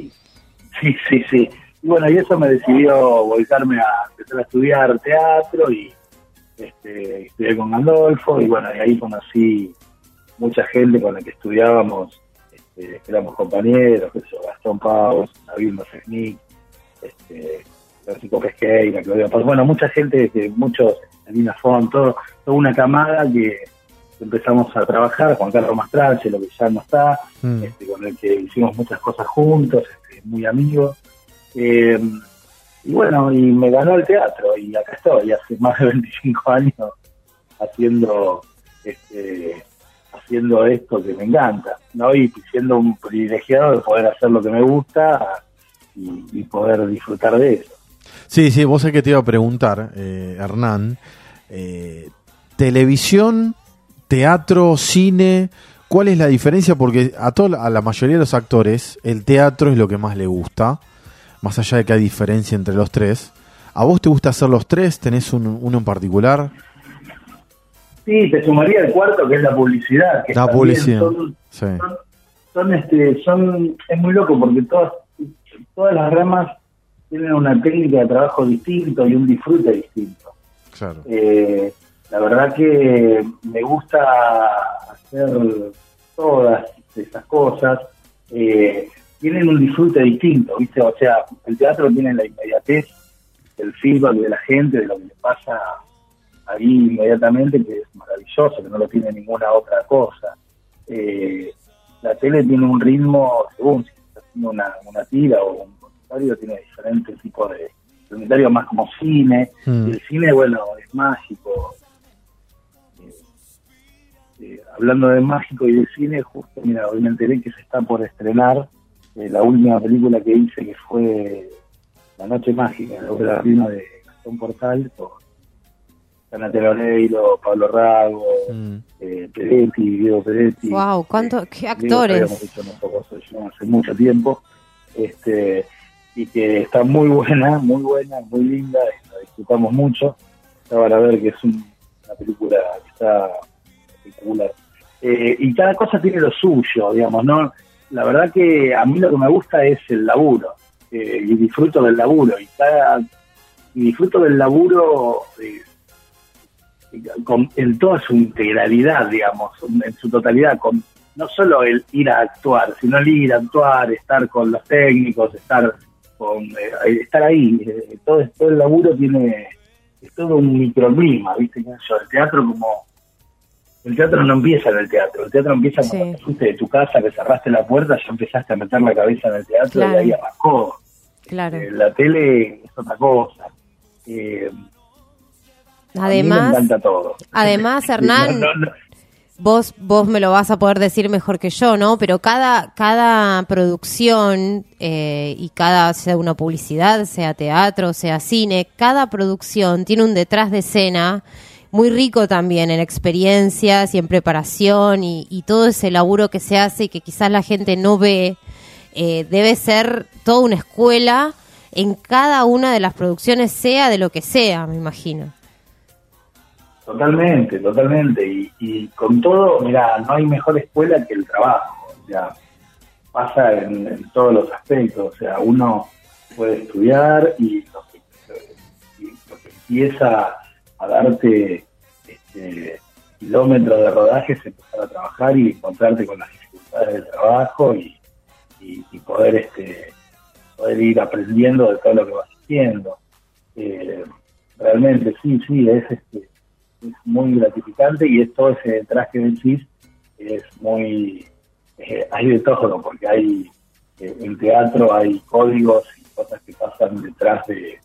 Y bueno, y eso me decidió volcarme a empezar a estudiar teatro, y estudié con Gandolfo, y bueno, y ahí conocí mucha gente con la que estudiábamos, éramos compañeros, Gastón Pavos, David Mosesnik, Francisco Pesqueira, Claudio Paz, bueno, mucha gente, muchos, Alina Font, toda una camada que empezamos a trabajar, Juan Carlos Mastrache, lo que ya no está, con el que hicimos muchas cosas juntos, muy amigos, y bueno, y me ganó el teatro, y acá estoy, hace más de 25 años haciendo esto que me encanta, ¿no? Y siendo un privilegiado de poder hacer lo que me gusta y poder disfrutar de eso. Sí, vos sabés que te iba a preguntar, Hernán, televisión, teatro, cine, ¿cuál es la diferencia? Porque a la mayoría de los actores el teatro es lo que más le gusta, más allá de que hay diferencia entre los tres. ¿A vos te gusta hacer los tres? ¿Tenés uno en particular? Sí, te sumaría el cuarto, que es la publicidad. Que la publicidad, es muy loco porque todas las ramas tienen una técnica de trabajo distinto y un disfrute distinto. Claro. La verdad que me gusta hacer todas esas cosas. Tienen un disfrute distinto, ¿viste? O sea, el teatro tiene la inmediatez del feedback de la gente, de lo que le pasa ahí inmediatamente, que es maravilloso, que no lo tiene ninguna otra cosa. La tele tiene un ritmo, según si está haciendo una tira o indumentario tiene diferentes tipos de indumentario, más como cine, y el cine, bueno, es mágico. Hablando de mágico y de cine, justo, mira, hoy me enteré que se está por estrenar la última película que hice, que fue La Noche Mágica, la ópera prima de Gastón Portal, con Ana Teloneiro, Pablo Rago, Peretti, Diego Peretti. Wow, qué actores. Habíamos hecho nosotros hace mucho tiempo, y que está muy buena, muy linda, la disfrutamos mucho. Van a ver que es una película que está espectacular. Y cada cosa tiene lo suyo, digamos, ¿no? La verdad que a mí lo que me gusta es el laburo, y disfruto del laburo, y disfruto del laburo en toda su integralidad, digamos, en su totalidad, con no solo el ir a actuar, sino el ir a actuar, estar con los técnicos, estar ahí. Todo el laburo es todo un microclima, ¿viste? El teatro no empieza en el teatro empieza cuando te fuiste de tu casa, que cerraste la puerta, ya empezaste a meter la cabeza en el teatro, claro. Y ahí arrancó. Claro. La tele es otra cosa. Además, a mí me encanta todo. Además, Hernán, Vos me lo vas a poder decir mejor que yo, ¿no? Pero cada producción, y sea una publicidad, sea teatro, sea cine, cada producción tiene un detrás de escena muy rico también en experiencias y en preparación y todo ese laburo que se hace y que quizás la gente no ve. Debe ser toda una escuela en cada una de las producciones, sea de lo que sea, me imagino. Totalmente. Y con todo, mira, no hay mejor escuela que el trabajo. O sea, pasa en todos los aspectos. O sea, uno puede estudiar y lo que empieza a darte kilómetros de rodaje es empezar a trabajar y encontrarte con las dificultades del trabajo y poder ir aprendiendo de todo lo que vas haciendo. Realmente sí, es muy gratificante, y es todo ese detrás que decís, es muy hay de todo, porque hay en teatro hay códigos y cosas que pasan detrás de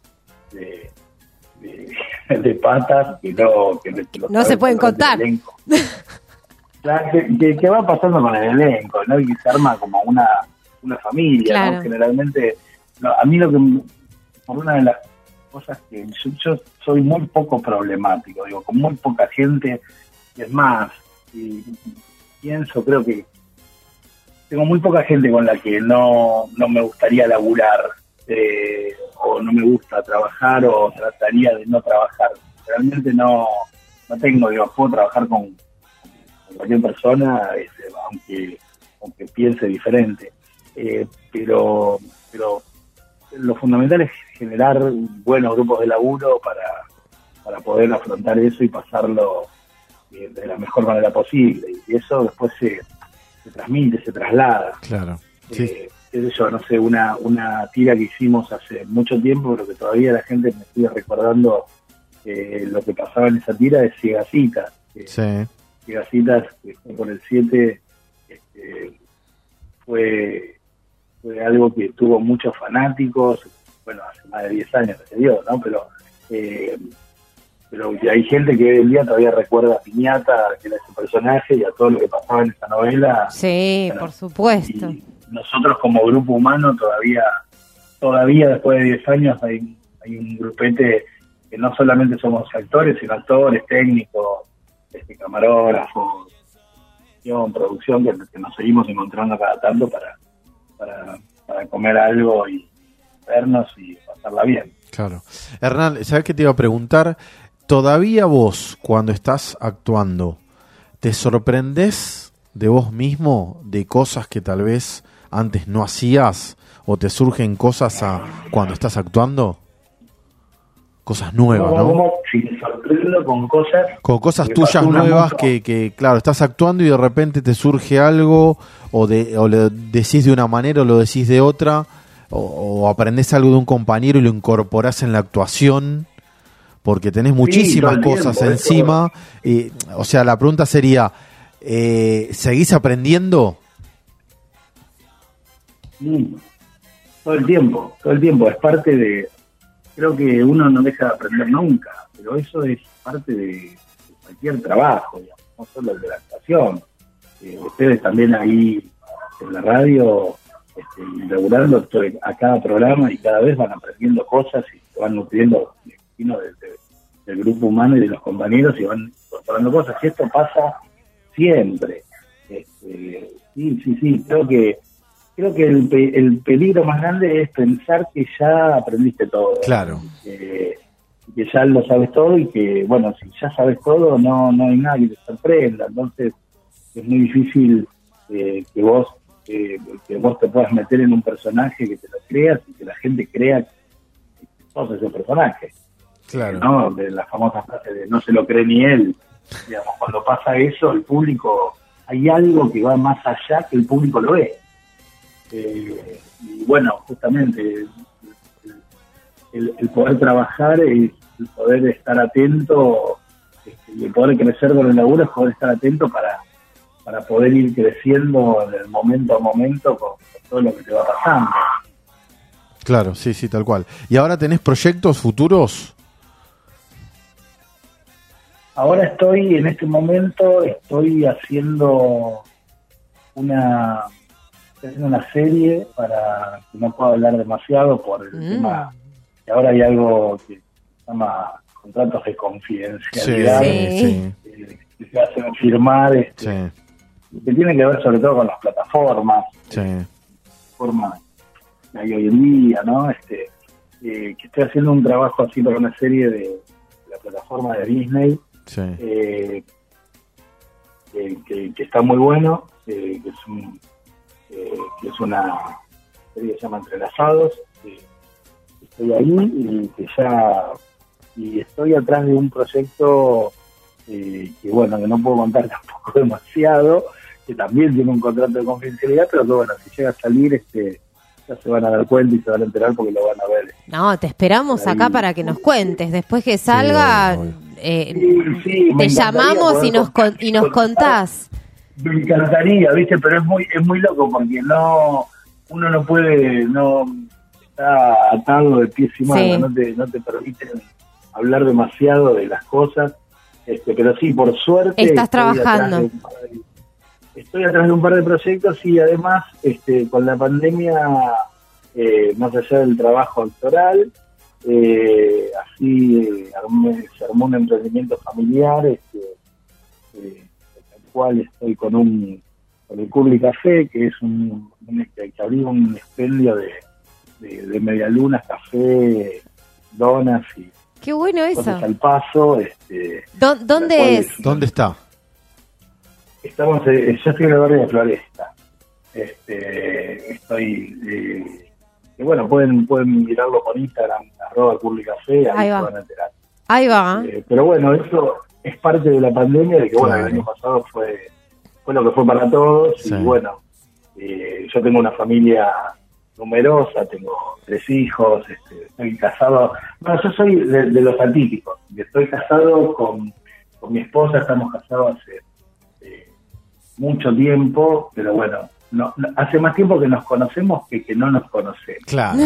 patas que no se pueden contar. Claro, que va pasando con el elenco, ¿no? Y que se arma como una familia, claro. ¿No? Generalmente, a mí por una de las cosas que yo soy muy poco problemático, digo, con muy poca gente, es más, y creo que tengo muy poca gente con la que no me gustaría laburar, o no me gusta trabajar, o trataría de no trabajar. Realmente no tengo, puedo trabajar con cualquier persona, aunque piense diferente, pero lo fundamental es generar buenos grupos de laburo para poder afrontar eso y pasarlo de la mejor manera posible, y eso después se transmite, se traslada. Claro. Sí. No sé, una tira que hicimos hace mucho tiempo, pero que todavía la gente me sigue recordando lo que pasaba en esa tira, es Ciegacitas. Ciegacitas, que fue por el 7, fue algo que tuvo muchos fanáticos, bueno, hace más de 10 años que se dio, ¿no? Pero hay gente que hoy en día todavía recuerda a Piñata, que era ese personaje, y a todo lo que pasaba en esa novela. Sí, bueno, por supuesto. Y nosotros como grupo humano todavía después de 10 años hay un grupete que no solamente somos actores, sino actores, técnicos, camarógrafos, producción, que nos seguimos encontrando cada tanto para comer algo y vernos y pasarla bien. Claro. Hernán, ¿sabes qué te iba a preguntar? ¿Todavía vos, cuando estás actuando, te sorprendés de vos mismo, de cosas que tal vez antes no hacías, o te surgen cosas cuando estás actuando? Cosas nuevas, ¿no? Si me sorprendo con cosas tuyas nuevas que, claro, estás actuando y de repente te surge algo, o lo decís de una manera o lo decís de otra, o aprendés algo de un compañero y lo incorporás en la actuación, porque tenés muchísimas cosas encima. O sea, la pregunta sería, ¿seguís aprendiendo? Sí. todo el tiempo, es parte de, creo que uno no deja de aprender nunca, pero eso es parte de cualquier trabajo, digamos, no solo el de la actuación. Ustedes también ahí en la radio, inaugurando a cada programa, y cada vez van aprendiendo cosas y se van nutriendo del grupo humano y de los compañeros y van incorporando cosas, y esto pasa siempre. Sí, creo que el peligro más grande es pensar que ya aprendiste todo. Claro. Que ya lo sabes todo y que, bueno, si ya sabes todo, no hay nada que te sorprenda. Entonces, es muy difícil que vos te puedas meter en un personaje, que te lo creas y que la gente crea que sos ese personaje. Claro. ¿No? De la famosa frase de no se lo cree ni él. Digamos, cuando pasa eso, el público, hay algo que va más allá que el público lo ve. Y bueno, justamente el poder trabajar es el poder estar atento, y el poder crecer con el laburo es poder estar atento para poder ir creciendo en el momento a momento con todo lo que te va pasando. Claro, sí, tal cual. ¿Y ahora tenés proyectos futuros? Ahora en este momento estoy haciendo una serie, para que no puedo hablar demasiado por el tema, que ahora hay algo que se llama contratos de confidencialidad, que se hacen firmar, que tiene que ver sobre todo con las plataformas, formas que hay hoy en día, ¿no? Que estoy haciendo un trabajo así para una serie de la plataforma de Disney, que está muy bueno, que es una serie que se llama Entrelazados. Estoy ahí y estoy atrás de un proyecto que bueno, que no puedo contar tampoco demasiado, que también tiene un contrato de confidencialidad, pero que bueno, si llega a salir, ya se van a dar cuenta y se van a enterar porque lo van a ver. No, te esperamos acá para que nos cuentes. Después que salga, te llamamos y nos contás. Me encantaría, ¿viste? Pero es muy loco porque uno no puede, está atado de pies y manos, no te permiten hablar demasiado de las cosas, pero sí, por suerte estás trabajando. Estoy atrás de un par de proyectos y además con la pandemia, más allá del trabajo actoral, se armó un emprendimiento familiar, cual estoy con el Curly Café, que es que abrió un expendio de medialunas, café, donas y qué bueno eso. Al paso. ¿Dónde es? ¿Dónde está? Yo estoy en el barrio de Floresta. Estoy y bueno, pueden mirarlo por Instagram, @Curly Café, ahí se van a enterar. Ahí va. Pero bueno, eso es parte de la pandemia, de que bueno, el año pasado fue lo que fue para todos, y bueno, yo tengo una familia numerosa, tengo 3 hijos, estoy casado, bueno, yo soy de los atípicos, estoy casado con mi esposa, estamos casados hace mucho tiempo, pero bueno, hace más tiempo que nos conocemos que no nos conocemos. Claro.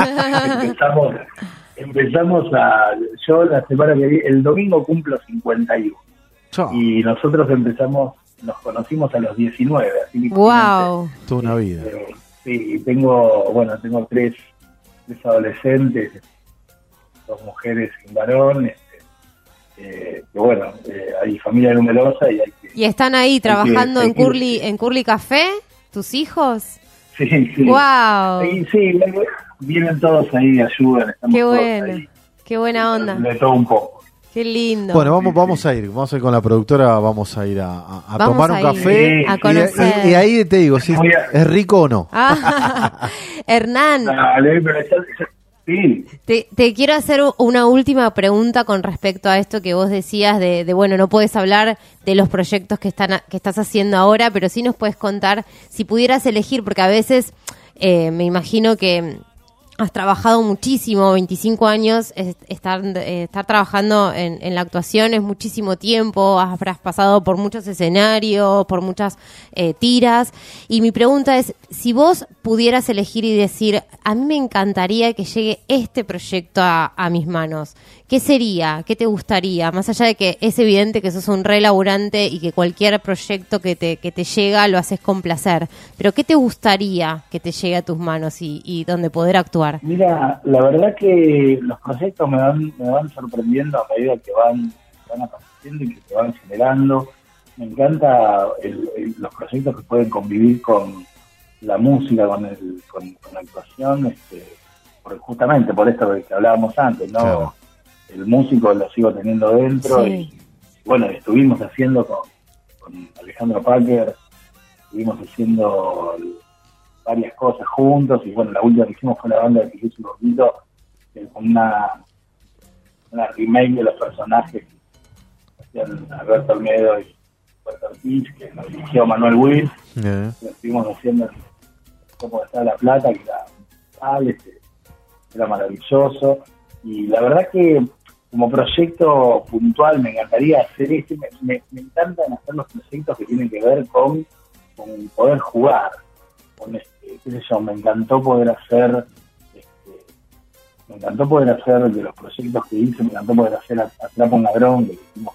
Empezamos yo la semana que viene, el domingo cumplo 51. Y nosotros nos conocimos a los 19, así que wow. Toda una vida. Sí, tengo 3 adolescentes, 2 mujeres y un varón, que bueno, hay familia numerosa y hay que... ¿Y están ahí trabajando en Curly Café, tus hijos? Sí. Wow. Sí, vienen todos ahí, ayudan, estamos qué todos bueno, ahí. Qué buena onda. De todo un poco. Qué lindo. Bueno, vamos a ir con la productora, vamos a ir a tomar un café a conocer. Y ahí te digo si es rico o no. Hernán, dale, pero sí. te quiero hacer una última pregunta con respecto a esto que vos decías de bueno, no puedes hablar de los proyectos que estás haciendo ahora, pero sí nos puedes contar si pudieras elegir, porque a veces me imagino que has trabajado muchísimo, 25 años, estar trabajando en la actuación es muchísimo tiempo, habrás pasado por muchos escenarios, por muchas tiras, y mi pregunta es, si vos pudieras elegir y decir, a mí me encantaría que llegue este proyecto a mis manos, ¿qué sería? ¿Qué te gustaría? Más allá de que es evidente que sos un re laburante y que cualquier proyecto que te llega lo haces con placer, pero ¿qué te gustaría que te llegue a tus manos y donde poder actuar? Mira, la verdad que los proyectos me van sorprendiendo a medida que van apareciendo y que se van generando. Me encanta los proyectos que pueden convivir con la música, con la actuación, justamente por esto que hablábamos antes, ¿no? Claro. El músico lo sigo teniendo dentro, sí. Y bueno, estuvimos haciendo con Alejandro Packer, estuvimos haciendo varias cosas juntos, y bueno, la última que hicimos fue la banda de Jesús Gordito, con una remake de los personajes que hacían Alberto Olmedo y Puerto Ortiz, que nos dirigió Manuel Will. Lo estuvimos haciendo en Como está La Plata, que era maravilloso, y la verdad que como proyecto puntual me encantaría hacer me encantan hacer los proyectos que tienen que ver con poder jugar, con qué sé yo, me encantó poder hacer de los proyectos que hice, me encantó poder hacer Atrapa un ladrón, que hicimos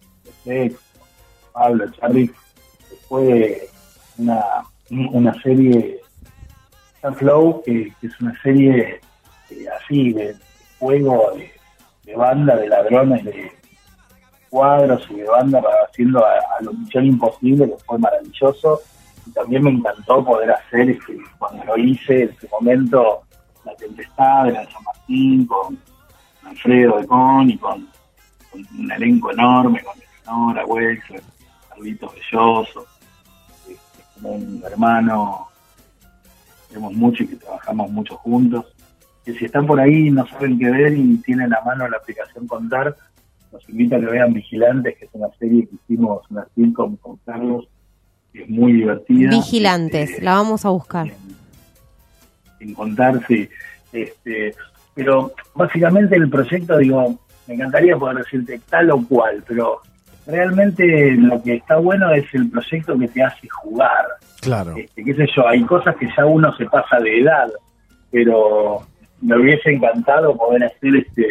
Pablo, Charly, fue una serie Flow, que es una serie así de juego de banda, de ladrones, de cuadros y de banda, haciendo a lo Misión Imposible, que fue maravilloso. Y también me encantó poder hacer, cuando lo hice, en ese momento, La Tempestad, en el San Martín, con Alfredo de Con, y con un elenco enorme, con Eleonora, Wexler, Carlitos Belloso, como un hermano, tenemos mucho y que trabajamos mucho juntos. Que si están por ahí y no saben qué ver y tienen a mano la aplicación Contar, los invito a que vean Vigilantes, que es una serie que hicimos, una sitcom con Carlos, que es muy divertida. Vigilantes, la vamos a buscar. En Contar, sí. Pero básicamente el proyecto, me encantaría poder decirte tal o cual, pero realmente lo que está bueno es el proyecto que te hace jugar. Claro. Qué sé yo, hay cosas que ya uno se pasa de edad, pero me hubiese encantado poder hacer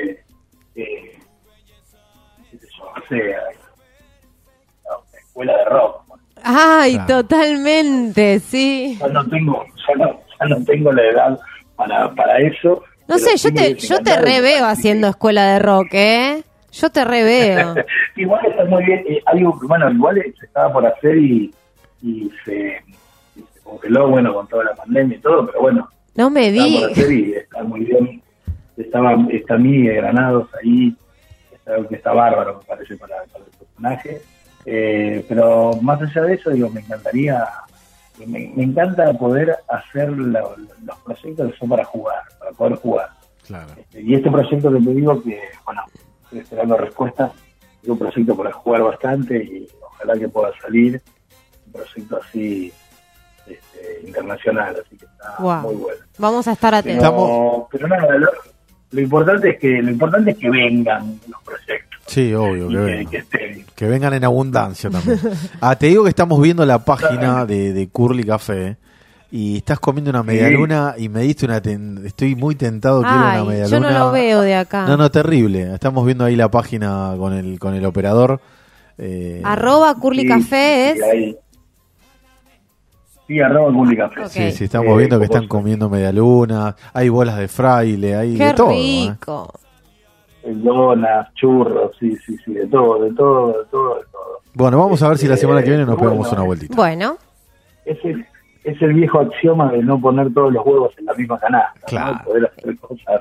escuela de rock. Ay, claro. Totalmente, sí. Ya no tengo la edad para eso. No sé, yo te reveo haciendo escuela de rock, ¿eh? Yo te reveo. Igual está muy bien. Igual se estaba por hacer y se congeló, con toda la pandemia y todo, pero bueno. No me digas. Está muy bien. Está Miguel Granados ahí, que está bárbaro, me parece, para el personaje. Pero más allá de eso, me encantaría, me encanta poder hacer los proyectos que son para jugar, para poder jugar. Claro. Y este proyecto que te digo que, estoy esperando respuestas, es un proyecto para jugar bastante y ojalá que pueda salir un proyecto así internacional, así que está muy bueno. Vamos a estar atentos. Pero nada, lo importante es que vengan los proyectos. Sí, obvio, que vengan en abundancia también. Te digo que estamos viendo la página de Curly Café y estás comiendo una medialuna y me diste estoy muy tentado, quiero una medialuna. Yo no lo veo de acá. No, terrible. Estamos viendo ahí la página con el operador. @Curly Café es. Sí, @Curly Café. Okay. Sí, estamos viendo que están comiendo medialunas, hay bolas de fraile, hay de todo. ¡Qué rico! Donas, churros, sí, de todo. Bueno, vamos a ver si la semana que viene nos pegamos una vueltita. Bueno. Es el viejo axioma de no poner todos los huevos en la misma canasta. Claro. ¿no? Poder hacer cosas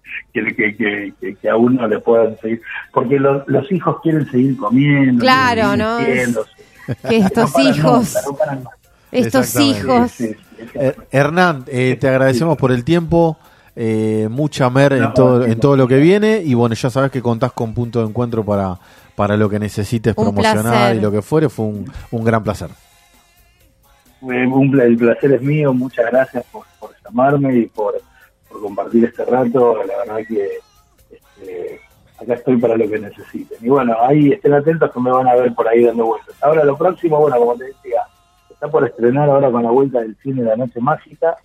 que a uno le puedan seguir. Porque los hijos quieren seguir comiendo. Claro, ¿no? Que estos hijos... Estos hijos. Sí. Hernán, te agradecemos por el tiempo, mucha mer en todo lo que viene, y bueno, ya sabes que contás con Punto de Encuentro para lo que necesites promocionar placer. Y lo que fuere. Fue un gran placer. El placer es mío, muchas gracias por llamarme y por compartir este rato. La verdad que acá estoy para lo que necesiten. Y bueno, ahí estén atentos que me van a ver por ahí dando vueltas. Ahora lo próximo, bueno, como te decía, está por estrenar ahora con la vuelta del cine La Noche Mágica.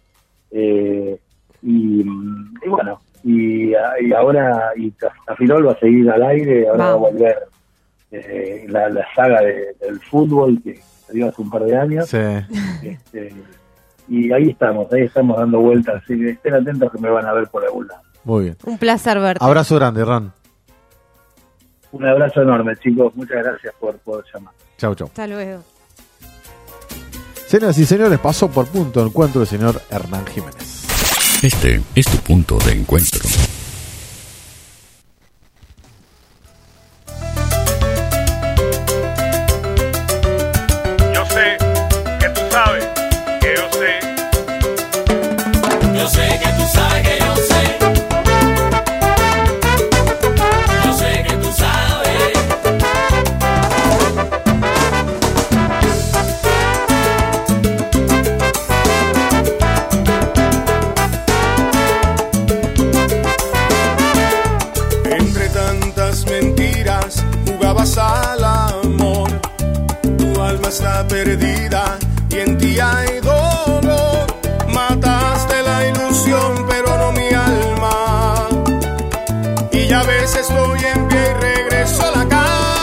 Y bueno, y ahora Tafirol va a seguir al aire, ahora va a volver la saga del fútbol que salió hace un par de años. Sí. Y ahí estamos dando vueltas, así que estén atentos que me van a ver por algún lado. Muy bien. Un placer verte. Abrazo grande, Ran. Un abrazo enorme, chicos. Muchas gracias por llamar. Chau, chau. Hasta luego. Señoras y señores, pasó por punto de encuentro el señor Hernán Jiménez. Este es tu punto de encuentro. Yo sé que tú sabes que yo sé. Yo sé que tú sabes que yo sé. Yo sé que tú sabes. Entre tantas mentiras jugabas al amor. Tu alma está perdida y en ti hay dolor. Mataste la ilusión, pero no mi alma. Y ya ves, estoy en pie y regreso a la calma.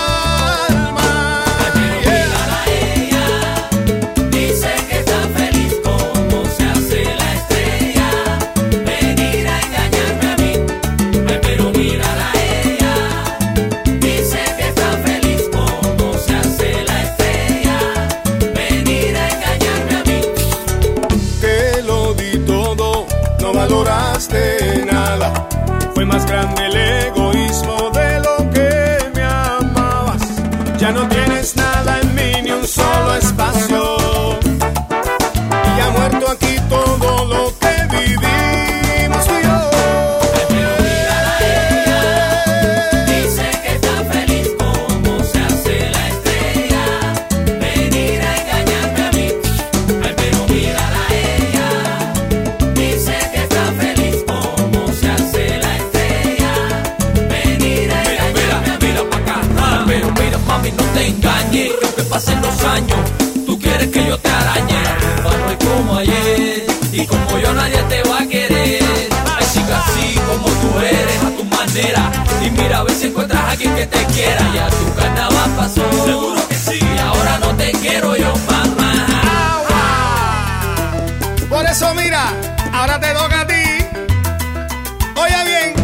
Mírala a ella, dice que está feliz como se hace la estrella. Venir a engañarme a mí, ay, pero mírala a ella, dice que está feliz como se hace la estrella. Venir a engañarme a mí. Que lo di todo, no valoraste nada. Fue más grande el egoísmo de lo que me amabas. Ya no tienes nada en mí, ni un solo espacio. Y ha muerto aquí todo lo que vivimos tú y yo. Mírala a ella, dice que está feliz como se hace la estrella. Venir a engañarme a mí, ay, pero mírala a ella, dice que está feliz como se hace la estrella. Venir a engañarme a mí. Mira pa' acá, pero mira mami, no te engañes, que aunque pasen los años, tú quieres que yo te arañe. La rumba no es como ayer, y como yo nadie te va a querer. Ay, siga así como tú eres, a tu manera, y mira a ver si encuentras a alguien que te quiera. Ya tu carnaval pasó, seguro que sí, y ahora no te quiero yo, mamá. Por eso mira, ahora te toca a ti. Oye bien.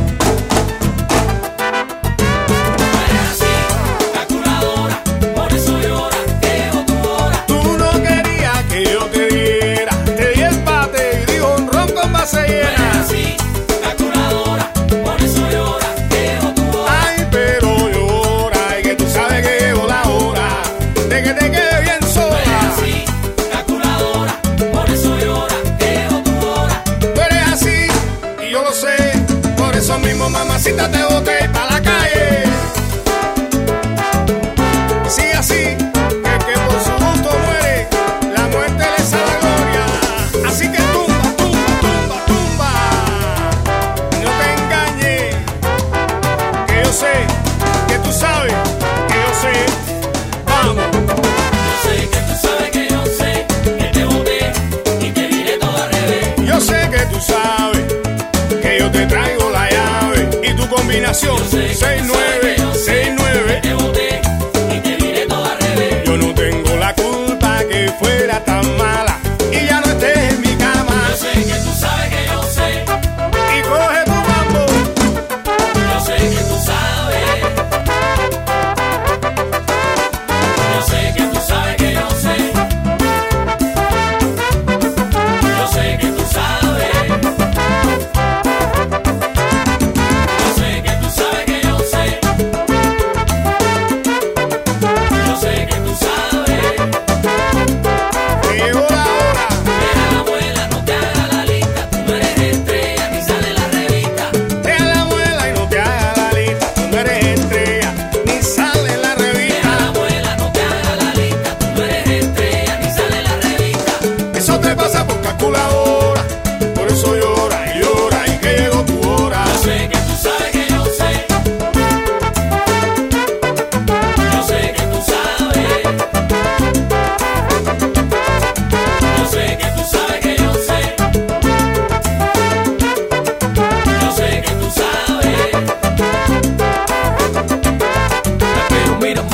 Por eso llora, que yo tu hora. Tú no querías que yo te diera. Te di el bate y digo un ron con base llena. Así, calculadora, por eso llora, que yo tu hora. Ay, pero llora y que tú sabes que llegó la hora de que te quede bien sola. Así, calculadora, por eso llora, que yo tu hora. Tú eres así y yo lo sé. Por eso mismo, mamacita, te boté pa' la calle. Sigue así, que por su gusto muere, la muerte le sabe gloria. Así que tumba, tumba, tumba, tumba. No te engañes, que yo sé, que tú sabes, que yo sé. Vamos. Yo sé que tú sabes que yo sé, que te boté y te diré todo al revés. Yo sé que tú sabes, que yo te traigo la llave y tu combinación 6-9, 6-9. Te boté y te diré todo al revés. Yo no tengo la culpa que fuera tan mala y ya no estés en mi cama. Yo sé que tú sabes que yo sé, Y coge tu mambo. yo sé que tú sabes. Yo sé que tú sabes que yo sé. Yo sé que tú sabes. Yo sé que tú sabes que yo sé.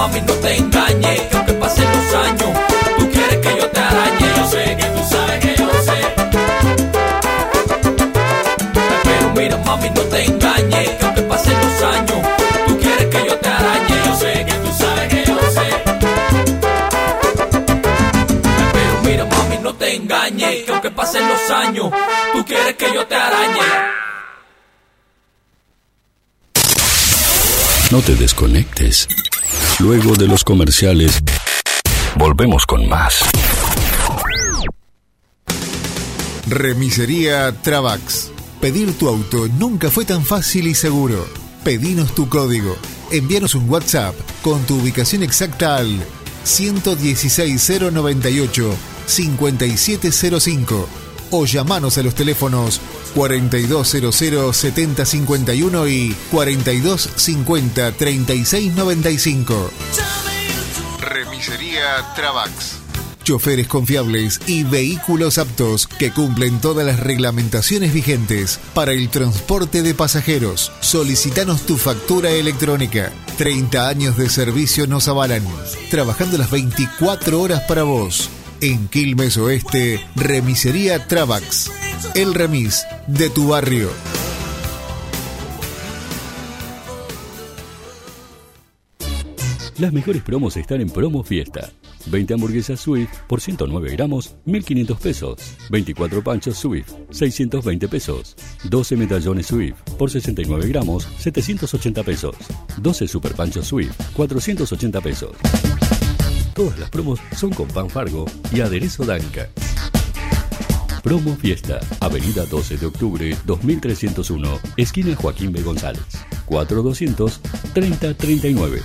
mami, no te engañes, que aunque pasen los años, tú quieres que yo te arañe. Yo sé que tú sabes que yo sé. Pero mira, mami, no te engañes, que aunque pasen los años, tú quieres que yo te arañe. Yo sé que tú sabes que yo sé. Pero mira, mami, no te engañes, que aunque pasen los años, tú quieres que yo te arañe. No te desconectes. Luego de los comerciales, volvemos con más. Remisería Travax. Pedir tu auto nunca fue tan fácil y seguro. Pedinos tu código. Envíanos un WhatsApp con tu ubicación exacta al 116 098 5705 o llamanos a los teléfonos 4200-7051 y 4250-3695. Remisería Travax. Choferes confiables y vehículos aptos que cumplen todas las reglamentaciones vigentes para el transporte de pasajeros. Solicítanos tu factura electrónica. 30 años de servicio nos avalan, trabajando las 24 horas para vos. En Quilmes Oeste, Remisería Travax. El remis de tu barrio. Las mejores promos están en Promo Fiesta. 20 hamburguesas Swift por 109 gramos, 1.500 pesos. 24 panchos Swift, 620 pesos. 12 medallones Swift por 69 gramos, 780 pesos. 12 super panchos Swift, 480 pesos. Todas las promos son con pan Fargo y aderezo Danca. Promo Fiesta, Avenida 12 de Octubre, 2301, esquina Joaquín B. González. 4200-3039.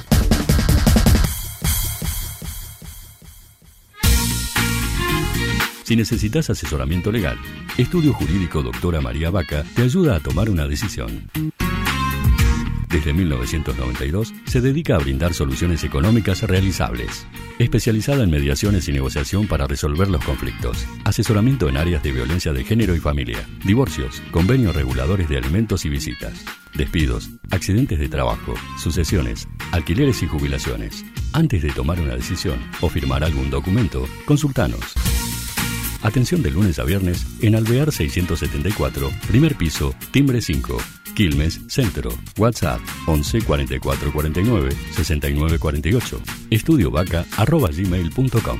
Si necesitas asesoramiento legal, Estudio Jurídico Doctora María Vaca te ayuda a tomar una decisión. Desde 1992 se dedica a brindar soluciones económicas realizables. Especializada en mediaciones y negociación para resolver los conflictos. Asesoramiento en áreas de violencia de género y familia. Divorcios, convenios reguladores de alimentos y visitas. Despidos, accidentes de trabajo, sucesiones, alquileres y jubilaciones. Antes de tomar una decisión o firmar algún documento, consultanos. Atención de lunes a viernes en Alvear 674, primer piso, timbre 5. Quilmes, Centro. WhatsApp 11 44 49 69 48. estudiovaca@gmail.com.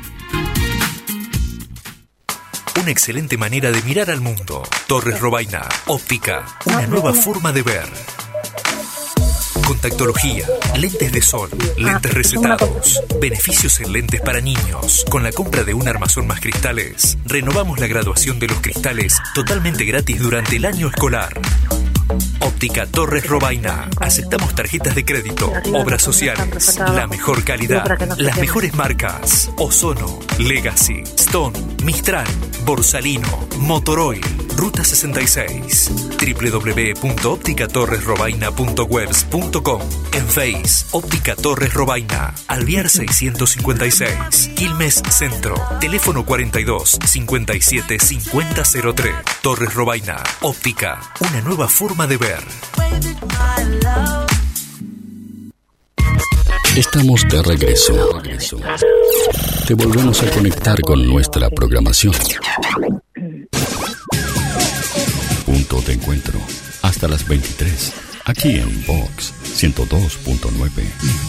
Una excelente manera de mirar al mundo. Torres Robaina. Óptica. Una nueva forma de ver. Contactología, lentes de sol, lentes recetados, beneficios en lentes para niños. Con la compra de un armazón más cristales, renovamos la graduación de los cristales totalmente gratis durante el año escolar. Óptica Torres Robaina. Aceptamos tarjetas de crédito, obras sociales, la mejor calidad, las mejores marcas: Ozono, Legacy, Stone, Mistral, Borsalino, Motoroil, Ruta 66. www.opticatorresrobaina.webs.com. En Face, Óptica Torres Robaina, Alvear 656, Quilmes Centro. Teléfono 42 57 5003. Torres Robaina. Óptica, una nueva forma de ver. Estamos de regreso. Te volvemos a conectar con nuestra programación. Punto de encuentro. Hasta las 23. Aquí en Vox 102.9.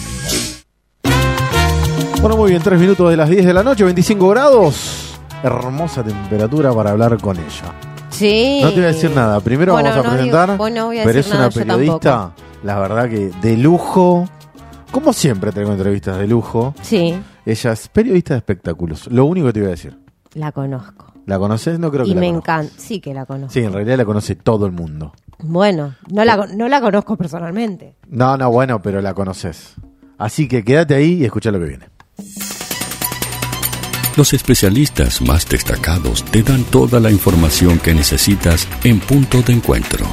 Bueno, muy bien, 3 minutos de las 10 de la noche, 25 grados. Hermosa temperatura para hablar con ella. Sí. No te voy a decir nada. Primero vamos a presentar. Pero es una periodista, la verdad que de lujo. Como siempre traigo entrevistas de lujo. Sí. Ella es periodista de espectáculos. Lo único que te voy a decir. La conozco. ¿La conoces? No creo que y la me conozcas. encanta. Sí que la conozco. Sí, en realidad la conoce todo el mundo. Bueno, no la conozco personalmente. No, bueno, pero la conoces. Así que quédate ahí y escucha lo que viene. Los especialistas más destacados te dan toda la información que necesitas en Punto de Encuentro.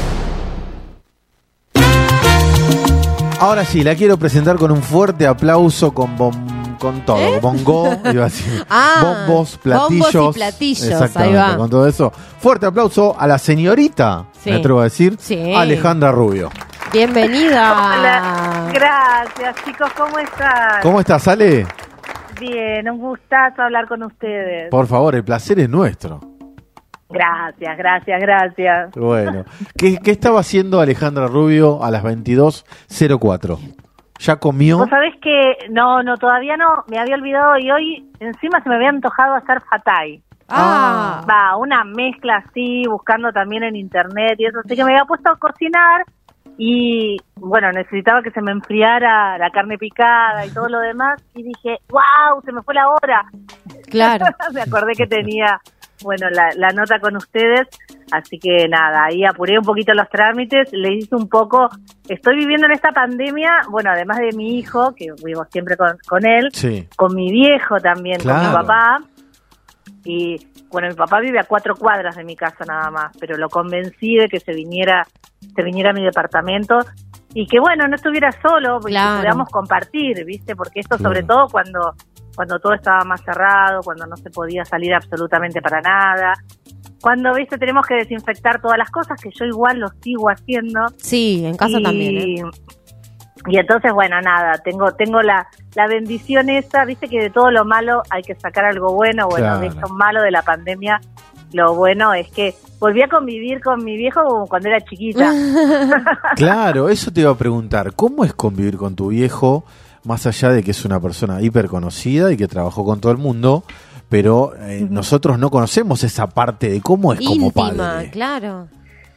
Ahora sí, la quiero presentar con un fuerte aplauso con todo. Bongo, iba a decir. Bombos, platillos. Bombos y platillos, exactamente, ahí va. con todo eso. Fuerte aplauso a la señorita, Sí. me atrevo a decir, Sí. Alejandra Rubio. Bienvenida. Hola, gracias chicos, ¿cómo están? ¿Cómo estás, Ale? Bien, un gustazo hablar con ustedes. Por favor, el placer es nuestro. Gracias. Bueno, ¿qué estaba haciendo Alejandra Rubio a las 22:04? ¿Ya comió? Vos sabés que no, todavía no, me había olvidado y hoy encima se me había antojado hacer fatay. Una mezcla así, buscando también en internet y eso, así que me había puesto a cocinar y bueno, necesitaba que se me enfriara la carne picada y todo lo demás y dije, wow, se me fue la hora. Claro. Me acordé que tenía, bueno, la nota con ustedes, así que nada, ahí apuré un poquito los trámites, le hice un poco, estoy viviendo en esta pandemia, bueno, además de mi hijo, que vivo siempre con él, sí, con mi viejo también, claro, con mi papá, y bueno, mi papá vive a 4 cuadras de mi casa nada más, pero lo convencí de que se viniera a mi departamento y que bueno, no estuviera solo, porque pudiéramos compartir, ¿viste? Porque esto sobre todo cuando todo estaba más cerrado, cuando no se podía salir absolutamente para nada, cuando, ¿viste? Tenemos que desinfectar todas las cosas, que yo igual lo sigo haciendo. Sí, en casa también, Y entonces, bueno, nada, tengo la bendición esa, viste que de todo lo malo hay que sacar algo bueno, bueno, de esto malo de la pandemia, lo bueno es que volví a convivir con mi viejo como cuando era chiquita. Claro, eso te iba a preguntar, ¿cómo es convivir con tu viejo, más allá de que es una persona hiper conocida y que trabajó con todo el mundo, pero nosotros no conocemos esa parte de cómo es íntima, como padre? Claro.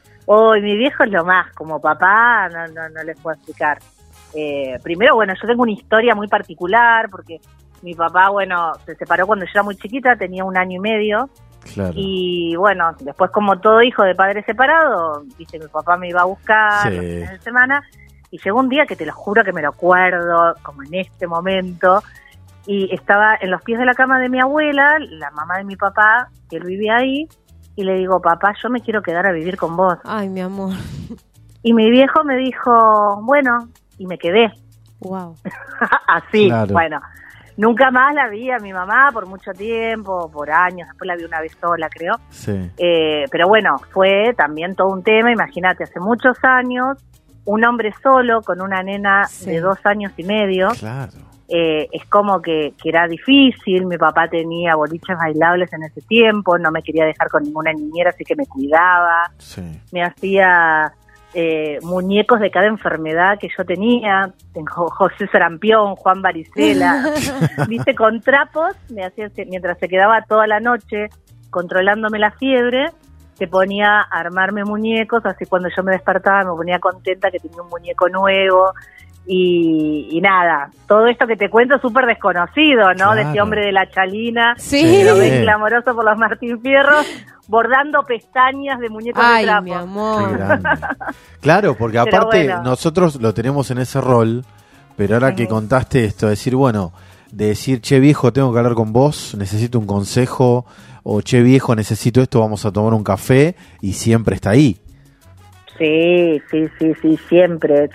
Mi viejo es lo más, como papá no les puedo explicar. Primero, bueno, yo tengo una historia muy particular porque mi papá, bueno, se separó cuando yo era muy chiquita, tenía 1 año y medio. Claro. Y bueno, después como todo hijo de padre separado, viste, mi papá me iba a buscar los fines de semana y llegó un día que te lo juro que me lo acuerdo, como en este momento, y estaba en los pies de la cama de mi abuela, la mamá de mi papá, que él vivía ahí, y le digo, papá, yo me quiero quedar a vivir con vos. Ay, mi amor. Y mi viejo me dijo, bueno, y me quedé. Wow. Así, claro. Bueno. Nunca más la vi a mi mamá por mucho tiempo, por años, después la vi una vez sola, creo. Sí. Pero bueno, fue también todo un tema, imagínate, hace muchos años, un hombre solo con una nena de 2 años y medio. Claro. Es como que era difícil, mi papá tenía boliches bailables en ese tiempo, no me quería dejar con ninguna niñera, así que me cuidaba. Sí. Me hacía muñecos de cada enfermedad que yo tenía, tengo José Sarampión, Juan Varicela, viste, con trapos, me hacía, mientras se quedaba toda la noche controlándome la fiebre, se ponía a armarme muñecos, así cuando yo me despertaba me ponía contenta que tenía un muñeco nuevo. Y nada, todo esto que te cuento es súper desconocido, ¿no? Claro. De este hombre de la chalina, Sí. que lo ven clamoroso por los Martín Fierros, bordando pestañas de muñecos de trapo. Mi amor. Qué grande. Claro, porque Pero aparte bueno. nosotros lo tenemos en ese rol, pero ahora que contaste esto, decir, bueno, de decir, che viejo, tengo que hablar con vos, necesito un consejo, o che viejo, necesito esto, vamos a tomar un café, y siempre está ahí. Sí, siempre.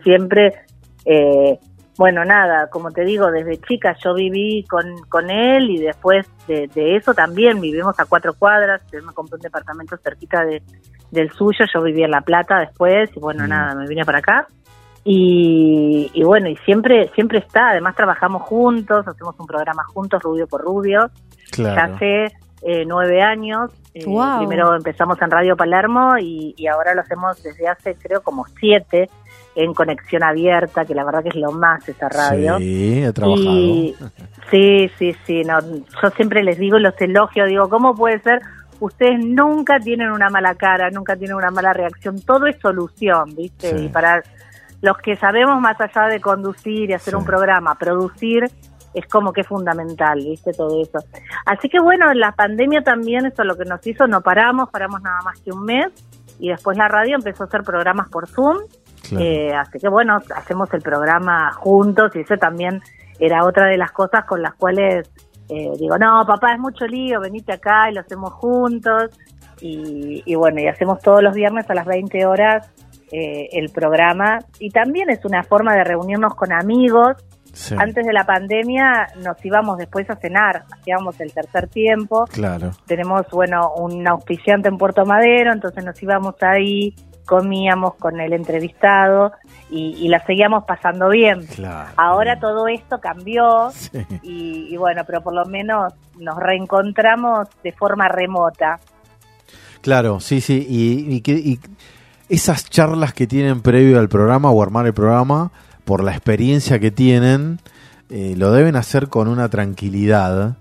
Bueno, nada, como te digo, desde chica yo viví con él y después de eso también vivimos a 4 cuadras, él me compró un departamento cerquita del suyo, yo vivía en La Plata después y bueno, nada, me vine para acá y bueno, y siempre está, además trabajamos juntos, hacemos un programa juntos, Rubio por Rubio, Claro. ya hace 9 años, Wow. Primero empezamos en Radio Palermo y ahora lo hacemos desde hace creo como 7 en Conexión Abierta, que la verdad que es lo más esa radio. Sí, he trabajado. Y, sí, no, yo siempre les digo, los elogio, digo, ¿cómo puede ser? Ustedes nunca tienen una mala cara, nunca tienen una mala reacción, todo es solución, ¿viste? Sí. Y para los que sabemos más allá de conducir y hacer un programa, producir, es como que es fundamental, ¿viste? Todo eso. Así que bueno, en la pandemia también eso lo que nos hizo, no paramos nada más que un mes, y después la radio empezó a hacer programas por Zoom. Claro. Así que bueno, hacemos el programa juntos y eso también era otra de las cosas con las cuales digo, no, papá, es mucho lío, venite acá y lo hacemos juntos y bueno, y hacemos todos los viernes a las 20 horas el programa y también es una forma de reunirnos con amigos. Sí. Antes de la pandemia nos íbamos después a cenar, hacíamos el tercer tiempo. Claro. Tenemos, bueno, un auspiciante en Puerto Madero, entonces nos íbamos ahí comíamos con el entrevistado y la seguíamos pasando bien. Claro. Ahora todo esto cambió y bueno, pero por lo menos nos reencontramos de forma remota. Claro, sí, y esas charlas que tienen previo al programa o armar el programa, por la experiencia que tienen, lo deben hacer con una tranquilidad.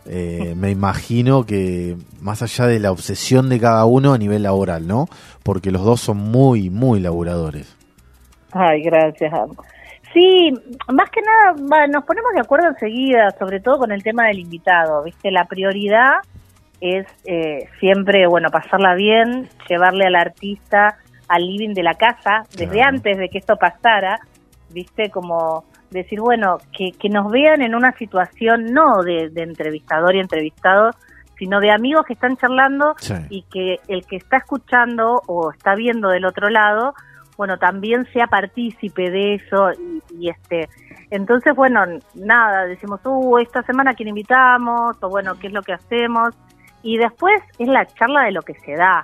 Me imagino que más allá de la obsesión de cada uno a nivel laboral, ¿no? Porque los dos son muy, muy laburadores. Ay, gracias. Sí, más que nada nos ponemos de acuerdo enseguida, sobre todo con el tema del invitado, ¿viste? La prioridad es siempre, bueno, pasarla bien, llevarle al artista al living de la casa, desde antes de que esto pasara, ¿viste? Como decir, bueno, que nos vean en una situación no de entrevistador y entrevistado, sino de amigos que están charlando y que el que está escuchando o está viendo del otro lado, bueno, también sea partícipe de eso y entonces, bueno, nada, decimos, esta semana ¿a quién invitamos? O bueno, ¿qué es lo que hacemos? Y después es la charla de lo que se da.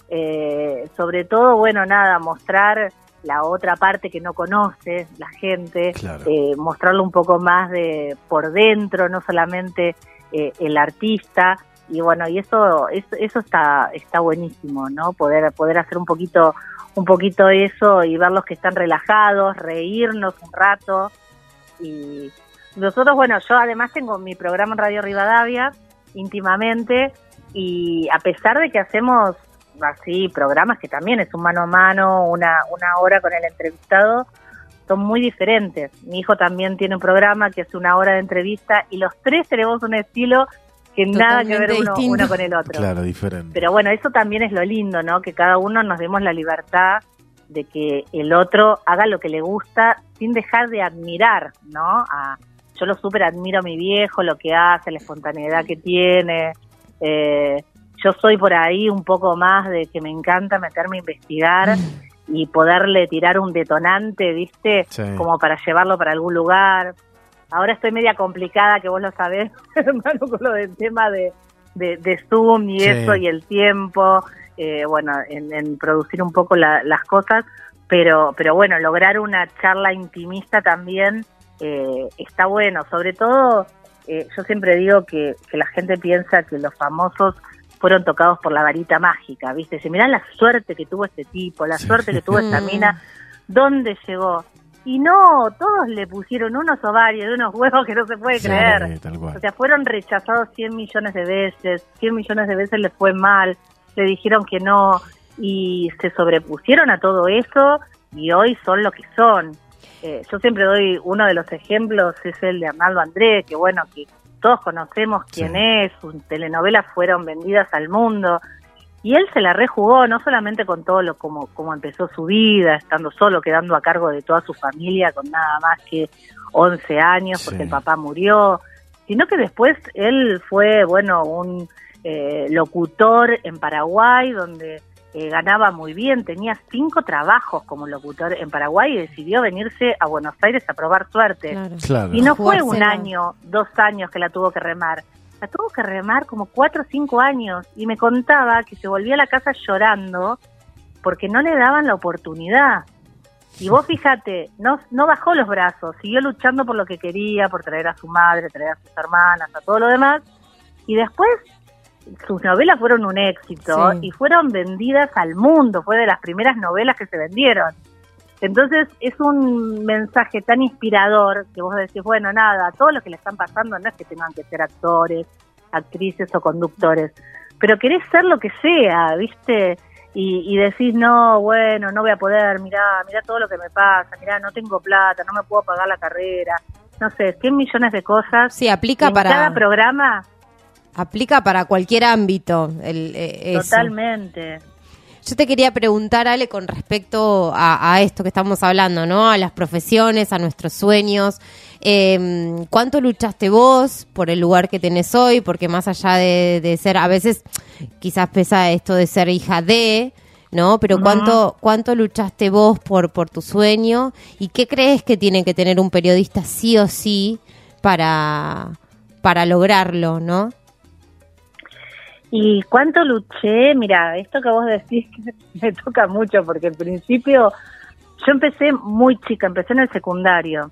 Sobre todo, bueno, nada, mostrar la otra parte que no conoce la gente, mostrarlo un poco más de por dentro, no solamente el artista, y bueno, y eso está buenísimo, ¿no? Poder hacer un poquito eso y verlos que están relajados, reírnos un rato. Y nosotros, bueno, yo además tengo mi programa en Radio Rivadavia, íntimamente, y a pesar de que hacemos así programas que también es un mano a mano, una hora con el entrevistado, son muy diferentes. Mi hijo también tiene un programa que hace 1 hora de entrevista y los tres tenemos un estilo que nada que ver uno con el otro. Claro, diferente. Pero bueno, eso también es lo lindo, ¿no? Que cada uno nos demos la libertad de que el otro haga lo que le gusta sin dejar de admirar, ¿no? Yo lo súper admiro a mi viejo, lo que hace, la espontaneidad que tiene. Yo soy por ahí un poco más de que me encanta meterme a investigar y poderle tirar un detonante, ¿viste? Como para llevarlo para algún lugar. Ahora estoy media complicada, que vos lo sabés, hermano, con lo del tema de Zoom y eso y el tiempo, bueno, en producir un poco las cosas, pero bueno, lograr una charla intimista también está bueno. Sobre todo, yo siempre digo que la gente piensa que los famosos fueron tocados por la varita mágica, ¿viste? Se mirá la suerte que tuvo este tipo, la suerte que tuvo esta mina, ¿dónde llegó? Y no, todos le pusieron unos ovarios de unos huevos que no se puede creer. O sea, fueron rechazados 100 millones de veces, 100 millones de veces les fue mal, le dijeron que no, y se sobrepusieron a todo eso, y hoy son lo que son. Yo siempre doy, uno de los ejemplos es el de Arnaldo André, que bueno, que todos conocemos quién es, sus telenovelas fueron vendidas al mundo, y él se la rejugó, no solamente con todo lo como empezó su vida, estando solo, quedando a cargo de toda su familia con nada más que 11 años, porque el papá murió, sino que después él fue, bueno, un locutor en Paraguay, donde ganaba muy bien, tenía 5 trabajos como locutor en Paraguay y decidió venirse a Buenos Aires a probar suerte. Y no fue un año, 2 años que la tuvo que remar. La tuvo que remar como 4 o 5 años y me contaba que se volvía a la casa llorando porque no le daban la oportunidad. Y vos fíjate, no bajó los brazos, siguió luchando por lo que quería, por traer a su madre, traer a sus hermanas, a todo lo demás, y después sus novelas fueron un éxito y fueron vendidas al mundo, fue de las primeras novelas que se vendieron. Entonces es un mensaje tan inspirador que vos decís, bueno, nada, todo lo que le están pasando no es que tengan que ser actores, actrices o conductores, pero querés ser lo que sea, ¿viste? Y decís, no, bueno, no voy a poder, mirá todo lo que me pasa, mirá, no tengo plata, no me puedo pagar la carrera, no sé, 100 millones de cosas. Sí, aplica en para cada programa. Aplica para cualquier ámbito. Totalmente. Yo te quería preguntar, Ale, con respecto a esto que estamos hablando, ¿no? A las profesiones, a nuestros sueños. ¿Cuánto luchaste vos por el lugar que tenés hoy? Porque más allá de ser, a veces quizás pesa esto de ser hija de, ¿no? Pero ¿cuánto luchaste vos por tu sueño? ¿Y qué crees que tiene que tener un periodista sí o sí para lograrlo, ¿no? ¿Y cuánto luché? Mira, esto que vos decís me toca mucho, porque al principio yo empecé muy chica, empecé en el secundario,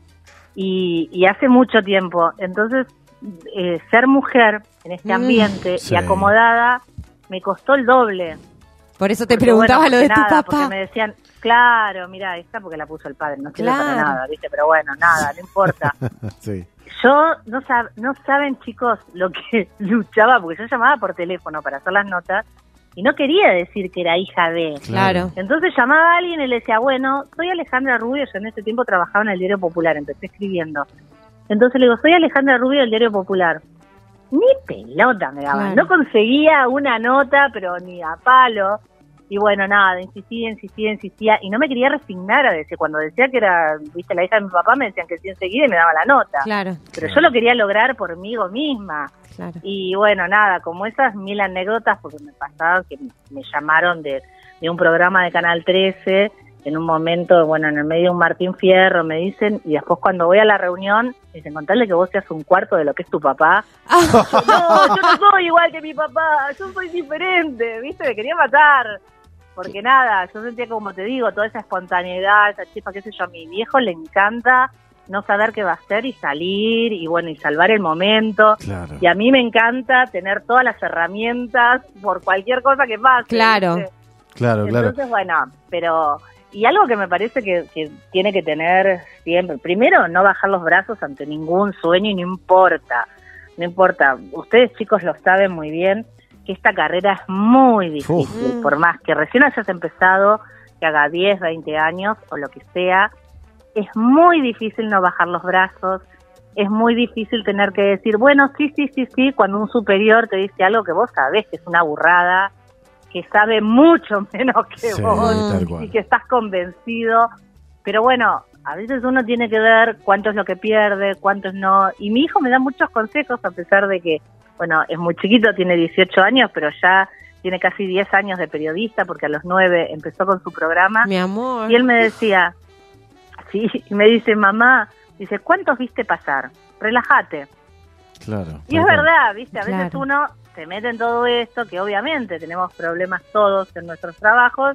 y hace mucho tiempo. Entonces, ser mujer en este ambiente y acomodada me costó el doble. Por eso te preguntaba lo de tu papá. Porque me decían, claro, mira, esta porque la puso el padre, no sirve para nada, ¿viste? Pero bueno, nada, no importa. Sí. Yo, no saben, chicos, lo que luchaba, porque yo llamaba por teléfono para hacer las notas y no quería decir que era hija de. Claro. Entonces llamaba a alguien y le decía, bueno, soy Alejandra Rubio, yo en ese tiempo trabajaba en el Diario Popular, empecé escribiendo. Entonces le digo, soy Alejandra Rubio del Diario Popular. Ni pelota me daban, no conseguía una nota, pero ni a palo. Y bueno, nada, insistía, y no me quería resignar a decir, cuando decía que era, viste, la hija de mi papá, me decían que sí enseguida y me daba la nota. Claro. Pero yo lo quería lograr por mí misma. Claro. Y bueno, nada, como esas 1000 anécdotas, porque me pasaba que me llamaron de un programa de Canal 13, en un momento, bueno, en el medio de un Martín Fierro, me dicen, y después cuando voy a la reunión, me dicen, contarle que vos seas un cuarto de lo que es tu papá. Yo no soy igual que mi papá, yo soy diferente, viste, me quería matar. Porque nada, yo sentía, como te digo, toda esa espontaneidad, esa chispa, qué sé yo, a mi viejo le encanta no saber qué va a hacer y salir, y bueno, y salvar el momento. Claro. Y a mí me encanta tener todas las herramientas por cualquier cosa que pase. Claro. ¿viste? Claro. Entonces, bueno, pero... Y algo que me parece que tiene que tener siempre, primero, no bajar los brazos ante ningún sueño, y no importa, ustedes chicos lo saben muy bien, que esta carrera es muy difícil, por más que recién hayas empezado, que haga 10, 20 años o lo que sea, es muy difícil no bajar los brazos, es muy difícil tener que decir, bueno, sí, cuando un superior te dice algo que vos sabés que es una burrada, que sabe mucho menos que vos y que estás convencido, pero bueno, a veces uno tiene que ver cuánto es lo que pierde, cuánto no, y mi hijo me da muchos consejos, a pesar de que, bueno, es muy chiquito, tiene 18 años, pero ya tiene casi 10 años de periodista, porque a los 9 empezó con su programa. Mi amor. Y él me decía, sí, me dice, mamá, dice, ¿cuántos viste pasar? Relájate. Claro. Y es verdad, viste, a veces uno se mete en todo esto, que obviamente tenemos problemas todos en nuestros trabajos,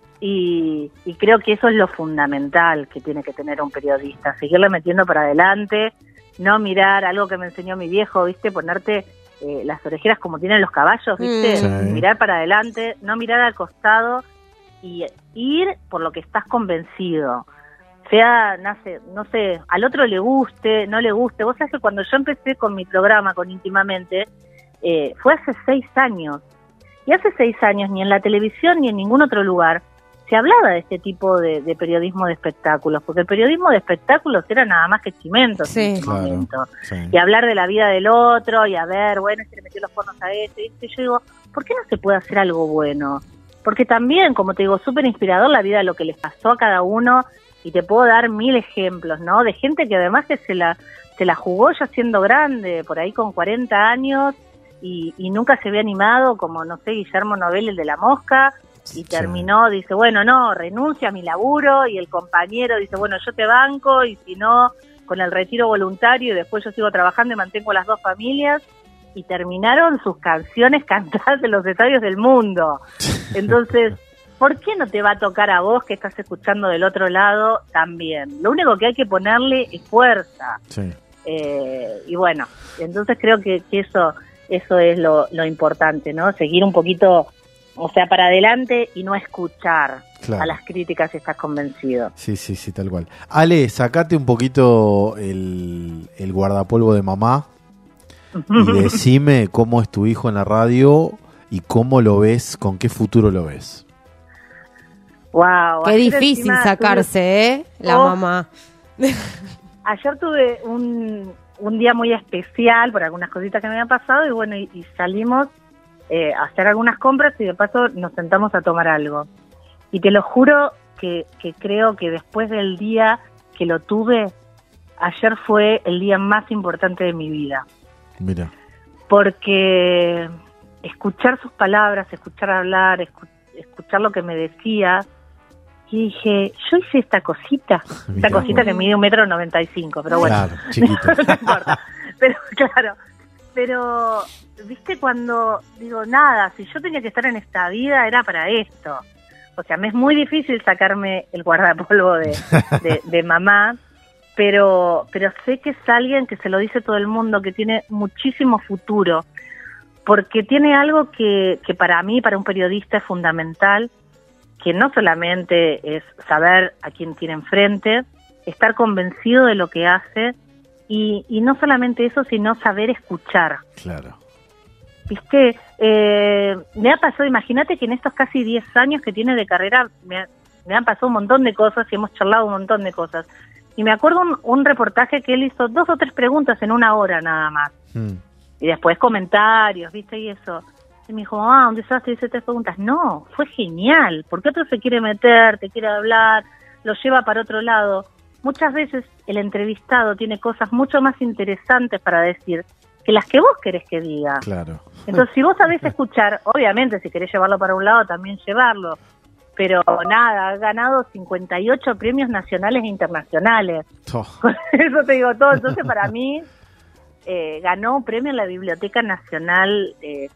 y creo que eso es lo fundamental que tiene que tener un periodista, seguirle metiendo para adelante, no mirar algo que me enseñó mi viejo, viste, ponerte las orejeras como tienen los caballos, viste, mirar para adelante, no mirar al costado y ir por lo que estás convencido. Sea, no sé, al otro le guste, no le guste. Vos sabés que cuando yo empecé con mi programa, con Íntimamente, fue hace 6 años. Y hace 6 años ni en la televisión ni en ningún otro lugar se hablaba de este tipo de periodismo de espectáculos, porque el periodismo de espectáculos era nada más que chimentos en ese momento. Sí. Y hablar de la vida del otro, y a ver, bueno, este le metió los cuernos a este. Y yo digo, ¿por qué no se puede hacer algo bueno? Porque también, como te digo, súper inspirador la vida de lo que les pasó a cada uno, y te puedo dar 1000 ejemplos, ¿no? De gente que además que se la jugó ya siendo grande, por ahí con 40 años, y nunca se había animado, como, no sé, Guillermo Novel, el de La Mosca, y terminó, dice, bueno, no, renuncia a mi laburo, y el compañero dice, bueno, yo te banco, y si no, con el retiro voluntario, y después yo sigo trabajando y mantengo las 2 familias, y terminaron sus canciones cantadas en los estadios del mundo. Entonces, ¿por qué no te va a tocar a vos, que estás escuchando del otro lado, también? Lo único que hay que ponerle es fuerza. Sí. Y bueno, entonces creo que eso es lo importante, ¿no? Seguir un poquito, o sea, para adelante y no escuchar a las críticas si estás convencido. Sí, tal cual. Ale, sacate un poquito el guardapolvo de mamá y decime cómo es tu hijo en la radio y cómo lo ves, con qué futuro lo ves. Wow, qué difícil sacarse, la mamá. Ayer tuve un día muy especial por algunas cositas que me habían pasado, y bueno, y salimos a hacer algunas compras, y de paso nos sentamos a tomar algo. Y te lo juro que creo que después del día que lo tuve, ayer fue el día más importante de mi vida. Mira. Porque escuchar sus palabras, escuchar hablar, escuchar lo que me decía, y dije, yo hice esta cosita que mide 1,95 m, pero bueno. Claro, chiquito. No importa. Pero claro, pero, viste, cuando digo, nada, si yo tenía que estar en esta vida era para esto. O sea, me es muy difícil sacarme el guardapolvo de mamá, pero sé que es alguien que se lo dice todo el mundo, que tiene muchísimo futuro, porque tiene algo que para mí, para un periodista, es fundamental, que no solamente es saber a quién tiene enfrente, estar convencido de lo que hace, y no solamente eso, sino saber escuchar. Claro. ¿Viste? Me ha pasado, imagínate que en estos casi 10 años que tiene de carrera, me han pasado un montón de cosas y hemos charlado un montón de cosas. Y me acuerdo un reportaje que él hizo 2 o 3 preguntas en 1 hora nada más. Y después comentarios, ¿viste? Y eso. Y me dijo, un desastre, hice 3 preguntas. No, fue genial. Porque otro se quiere meter, te quiere hablar, lo lleva para otro lado. Muchas veces el entrevistado tiene cosas mucho más interesantes para decir que las que vos querés que diga. Claro. Entonces, si vos sabés escuchar, obviamente, si querés llevarlo para un lado, también llevarlo. Pero nada, ha ganado 58 premios nacionales e internacionales. Con eso te digo todo. Entonces, para mí, ganó un premio en la Biblioteca Nacional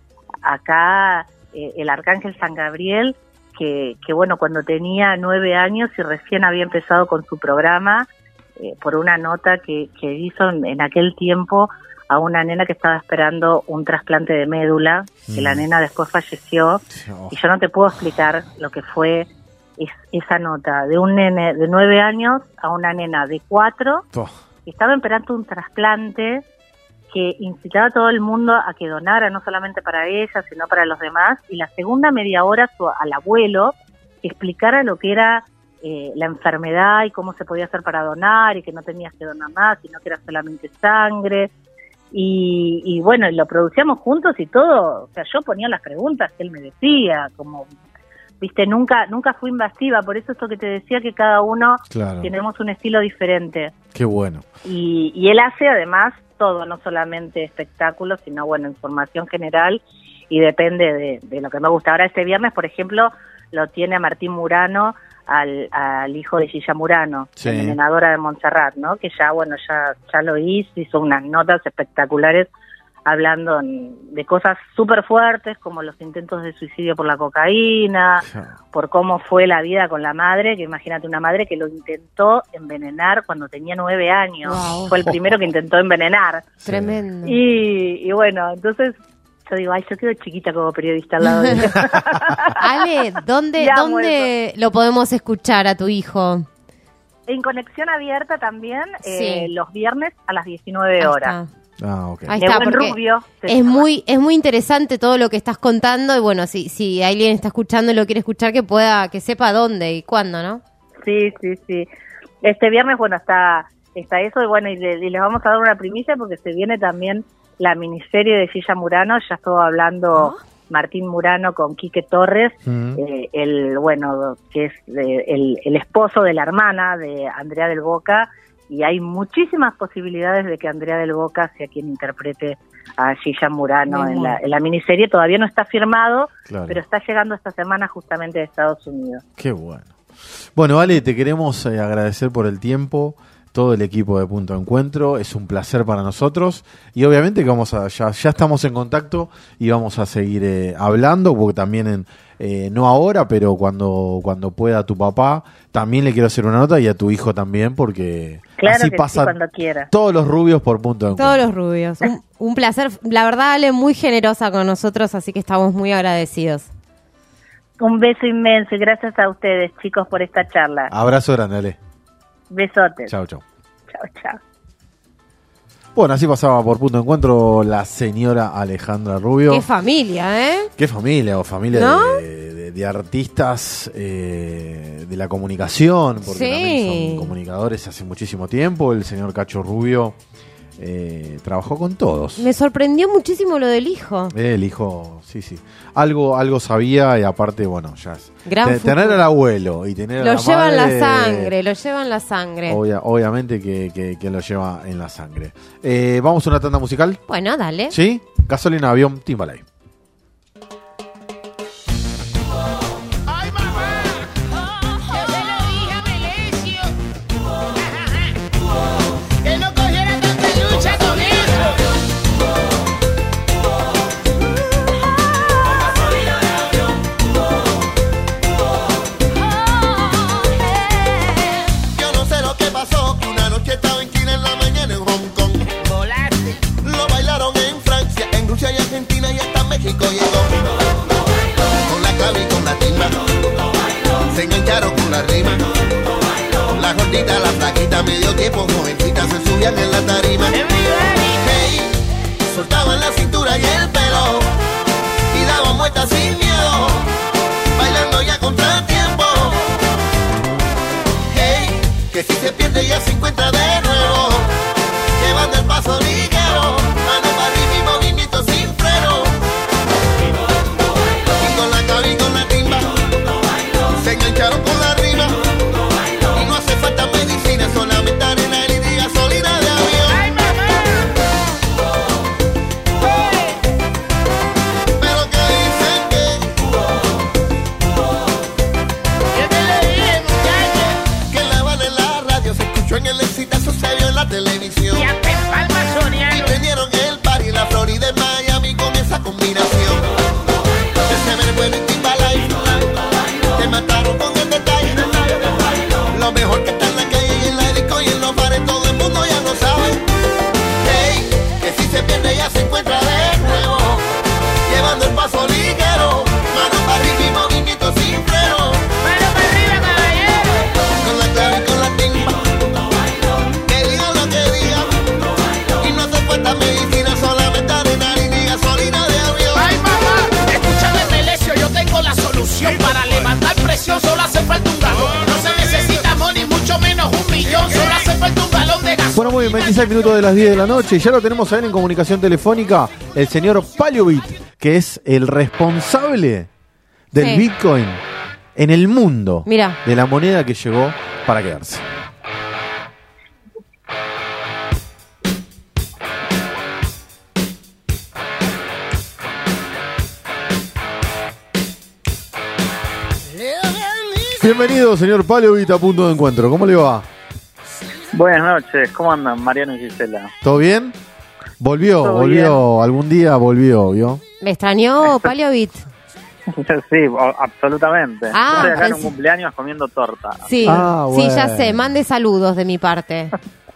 acá, el Arcángel San Gabriel, que bueno, cuando tenía 9 años y recién había empezado con su programa, por una nota que hizo en aquel tiempo a una nena que estaba esperando un trasplante de médula, que la nena después falleció, y yo no te puedo explicar lo que fue esa nota, de un nene de 9 años a una nena de 4, que estaba esperando un trasplante, que incitaba a todo el mundo a que donara, no solamente para ella, sino para los demás, y la segunda media hora al abuelo que explicara lo que era la enfermedad y cómo se podía hacer para donar, y que no tenías que donar más, sino que era solamente sangre. Y bueno, lo producíamos juntos y todo. O sea, yo ponía las preguntas que él me decía, como, viste, nunca fui invasiva. Por eso esto que te decía, que cada uno tenemos un estilo diferente. Qué bueno. Y él hace además todo, no solamente espectáculos, sino bueno, información general, y depende de lo que me gusta. Ahora este viernes, por ejemplo, lo tiene a Martín Murano, al hijo de Gilla Murano, envenenadora de Montserrat, ¿no? Que ya, bueno, ya lo hizo unas notas espectaculares hablando de cosas súper fuertes, como los intentos de suicidio por la cocaína, por cómo fue la vida con la madre, que imagínate una madre que lo intentó envenenar cuando tenía 9 años. Wow. Fue el primero que intentó envenenar. Tremendo. Y bueno, entonces yo digo, yo quedo chiquita como periodista al lado de él. Ale, ¿dónde lo podemos escuchar a tu hijo? En Conexión Abierta también, los viernes a las 19 horas. Okay. Ahí está, porque Rubio, es muy interesante todo lo que estás contando, y bueno, si alguien está escuchando y lo quiere escuchar, que sepa dónde y cuándo, ¿no? Sí. Este viernes, bueno, está eso, y bueno, y les vamos a dar una primicia porque se viene también la miniserie de Gilla Murano. Ya estuvo hablando Martín Murano con Quique Torres, que es el esposo de la hermana de Andrea del Boca, y hay muchísimas posibilidades de que Andrea del Boca sea quien interprete a Gilla Murano en la miniserie. Todavía no está firmado, pero está llegando esta semana justamente de Estados Unidos. Qué bueno. Bueno, Ale, te queremos agradecer por el tiempo, todo el equipo de Punto de Encuentro. Es un placer para nosotros, y obviamente que ya estamos en contacto y vamos a seguir hablando, porque también no ahora, pero cuando pueda tu papá, también le quiero hacer una nota, y a tu hijo también, porque así pasa cuando quiera. Todos los rubios por Punto de Encuentro. Todos los rubios. Un placer. La verdad, Ale, muy generosa con nosotros, así que estamos muy agradecidos. Un beso inmenso, y gracias a ustedes, chicos, por esta charla. Abrazo grande, Ale. Besotes. Chao. Chao. Bueno, así pasaba por Punto de Encuentro la señora Alejandra Rubio. Qué familia, ¿eh? Qué familia, ¿No? de artistas de la comunicación, porque también son comunicadores hace muchísimo tiempo. El señor Cacho Rubio trabajó con todos. Me sorprendió muchísimo lo del hijo. El hijo, sí. Algo sabía, y aparte, bueno, ya es. Tener al abuelo y tener a la madre. Lo lleva en la sangre. Obviamente que lo lleva en la sangre. ¿Vamos a una tanda musical? Bueno, dale. ¿Sí? Gasolina, Avión, Timbalay. la gordita, la flaquita, medio tiempo, jovencitas se subían en la tarima. Hey, soltaban la cintura y el pelo y daban vueltas sin miedo, bailando ya contra tiempo. Hey, que si se pierde ya se encuentra de nuevo, llevando el paso ligero, mano para arriba y movimiento sin freno. Y con la cabeza y con la timba se engancharon con la rima. Y no hace falta medicina, solamente arena y gasolina de avión. ¡Ay, mamá! Pero que dicen que le dije, muchachos, que la van en la radio, se escuchó en el exitazo, se vio en la televisión. Y hasta en Palma Soriano. Y vendieron el party en la Florida, en Miami, con esa combinación. Ese vergüenza y Timbalay, te mataron con el detalle. Lo mejor que está en la calle y en la disco y en los bares, todo el mundo ya lo sabe. Hey, que si se pierde ya se encuentra de nuevo, llevando el paso ligero, mano para arriba y movimiento sin freno. Mano para arriba, caballero. Con la clave y con la timba, que diga lo que diga, y no hace falta medicina, solamente adrenalina y gasolina de avión. Ay, mamá, escúchame, Melesio, yo tengo la solución para levantar presión, solo hace falta un galón. No se necesita money, mucho menos 1 millón, solo hace falta un galón de gasolina. Bueno, muy bien, 26 minutos de las 10 de la noche. Ya lo tenemos a él en comunicación telefónica, el señor Paliobit, que es el responsable del Sí. Bitcoin en el mundo. Mira. De la moneda que llegó para quedarse. Bienvenido, señor Paliobit, a Punto de Encuentro. ¿Cómo le va? Buenas noches, ¿cómo andan Mariano y Gisela? ¿Todo bien? Volvió, Todo volvió, algún día volvió, ¿vio? ¿Me extrañó Paliobit? Sí, absolutamente. Ah, Estoy acá en un pensé- cumpleaños comiendo torta. Sí, Ah, sí, ya bueno. sé. Mande saludos de mi parte.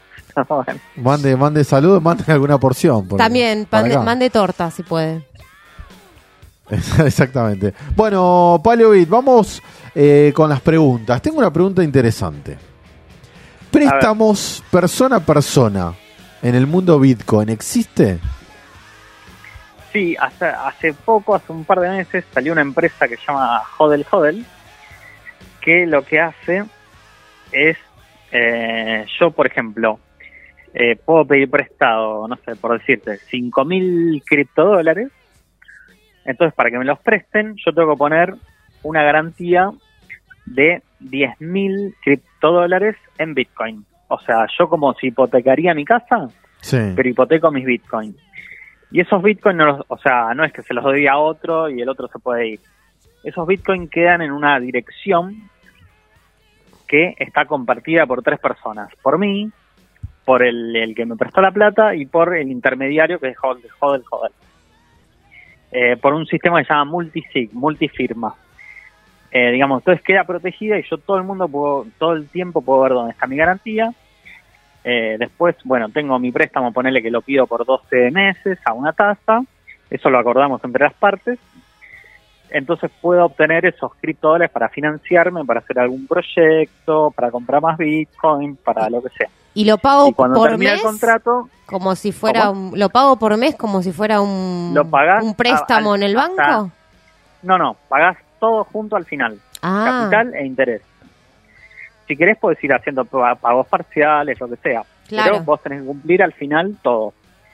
Mande saludos, mande alguna porción. por- También, para mande, acá. mande torta si puede. Exactamente. Bueno, Paliobit, vamos con las preguntas. Tengo una pregunta interesante. ¿Préstamos persona a persona en el mundo Bitcoin existe? Sí, hace poco, hace un par de meses, salió una empresa que se llama Hodel, que lo que hace es, yo por ejemplo, puedo pedir prestado, no sé, por decirte, 5.000 criptodólares. Entonces, para que me los presten, yo tengo que poner una garantía de 10.000 criptodólares en Bitcoin. O sea, yo como si hipotecaría mi casa, Sí. pero hipoteco mis Bitcoin. Y esos Bitcoin, no es que se los doy a otro y el otro se puede ir. Esos Bitcoin quedan en una dirección que está compartida por 3 personas. Por mí, por el que me prestó la plata y por el intermediario que es Hodel. Por un sistema que se llama multisig, multifirma. Digamos, entonces queda protegida y yo todo el tiempo puedo ver dónde está mi garantía. Después, bueno, tengo mi préstamo, ponele que lo pido por 12 meses a una tasa, eso lo acordamos entre las partes. Entonces puedo obtener esos criptodólares para financiarme, para hacer algún proyecto, para comprar más Bitcoin, para lo que sea. ¿Y lo pago Y cuando por termina mes? el contrato, Como si fuera lo pago por mes como si fuera un préstamo en el banco. No, pagás todo junto al final, capital e interés. Si querés podés ir haciendo pagos parciales, lo que sea, Claro. pero vos tenés que cumplir al final todo.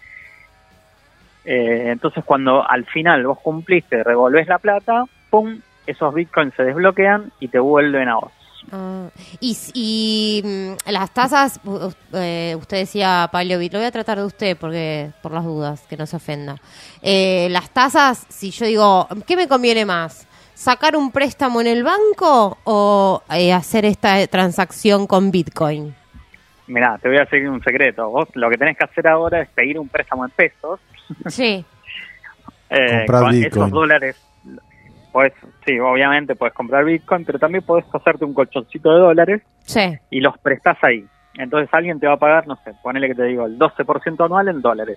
Entonces cuando al final vos cumpliste, revolvés la plata, pum, esos bitcoins se desbloquean y te vuelven a vos. Ah, y las tasas, usted decía, Paliobit, lo voy a tratar de usted porque por las dudas, que no se ofenda. Las tasas, si yo digo, ¿qué me conviene más? ¿Sacar un préstamo en el banco o hacer esta transacción con Bitcoin? Mirá, te voy a decir un secreto. Vos lo que tenés que hacer ahora es pedir un préstamo en pesos. Sí. Comprar con Bitcoin. esos dólares, sí, obviamente puedes comprar Bitcoin, pero también podés hacerte un colchoncito de dólares Sí. y los prestás ahí. Entonces alguien te va a pagar, no sé, ponele que te digo, el 12% anual en dólares.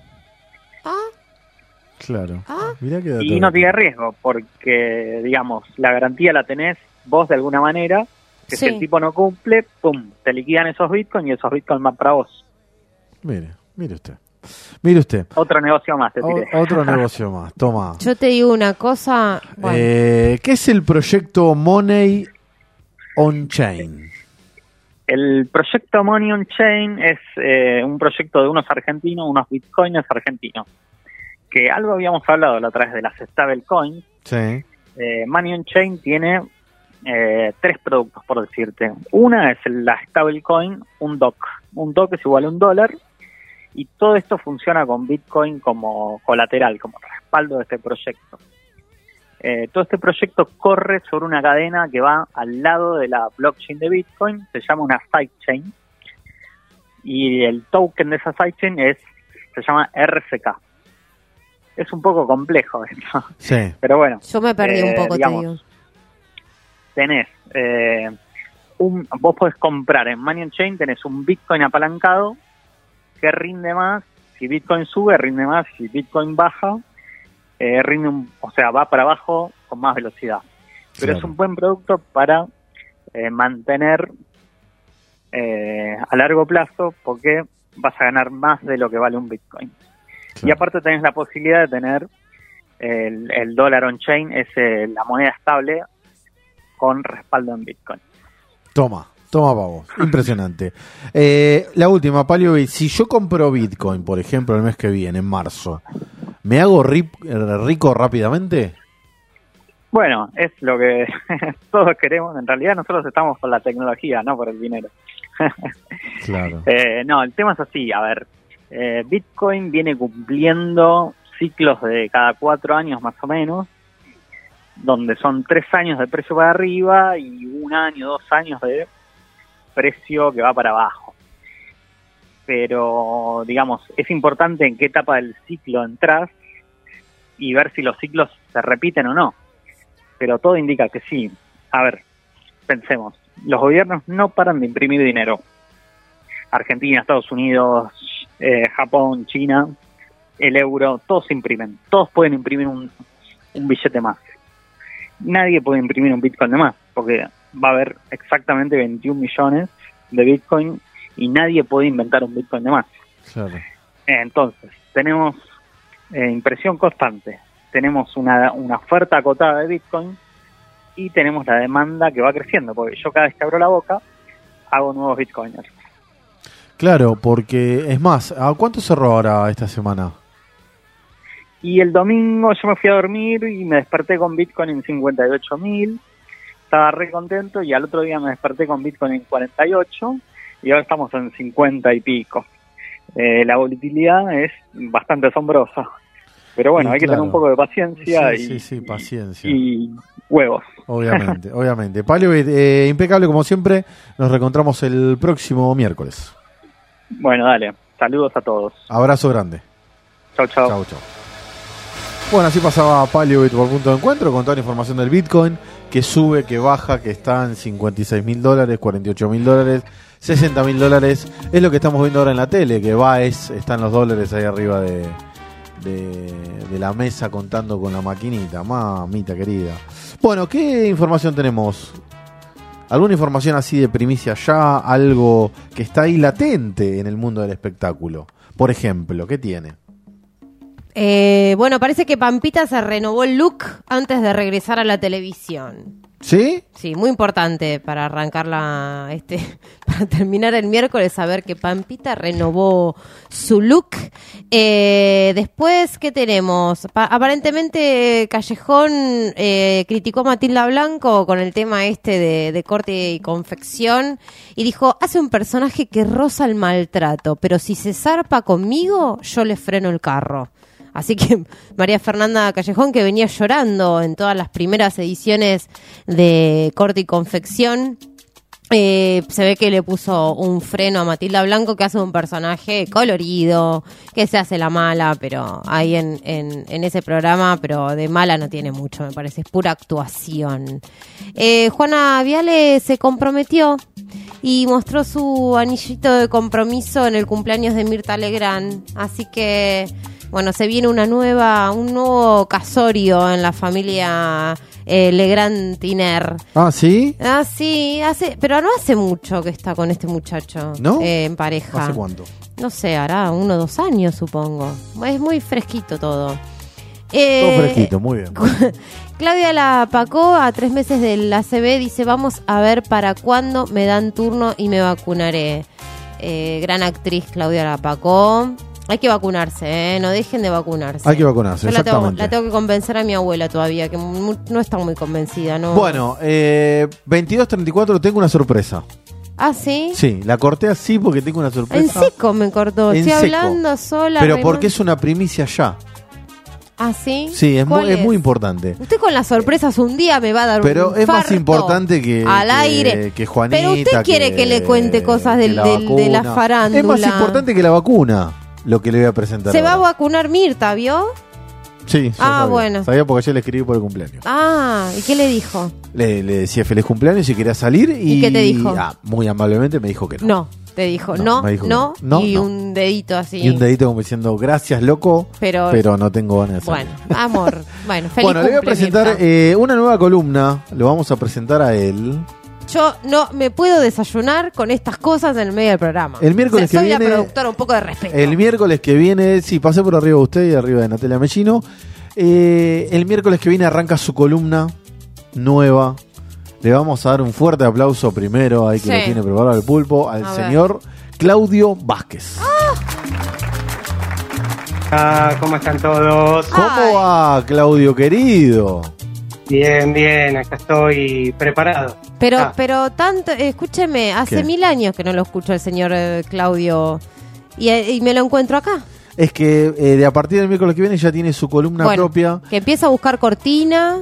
Claro. Mirá qué Y no tiene riesgo, porque, digamos, la garantía la tenés vos de alguna manera, Que si el tipo no cumple, pum, te liquidan esos bitcoins y esos bitcoins van para vos. Mire usted. Mire usted. Otro negocio más, te tiré. Otro negocio más, toma. Yo te digo una cosa. Bueno. ¿Qué es el proyecto Money on Chain? El proyecto Money on Chain es un proyecto de unos argentinos, unos bitcoiners argentinos. Que algo habíamos hablado la otra vez de las stablecoins. Sí. Money on Chain tiene 3 productos, por decirte. Una es la stablecoin, un DOC. Un DOC es igual a $1. Y todo esto funciona con Bitcoin como colateral, como respaldo de este proyecto. Todo este proyecto corre sobre una cadena que va al lado de la blockchain de Bitcoin, se llama una sidechain, y el token de esa sidechain se llama RCK. Es un poco complejo esto, sí. Pero bueno. Yo me perdí un poco, digamos, te digo. Tenés, vos podés comprar en Money on Chain, tenés un Bitcoin apalancado que rinde más. Si Bitcoin sube, rinde más. Si Bitcoin baja, va para abajo con más velocidad. Pero claro, es un buen producto para mantener a largo plazo, porque vas a ganar más de lo que vale un Bitcoin. Claro. Y aparte tenés la posibilidad de tener el dólar on chain, es la moneda estable con respaldo en Bitcoin. Toma para vos. Impresionante. La última, Palio, si yo compro Bitcoin, por ejemplo, el mes que viene, en marzo, ¿me hago rico rápidamente? Bueno, es lo que todos queremos. En realidad nosotros estamos por la tecnología, no por el dinero. Claro. No, el tema es así. A ver, Bitcoin viene cumpliendo ciclos de cada 4 años más o menos, donde son 3 años de precio para arriba y 1 año, 2 años de precio que va para abajo. Pero, digamos, es importante en qué etapa del ciclo entras y ver si los ciclos se repiten o no. Pero todo indica que sí. A ver, pensemos, los gobiernos no paran de imprimir dinero. Argentina, Estados Unidos, Japón, China, el euro, todos imprimen. Todos pueden imprimir un billete más. Nadie puede imprimir un Bitcoin de más, porque va a haber exactamente 21 millones de Bitcoin y nadie puede inventar un Bitcoin de más. Claro. Entonces, tenemos impresión constante, tenemos una oferta acotada de Bitcoin y tenemos la demanda que va creciendo, porque yo cada vez que abro la boca hago nuevos Bitcoiners. Claro, porque es más, ¿a cuánto cerró ahora esta semana? Y el domingo yo me fui a dormir y me desperté con Bitcoin en 58.000, estaba re contento, y al otro día me desperté con Bitcoin en 48 y ahora estamos en 50 y pico. La volatilidad es bastante asombrosa, pero bueno, hay que tener un poco de paciencia paciencia y huevos. Obviamente, obviamente. Palio, impecable como siempre, nos reencontramos el próximo miércoles. Bueno, dale, saludos a todos. Abrazo grande. Chau. Chau. Bueno, así pasaba Palio por Punto de Encuentro con toda la información del Bitcoin, que sube, que baja, que está en $56.000, $48.000, $60.000. Es lo que estamos viendo ahora en la tele, que están los dólares ahí arriba de la mesa contando con la maquinita. Mamita querida. Bueno, ¿qué información tenemos? ¿Alguna información así de primicia ya? Algo que está ahí latente en el mundo del espectáculo. Por ejemplo, ¿qué tiene? Bueno, parece que Pampita se renovó el look antes de regresar a la televisión. ¿Sí? Sí, muy importante para arrancar para terminar el miércoles, saber que Pampita renovó su look. Después, ¿qué tenemos? Aparentemente Callejón criticó a Matilda Blanco con el tema de corte y confección y dijo, hace un personaje que roza el maltrato, pero si se zarpa conmigo, yo le freno el carro. Así que María Fernanda Callejón, que venía llorando en todas las primeras ediciones de Corte y Confección, se ve que le puso un freno a Matilda Blanco, que hace un personaje colorido, que se hace la mala, pero ahí en ese programa, pero de mala no tiene mucho, me parece, es pura actuación. Juana Viale se comprometió y mostró su anillito de compromiso en el cumpleaños de Mirta Legrand, así que... Bueno, se viene un nuevo casorio en la familia Legrand Tiner. Ah, ¿sí? Ah, sí, pero no hace mucho que está con este muchacho. ¿No? En pareja. ¿Hace cuánto? No sé, hará 1 o 2 años, supongo. Es muy fresquito todo. Todo fresquito, muy bien. Claudia Lapacó, a 3 meses del ACB, dice: vamos a ver para cuándo me dan turno y me vacunaré. Gran actriz Claudia Lapacó. Hay que vacunarse, no dejen de vacunarse. Hay que vacunarse, Yo exactamente. la tengo que convencer a mi abuela todavía, que no está muy convencida, ¿no? Bueno, 22:34 tengo una sorpresa. ¿Ah, sí? Sí, la corté así porque tengo una sorpresa. En seco me cortó. En Estoy seco. hablando sola. Pero Raymond. porque es una primicia ya. ¿Ah, sí? Sí, es ¿Cuál muy importante. Usted con las sorpresas un día me va a dar Pero un es más infarto importante que al aire. que Juanita. Pero usted quiere que le cuente cosas de la vacuna. farándula. Es más importante que la vacuna, lo que le voy a presentar Se va a ahora. vacunar Mirta, ¿vio? Sí, Ah, sabía. bueno. Sabía porque ayer le escribí por el cumpleaños. Ah, ¿y qué le dijo? Le decía feliz cumpleaños si quería salir y... ¿Y qué te dijo? Muy amablemente me dijo que no. No, te dijo no, me dijo no, que no. y No. un dedito así. Y un dedito como diciendo, gracias, loco, Pero no tengo ganas de salir. Bueno, amor. Bueno, feliz Bueno, le voy a cumple, presentar Mirta. una nueva columna. Lo vamos a presentar a él. Yo no me puedo desayunar con estas cosas en el medio del programa. El miércoles que soy viene- la productora, un poco de respeto. El miércoles que viene, sí, pasé por arriba de usted y arriba de Natalia Mellino. El miércoles que viene arranca su columna nueva. Le vamos a dar un fuerte aplauso primero, ahí que Sí. lo tiene preparado el pulpo, al A ver. señor Claudio Vázquez. ¿Cómo están todos? ¿Cómo va, Claudio querido? Bien, bien, acá estoy preparado. Pero tanto, escúcheme, hace ¿Qué? 1000 años que no lo escucho el señor Claudio y me lo encuentro acá. Es que de a partir del miércoles que viene ya tiene su columna Bueno, propia, que empieza a buscar cortina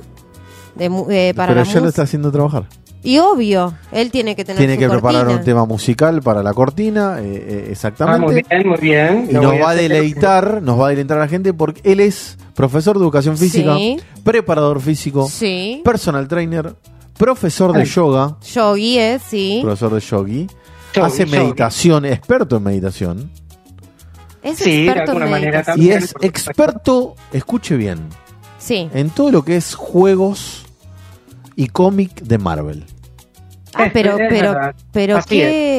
para pero la ya lo música. está haciendo trabajar. Y obvio, él tiene que tener Tiene su que preparar cortina. un tema musical para la cortina, exactamente. Muy bien, muy bien. Y Lo nos voy va a hacer. deleitar a la gente porque él es profesor de educación física, Sí. preparador físico, Sí. personal trainer, profesor de Ay. yoga, Yogi es, sí. profesor de yogi, Yogi, hace yogi. meditación, experto en meditación Es Sí, de experto en alguna manera meditación. y también, es por supuesto. experto, escuche bien, Sí. en todo lo que es juegos y cómic de Marvel. Ah, pero Así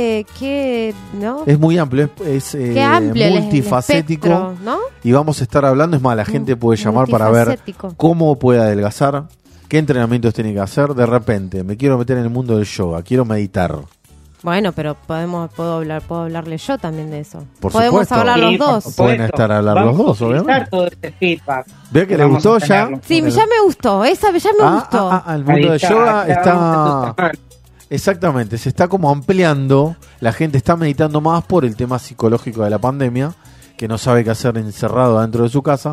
qué, ¿no? Es muy amplio, es Qué amplio el multifacético. espectro, ¿no? Y vamos a estar hablando, es más, la gente puede llamar para ver Multifacético. cómo puede adelgazar, qué entrenamientos tiene que hacer. De repente, me quiero meter en el mundo del yoga, quiero meditar. Bueno, pero puedo hablarle yo también de eso. Por Podemos supuesto. hablar Sí, los por dos. supuesto. Pueden estar a hablar Vamos los dos, a utilizar obviamente. todo este feedback. ¿Ve que le Vamos gustó a ya? tenerlo. Sí, ya me gustó, esa ya me gustó. El mundo del Ahí yoga ya está... vamos a tu Exactamente, se está como ampliando, la gente está meditando más por el tema psicológico de la pandemia, que no sabe qué hacer encerrado dentro de su casa,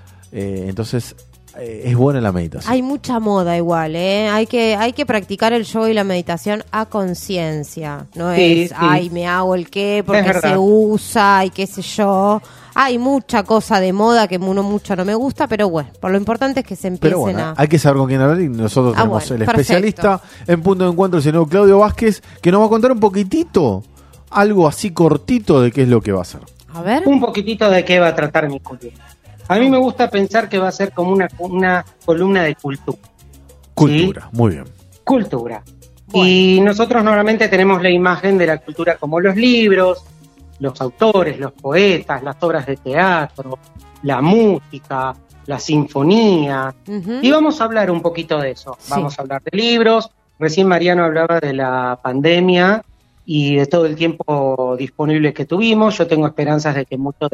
entonces es buena la meditación. Hay mucha moda igual, ¿eh? Hay que practicar el yoga y la meditación a conciencia. No Sí, es, sí. ay, me hago el qué, porque verdad. se usa y qué sé yo. Hay mucha cosa de moda que uno mucho no me gusta, pero bueno, por lo importante es que se empiecen Pero bueno, a... hay que saber con quién hablar y nosotros tenemos bueno, el perfecto. especialista en punto de encuentro, el señor Claudio Vázquez, que nos va a contar un poquitito, algo así cortito de qué es lo que va a hacer. A ver. Un poquitito de qué va a tratar mi columna. A mí me gusta pensar que va a ser como una columna de cultura. Cultura, muy bien. Cultura. Y nosotros normalmente tenemos la imagen de la cultura como los libros, los autores, los poetas, las obras de teatro, la música, la sinfonía. Ujú. Y vamos a hablar un poquito de eso. Sí. Vamos a hablar de libros. Recién Mariano hablaba de la pandemia y de todo el tiempo disponible que tuvimos. Yo tengo esperanzas de que muchas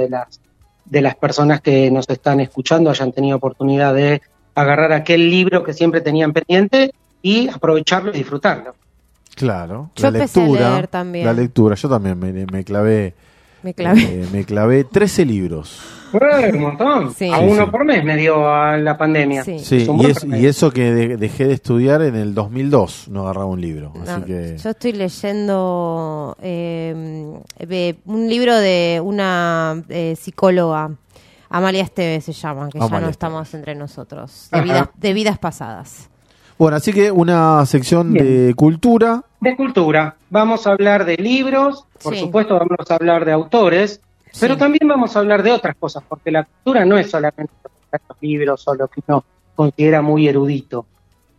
de las personas que nos están escuchando hayan tenido oportunidad de agarrar aquel libro que siempre tenían pendiente y aprovecharlo y disfrutarlo. Claro, Yo la empecé a lectura, leer también. la lectura, yo también me clavé. Me clavé. Me clavé 13 libros. Un montón. Sí. A Sí, uno sí. por mes me dio a la pandemia. Sí. Sí, Es un y, buen es- promedio. y eso que dejé de estudiar en el 2002, no agarraba un libro. Así No, que yo estoy leyendo un libro de una psicóloga, Amalia Esteves se llama, que ya Amalia no Esteves. estamos entre nosotros, Ajá. de vidas pasadas. bueno, así que una sección Bien. de cultura. De cultura. Vamos a hablar de libros, por Sí. supuesto vamos a hablar de autores, pero Sí. también vamos a hablar de otras cosas, porque la cultura no es solamente los libros o lo que uno considera muy erudito.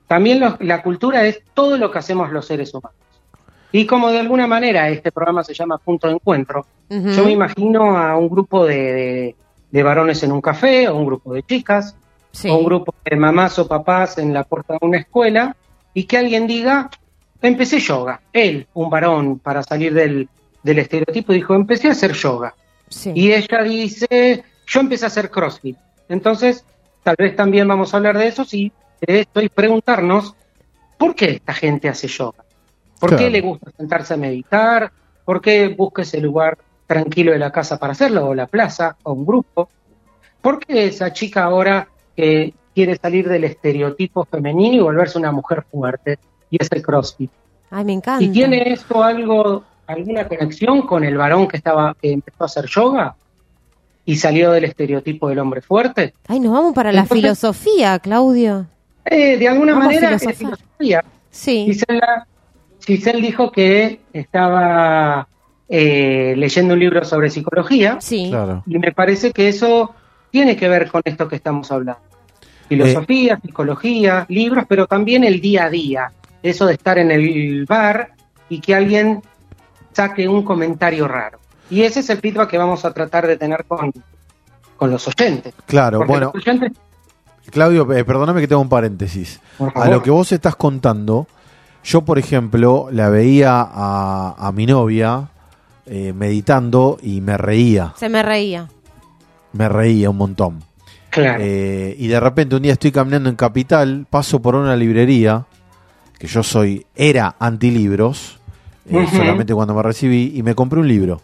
también la cultura es todo lo que hacemos los seres humanos. Y como de alguna manera este programa se llama Punto de Encuentro, yo me imagino a un grupo de varones en un café, o un grupo de chicas, o un grupo de mamás o papás en la puerta de una escuela, y que alguien diga, empecé yoga. Él, un varón, para salir del estereotipo, dijo, empecé a hacer yoga. Y ella dice, yo empecé a hacer CrossFit. Entonces, tal vez también vamos a hablar de eso, de esto, y preguntarnos, ¿por qué esta gente hace yoga? ¿Por qué le gusta sentarse a meditar? ¿Por qué busca ese lugar tranquilo de la casa para hacerlo? O la plaza, o un grupo. ¿Por qué esa chica ahora que quiere salir del estereotipo femenino y volverse una mujer fuerte? Y es el CrossFit. Ay, me encanta. ¿Y tiene esto alguna conexión con el varón que empezó a hacer yoga y salió del estereotipo del hombre fuerte? Ay, nos vamos para la filosofía, Claudio. De alguna manera es filosofía. Sí. Giselle dijo que estaba leyendo un libro sobre psicología. Sí. Claro. Y me parece que eso tiene que ver con esto que estamos hablando. Filosofía, psicología, libros, pero también el día a día. Eso de estar en el bar y que alguien saque un comentario raro. Y ese es el feedback que vamos a tratar de tener con los oyentes. Claro, porque bueno. Los oyentes... Claudio, perdóname que tengo un paréntesis. A lo que vos estás contando, yo, por ejemplo, la veía a mi novia meditando y me reía. Se me reía. Me reía un montón. Claro. Y de repente un día estoy caminando en Capital, paso por una librería, que yo era antilibros, solamente cuando me recibí, y me compré un libro.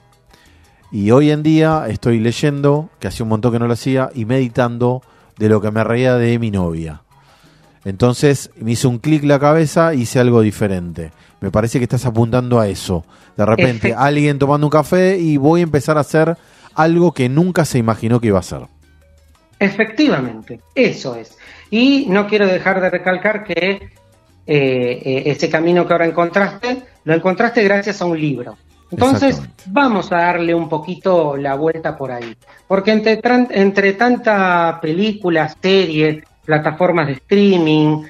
Y hoy en día estoy leyendo, que hacía un montón que no lo hacía, y meditando de lo que me reía de mi novia. Entonces me hizo un clic la cabeza, hice algo diferente. Me parece que estás apuntando a eso. De repente alguien tomando un café y voy a empezar a hacer algo que nunca se imaginó que iba a hacer. Efectivamente, eso es. Y no quiero dejar de recalcar que ese camino que ahora encontraste, lo encontraste gracias a un libro. Entonces, vamos a darle un poquito la vuelta por ahí. Porque entre tanta películas, series, plataformas de streaming,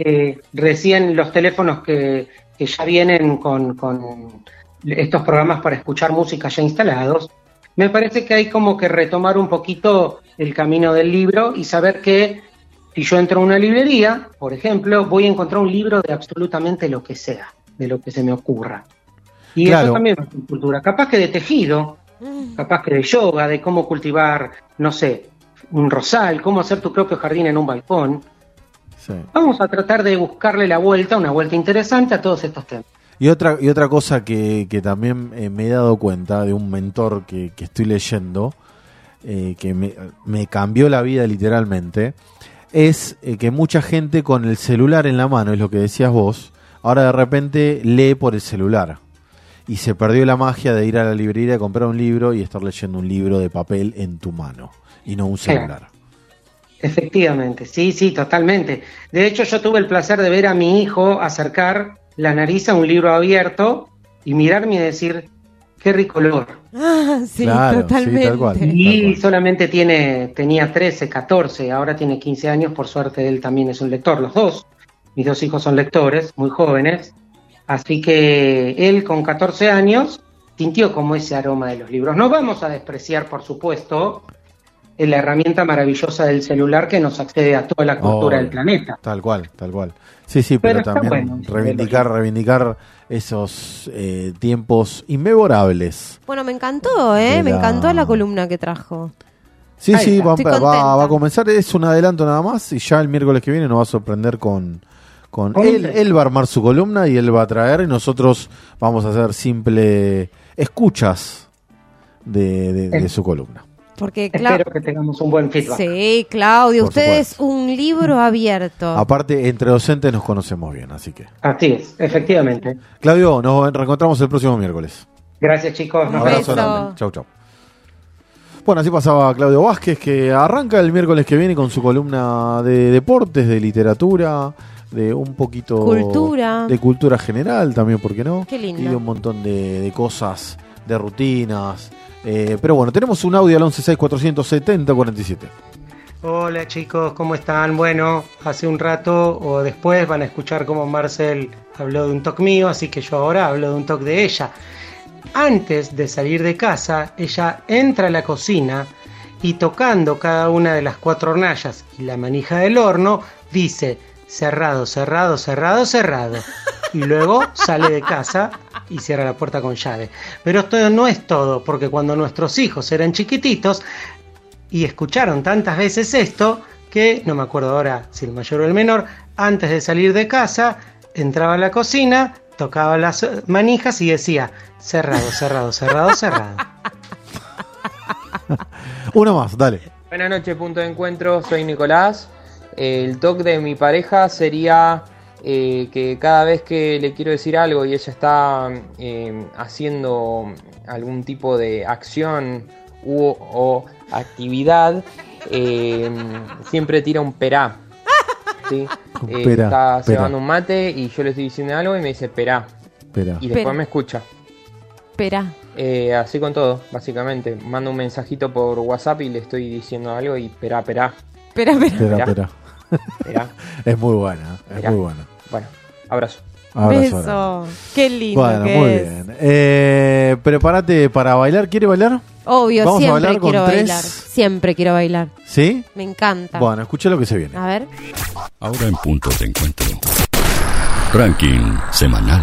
recién los teléfonos que ya vienen con estos programas para escuchar música ya instalados, me parece que hay como que retomar un poquito el camino del libro y saber que si yo entro a una librería, por ejemplo, voy a encontrar un libro de absolutamente lo que sea, de lo que se me ocurra. Y eso también es cultura. Capaz que de tejido, capaz que de yoga, de cómo cultivar, no sé, un rosal, cómo hacer tu propio jardín en un balcón. Sí. Vamos a tratar de buscarle una vuelta interesante a todos estos temas. Y otra cosa que también me he dado cuenta de un mentor que estoy leyendo, que me cambió la vida literalmente, es que mucha gente con el celular en la mano, es lo que decías vos, ahora de repente lee por el celular. Y se perdió la magia de ir a la librería a comprar un libro y estar leyendo un libro de papel en tu mano y no un celular. Efectivamente, sí, totalmente. De hecho, yo tuve el placer de ver a mi hijo acercar la nariz a un libro abierto y mirarme y decir, qué rico olor. Sí, claro, totalmente. Sí, tal cual, y tal cual. solamente tenía 13, 14, ahora tiene 15 años, por suerte él también es un lector, los dos. Mis dos hijos son lectores, muy jóvenes. Así que él con 14 años sintió como ese aroma de los libros. No vamos a despreciar, por supuesto, la herramienta maravillosa del celular que nos accede a toda la cultura del planeta. Tal cual. Sí, pero también reivindicar esos tiempos inmemorables. Bueno, me encantó, me encantó la columna que trajo. Sí, va a comenzar, es un adelanto nada más y ya el miércoles que viene nos va a sorprender con él va a armar su columna y él va a traer y nosotros vamos a hacer simple escuchas de su columna. Porque espero que tengamos un buen feedback. Sí, Claudio, usted es un libro abierto. Aparte, entre docentes nos conocemos bien, así que. Así es, efectivamente. Claudio, nos reencontramos el próximo miércoles. Gracias, chicos. Un abrazo. Chau. Bueno, así pasaba Claudio Vázquez, que arranca el miércoles que viene con su columna de deportes, de literatura, de un poquito de cultura general también, ¿por qué no? Qué lindo. Y de un montón de cosas, de rutinas. Pero bueno, tenemos un audio al 116-470-47. Hola chicos, ¿cómo están? Bueno, hace un rato o después van a escuchar cómo Marcel habló de un toque mío, así que yo ahora hablo de un toque de ella. Antes de salir de casa, ella entra a la cocina y tocando cada una de las 4 hornallas y la manija del horno, dice cerrado, cerrado, cerrado, cerrado. Y luego sale de casa y cierra la puerta con llave. Pero esto no es todo, porque cuando nuestros hijos eran chiquititos y escucharon tantas veces esto, que no me acuerdo ahora si el mayor o el menor, antes de salir de casa, entraba a la cocina, tocaba las manijas y decía cerrado, cerrado, cerrado, cerrado. Uno más, dale. Buenas noches, punto de encuentro, soy Nicolás. El toque de mi pareja sería que cada vez que le quiero decir algo y ella está haciendo algún tipo de acción o actividad, siempre tira un perá. ¿Sí? Está cebando un mate y yo le estoy diciendo algo y me dice perá. Y después me escucha. Perá. Así con todo, básicamente. Mando un mensajito por WhatsApp y le estoy diciendo algo y perá. Perá. Es muy buena, es muy buena. Bueno, abrazo. Beso. Qué lindo. Bueno, que muy es. bien. Prepárate para bailar. ¿Quiere bailar? Obvio, Vamos siempre a bailar quiero con 3. bailar. Siempre quiero bailar. ¿Sí? Me encanta. Bueno, escuché lo que se viene. A ver. Ahora en punto de encuentro. Ranking semanal.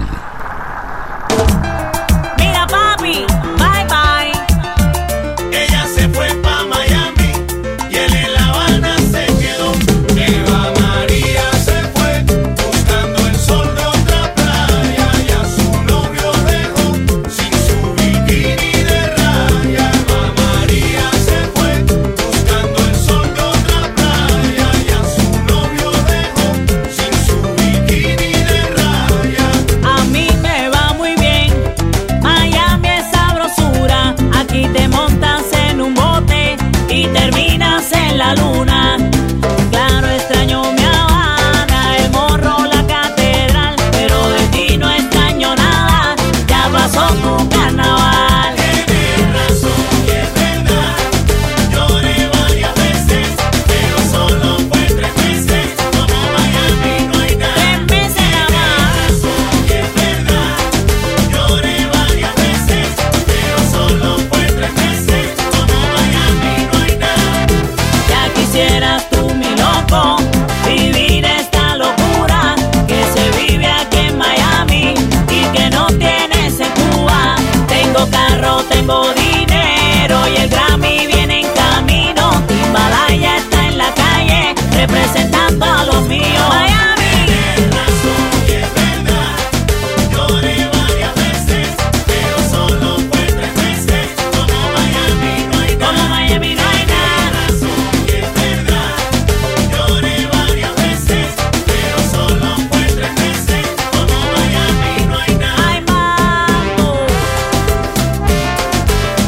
Mira papi, bye bye. Ella se fue pa' Miami y él en La Habana se quedó. Eva María se fue buscando el sol de otra playa y a su novio dejó sin su bikini de raya. Eva María se fue buscando el sol de otra playa y a su novio dejó sin su bikini de raya. A mí me va muy bien, Miami es sabrosura. Aquí te montas en un bote y terminas en la luna. Claro, extraño mi Habana, el Morro, la catedral, pero de ti no extraño nada, ya pasó tu carnaval. Tienes razón y es verdad, lloré varias veces, pero solo fue 3 meses, como Miami no hay nada. 3 meses nada más. Tienes razón y es verdad, lloré varias veces, pero solo fue 3 meses, como Miami no hay nada. Ya quisieras tú, mi loco, vivir esta locura que se vive aquí en Miami y que no tienes en Cuba. Tengo carro, tengo dinero y el Grammy viene en camino. Timbalaya está en la calle representando a los míos. Miami. Tienes razón y es verdad, lloré varias veces, pero solo fue 3 meses, como Miami no hay nada. Como Miami no hay nada. Tienes razón y es verdad, lloré varias veces, pero solo fue 3 meses, como Miami no hay nada. Ay, mambo.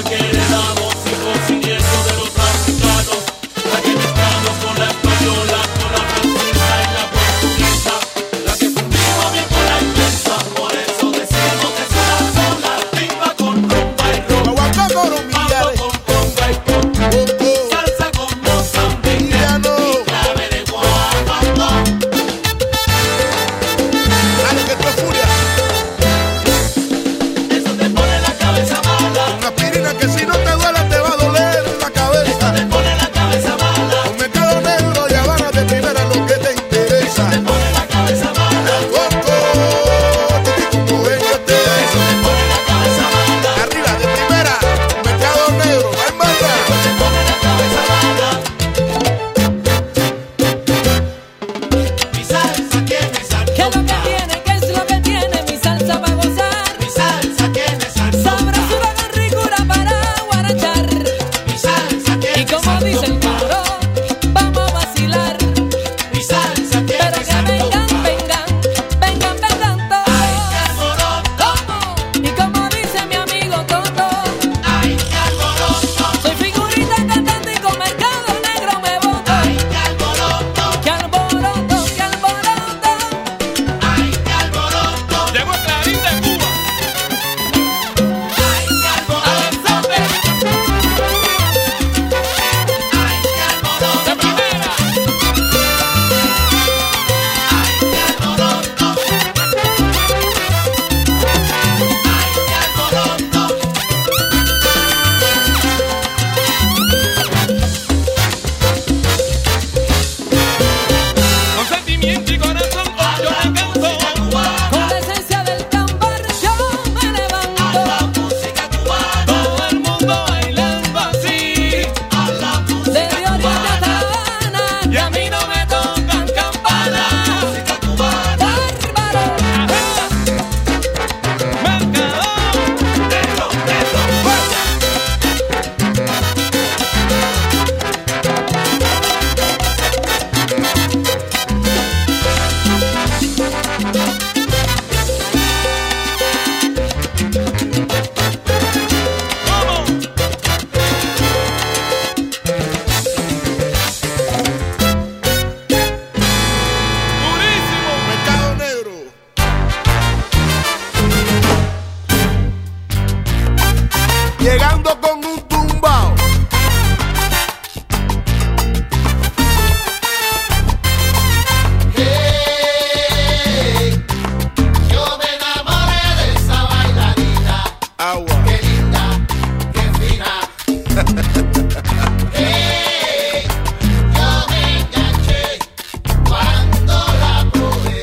que heredamos, hijos y nietos de los africanos, la que mezclamos con la española, con la francesa y la portuguesa, la que fundimos bien con la inglesa, por eso decimos que es una sola, timba con rumba y rock, mambo con conga y pop, salsa con mozambiqueño y clave de guapango. Dale que esto es furia. Eso te pone la cabeza mala. Una aspirina que si no te duele te va a doler la cabeza. Eso te pone la cabeza mala. Un mercado negro y Habana de primera lo que te interesa. Eso te pone la cabeza mala. Coco, como véngate. Eso te pone la cabeza mala. Arriba de primera, un mercado negro, va en banda. Eso te pone la cabeza mala. Mi salsa tiene salsa. ¿Qué es lo que tiene? ¿Qué es lo que tiene mi salsa para gozar? Mi salsa tiene salsa. Sabrosura con ricura para guarachar. Mi salsa tiene Y como dice el coro, vamos a vacilar. Mi salsa tiene Pero que vengan, vengan, vengan, vengan todos. Ay, qué alboroto. Y como dice mi amigo Toto, Ay, qué alboroto. soy figurita cantante y con mercado negro me voto. Ay, qué alboroto. ¡Qué alboroto, qué alboroto! Ay, qué alboroto. Llegó Clarín de Cuba. Ay, qué alboroto. Ay, qué alboroto. De primera. Ay, qué alboroto. Ay, qué alboroto. Con sentimiento y corazón yo la canto. Con la esencia del tambor yo me levanto. A la música cubana. Todo el mundo bailando así. A la música Desde Oriente hasta La Habana. y a mí no me tocan campanas. Música cubana. ¡Bárbaro! Mercado negro. Llegando con un tumbao. Hey, yo me enamoré de esa bailarina. Agua. Qué linda, qué fina. Hey, yo me enganché cuando la probé.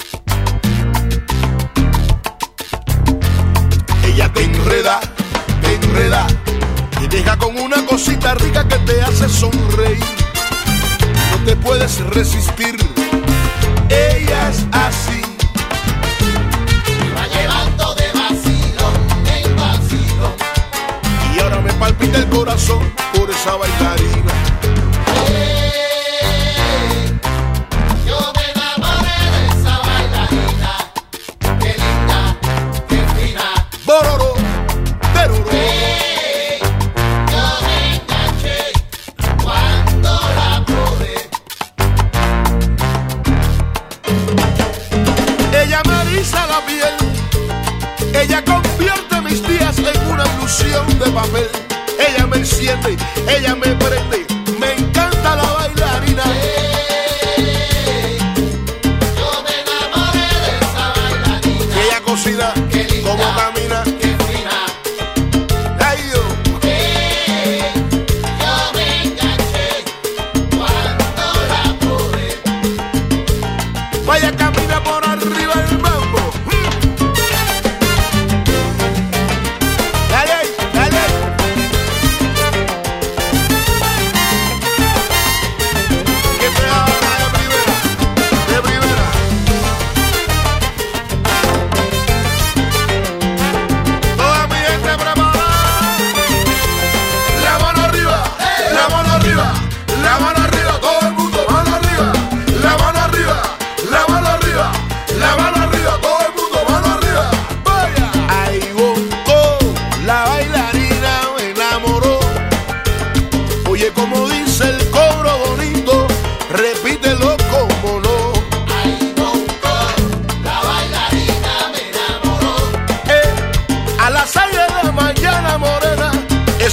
Ella te enreda, te deja con una cosita rica que te hace sonreír. No te puedes resistir, ella es así. Me va llevando de vacilón en vacilón. Y ahora me palpita el corazón por esa bailarina. Hey, yo me enamoré de esa bailarina. Qué linda, qué fina. Bororo, teroro. Hey, yo me enganché cuando la probé. Ella me eriza la piel, ella convierte mis días en una ilusión de papel. Ella me enciende, ella me prende,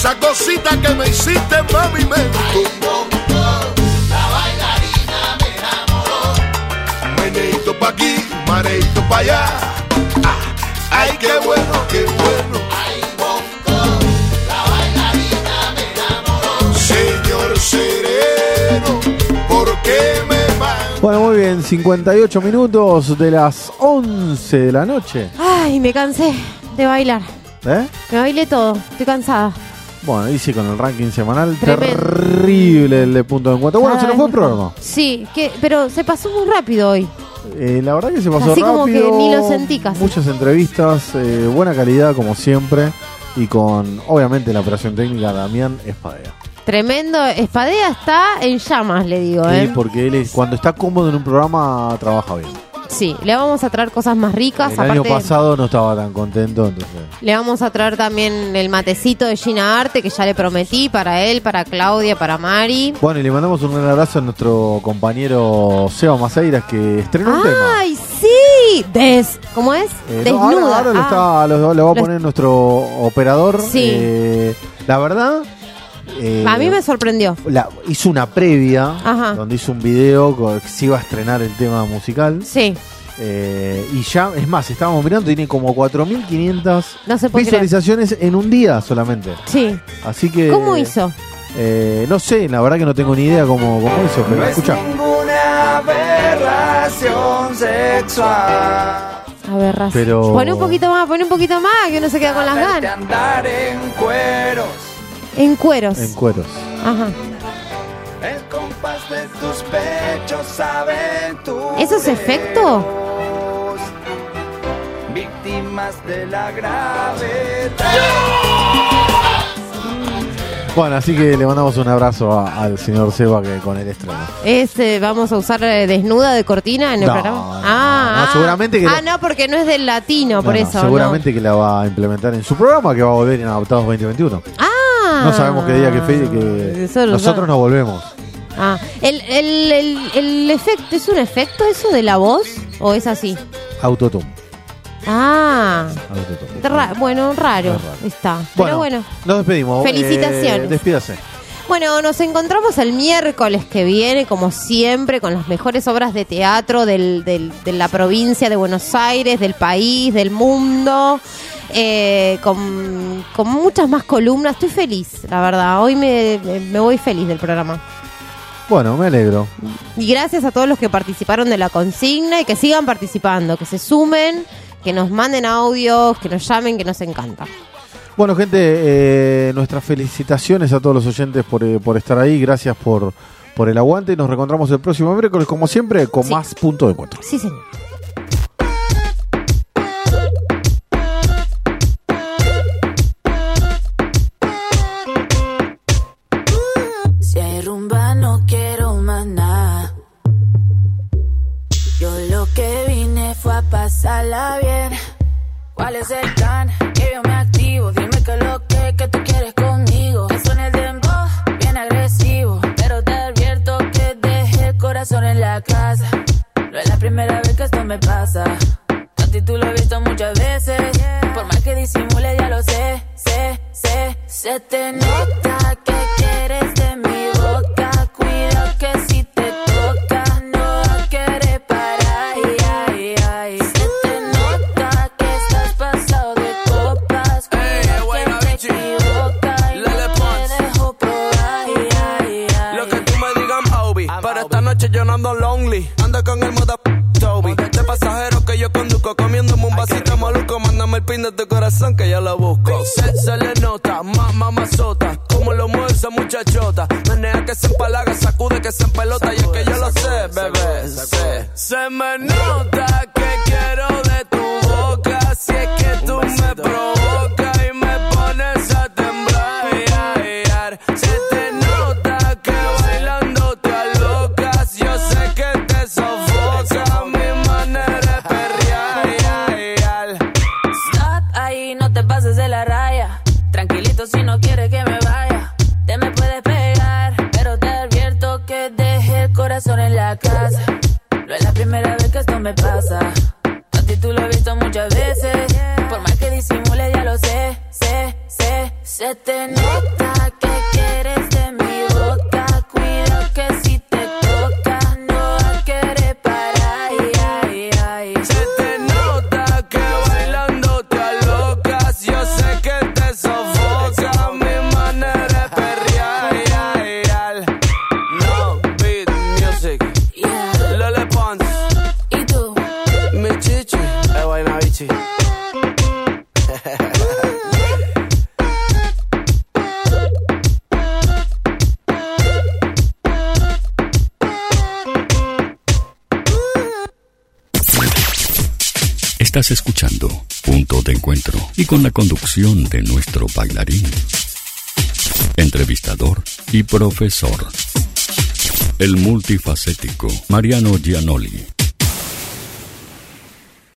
esa cosita que me hiciste, mami, me gustó. La bailarina me enamoró. Meneito pa' aquí, mareito pa' allá. Ay, qué bueno, qué bueno. Ay, bongo, la bailarina me enamoró. Señor sereno, ¿por qué me manda? Bueno, muy bien, 58 minutos de las 11 de la noche. Ay, me cansé de bailar. ¿Eh? Me bailé todo, estoy cansada. Bueno, hice con el ranking semanal Tremendo. terrible el de punto de encuentro. Bueno, se nos fue el programa. Sí, pero se pasó muy rápido hoy. La verdad que se pasó Así rápido. como que ni lo sentí casi. Muchas entrevistas, buena calidad como siempre. Y con, obviamente, la operación técnica de Damián Espadea. Tremendo. Espadea está en llamas, le digo. Sí, porque él cuando está cómodo en un programa trabaja bien. Sí, le vamos a traer cosas más ricas. El año pasado no estaba tan contento, entonces. Le vamos a traer también el matecito de Gina Arte, que ya le prometí, para él, para Claudia, para Mari. Bueno, y le mandamos un gran abrazo a nuestro compañero Seba Maceiras, que estrenó un tema. ¡Ay, sí! ¿Cómo es? No, Desnuda. ahora lo va a poner nuestro operador. Sí. La verdad... a mí me sorprendió. Hizo una previa, Ajá. donde hizo un video que se iba a estrenar el tema musical. Sí. Y ya, es más, estábamos mirando, tiene como 4.500 No se puede visualizaciones en un día solamente. Sí. Así que... ¿Cómo hizo? No sé, la verdad que no tengo ni idea cómo hizo, pero escucha. Ninguna aberración sexual. Aberración. Pero... Pone un poquito más, que uno se queda con las ganas. Andar en cueros. En cueros. En cueros. Ajá. El compás de tus pechos aventureros. ¿Eso es efecto? Víctimas de la gravedad. Bueno, así que le mandamos un abrazo al señor Seba que con el estreno. Vamos a usar desnuda de cortina en el programa. No, seguramente que no, porque no es del latino, por eso. Seguramente que la va a implementar en su programa, que va a volver en Adaptados 2021. No sabemos qué día que nosotros nos volvemos. El efecto, ¿es un efecto eso de la voz o es así? Autotune. Bueno, raro está. Pero bueno, nos despedimos. Felicitaciones. Despídase. Bueno, nos encontramos el miércoles que viene, como siempre, con las mejores obras de teatro de la provincia de Buenos Aires, del país, del mundo. Con muchas más columnas. Estoy feliz, la verdad. Hoy me voy feliz del programa. Bueno, me alegro. Y gracias a todos los que participaron de la consigna y que sigan participando, que se sumen, que nos manden audios, que nos llamen, que nos encanta. Bueno, gente, nuestras felicitaciones a todos los oyentes por estar ahí. Gracias por el aguante. Nos reencontramos el próximo miércoles, como siempre, con más punto de encuentro. Sí, señor. Si hay rumba no quiero más nada. Yo lo que vine fue a pasarla bien. ¿Cuál es el plan? Que yo me activo. Dime que lo que tú quieres conmigo. Que suene el dembow, bien agresivo. Pero te advierto que dejé el corazón en la casa. No es la primera vez que esto me pasa. A ti tú lo he visto muchas veces. Por más que disimule ya lo sé. Se te nota que quieres de mi boca. Cuidado que si te toca no va a querer parar. Se te nota que estás pasado de copas. Cuidado que te equivocas y no te dejo probar. Lo que tú me digas, Obi. Pero esta noche yo no ando lonely. Ando con el moda Toby. De pasajero que yo conduzco. Comiéndome un vasito maluco. Mándame el pin de tu corazón que yo lo busco. Se le nota, mamazota. Como lo mueve esa muchachota. Menea que se empalaga, sacude que se empelota. Y es que yo lo sé, bebé. Se me nota que quiero de tu boca. Si es que tú me provocas y me pones a temblar. Se te nota que bailando te alocas. Yo sé que te sofoca mi manera de perrear. Stop ahí, no te pases de la raya. Tranquilito si no quieres que me vaya. Te me puedes pegar, pero te advierto que dejé el corazón en la casa. No es la primera vez que esto me pasa. A ti tú lo he visto muchas veces. Por más que disimule ya lo sé. Se te nota que quieres de mi boca. Cuidado que si te toca no va a querer parar. Ay, ay. Se te nota que bailando te alocas. Yo sé que te sofoca mi manera de perrear. Ay, ay. No beat music. Lole Pons. ¿Y tú? Mi chichi. Guaynabichi. Estás escuchando Punto de Encuentro y con la conducción de nuestro bailarín, entrevistador y profesor, el multifacético Mariano Gianoli.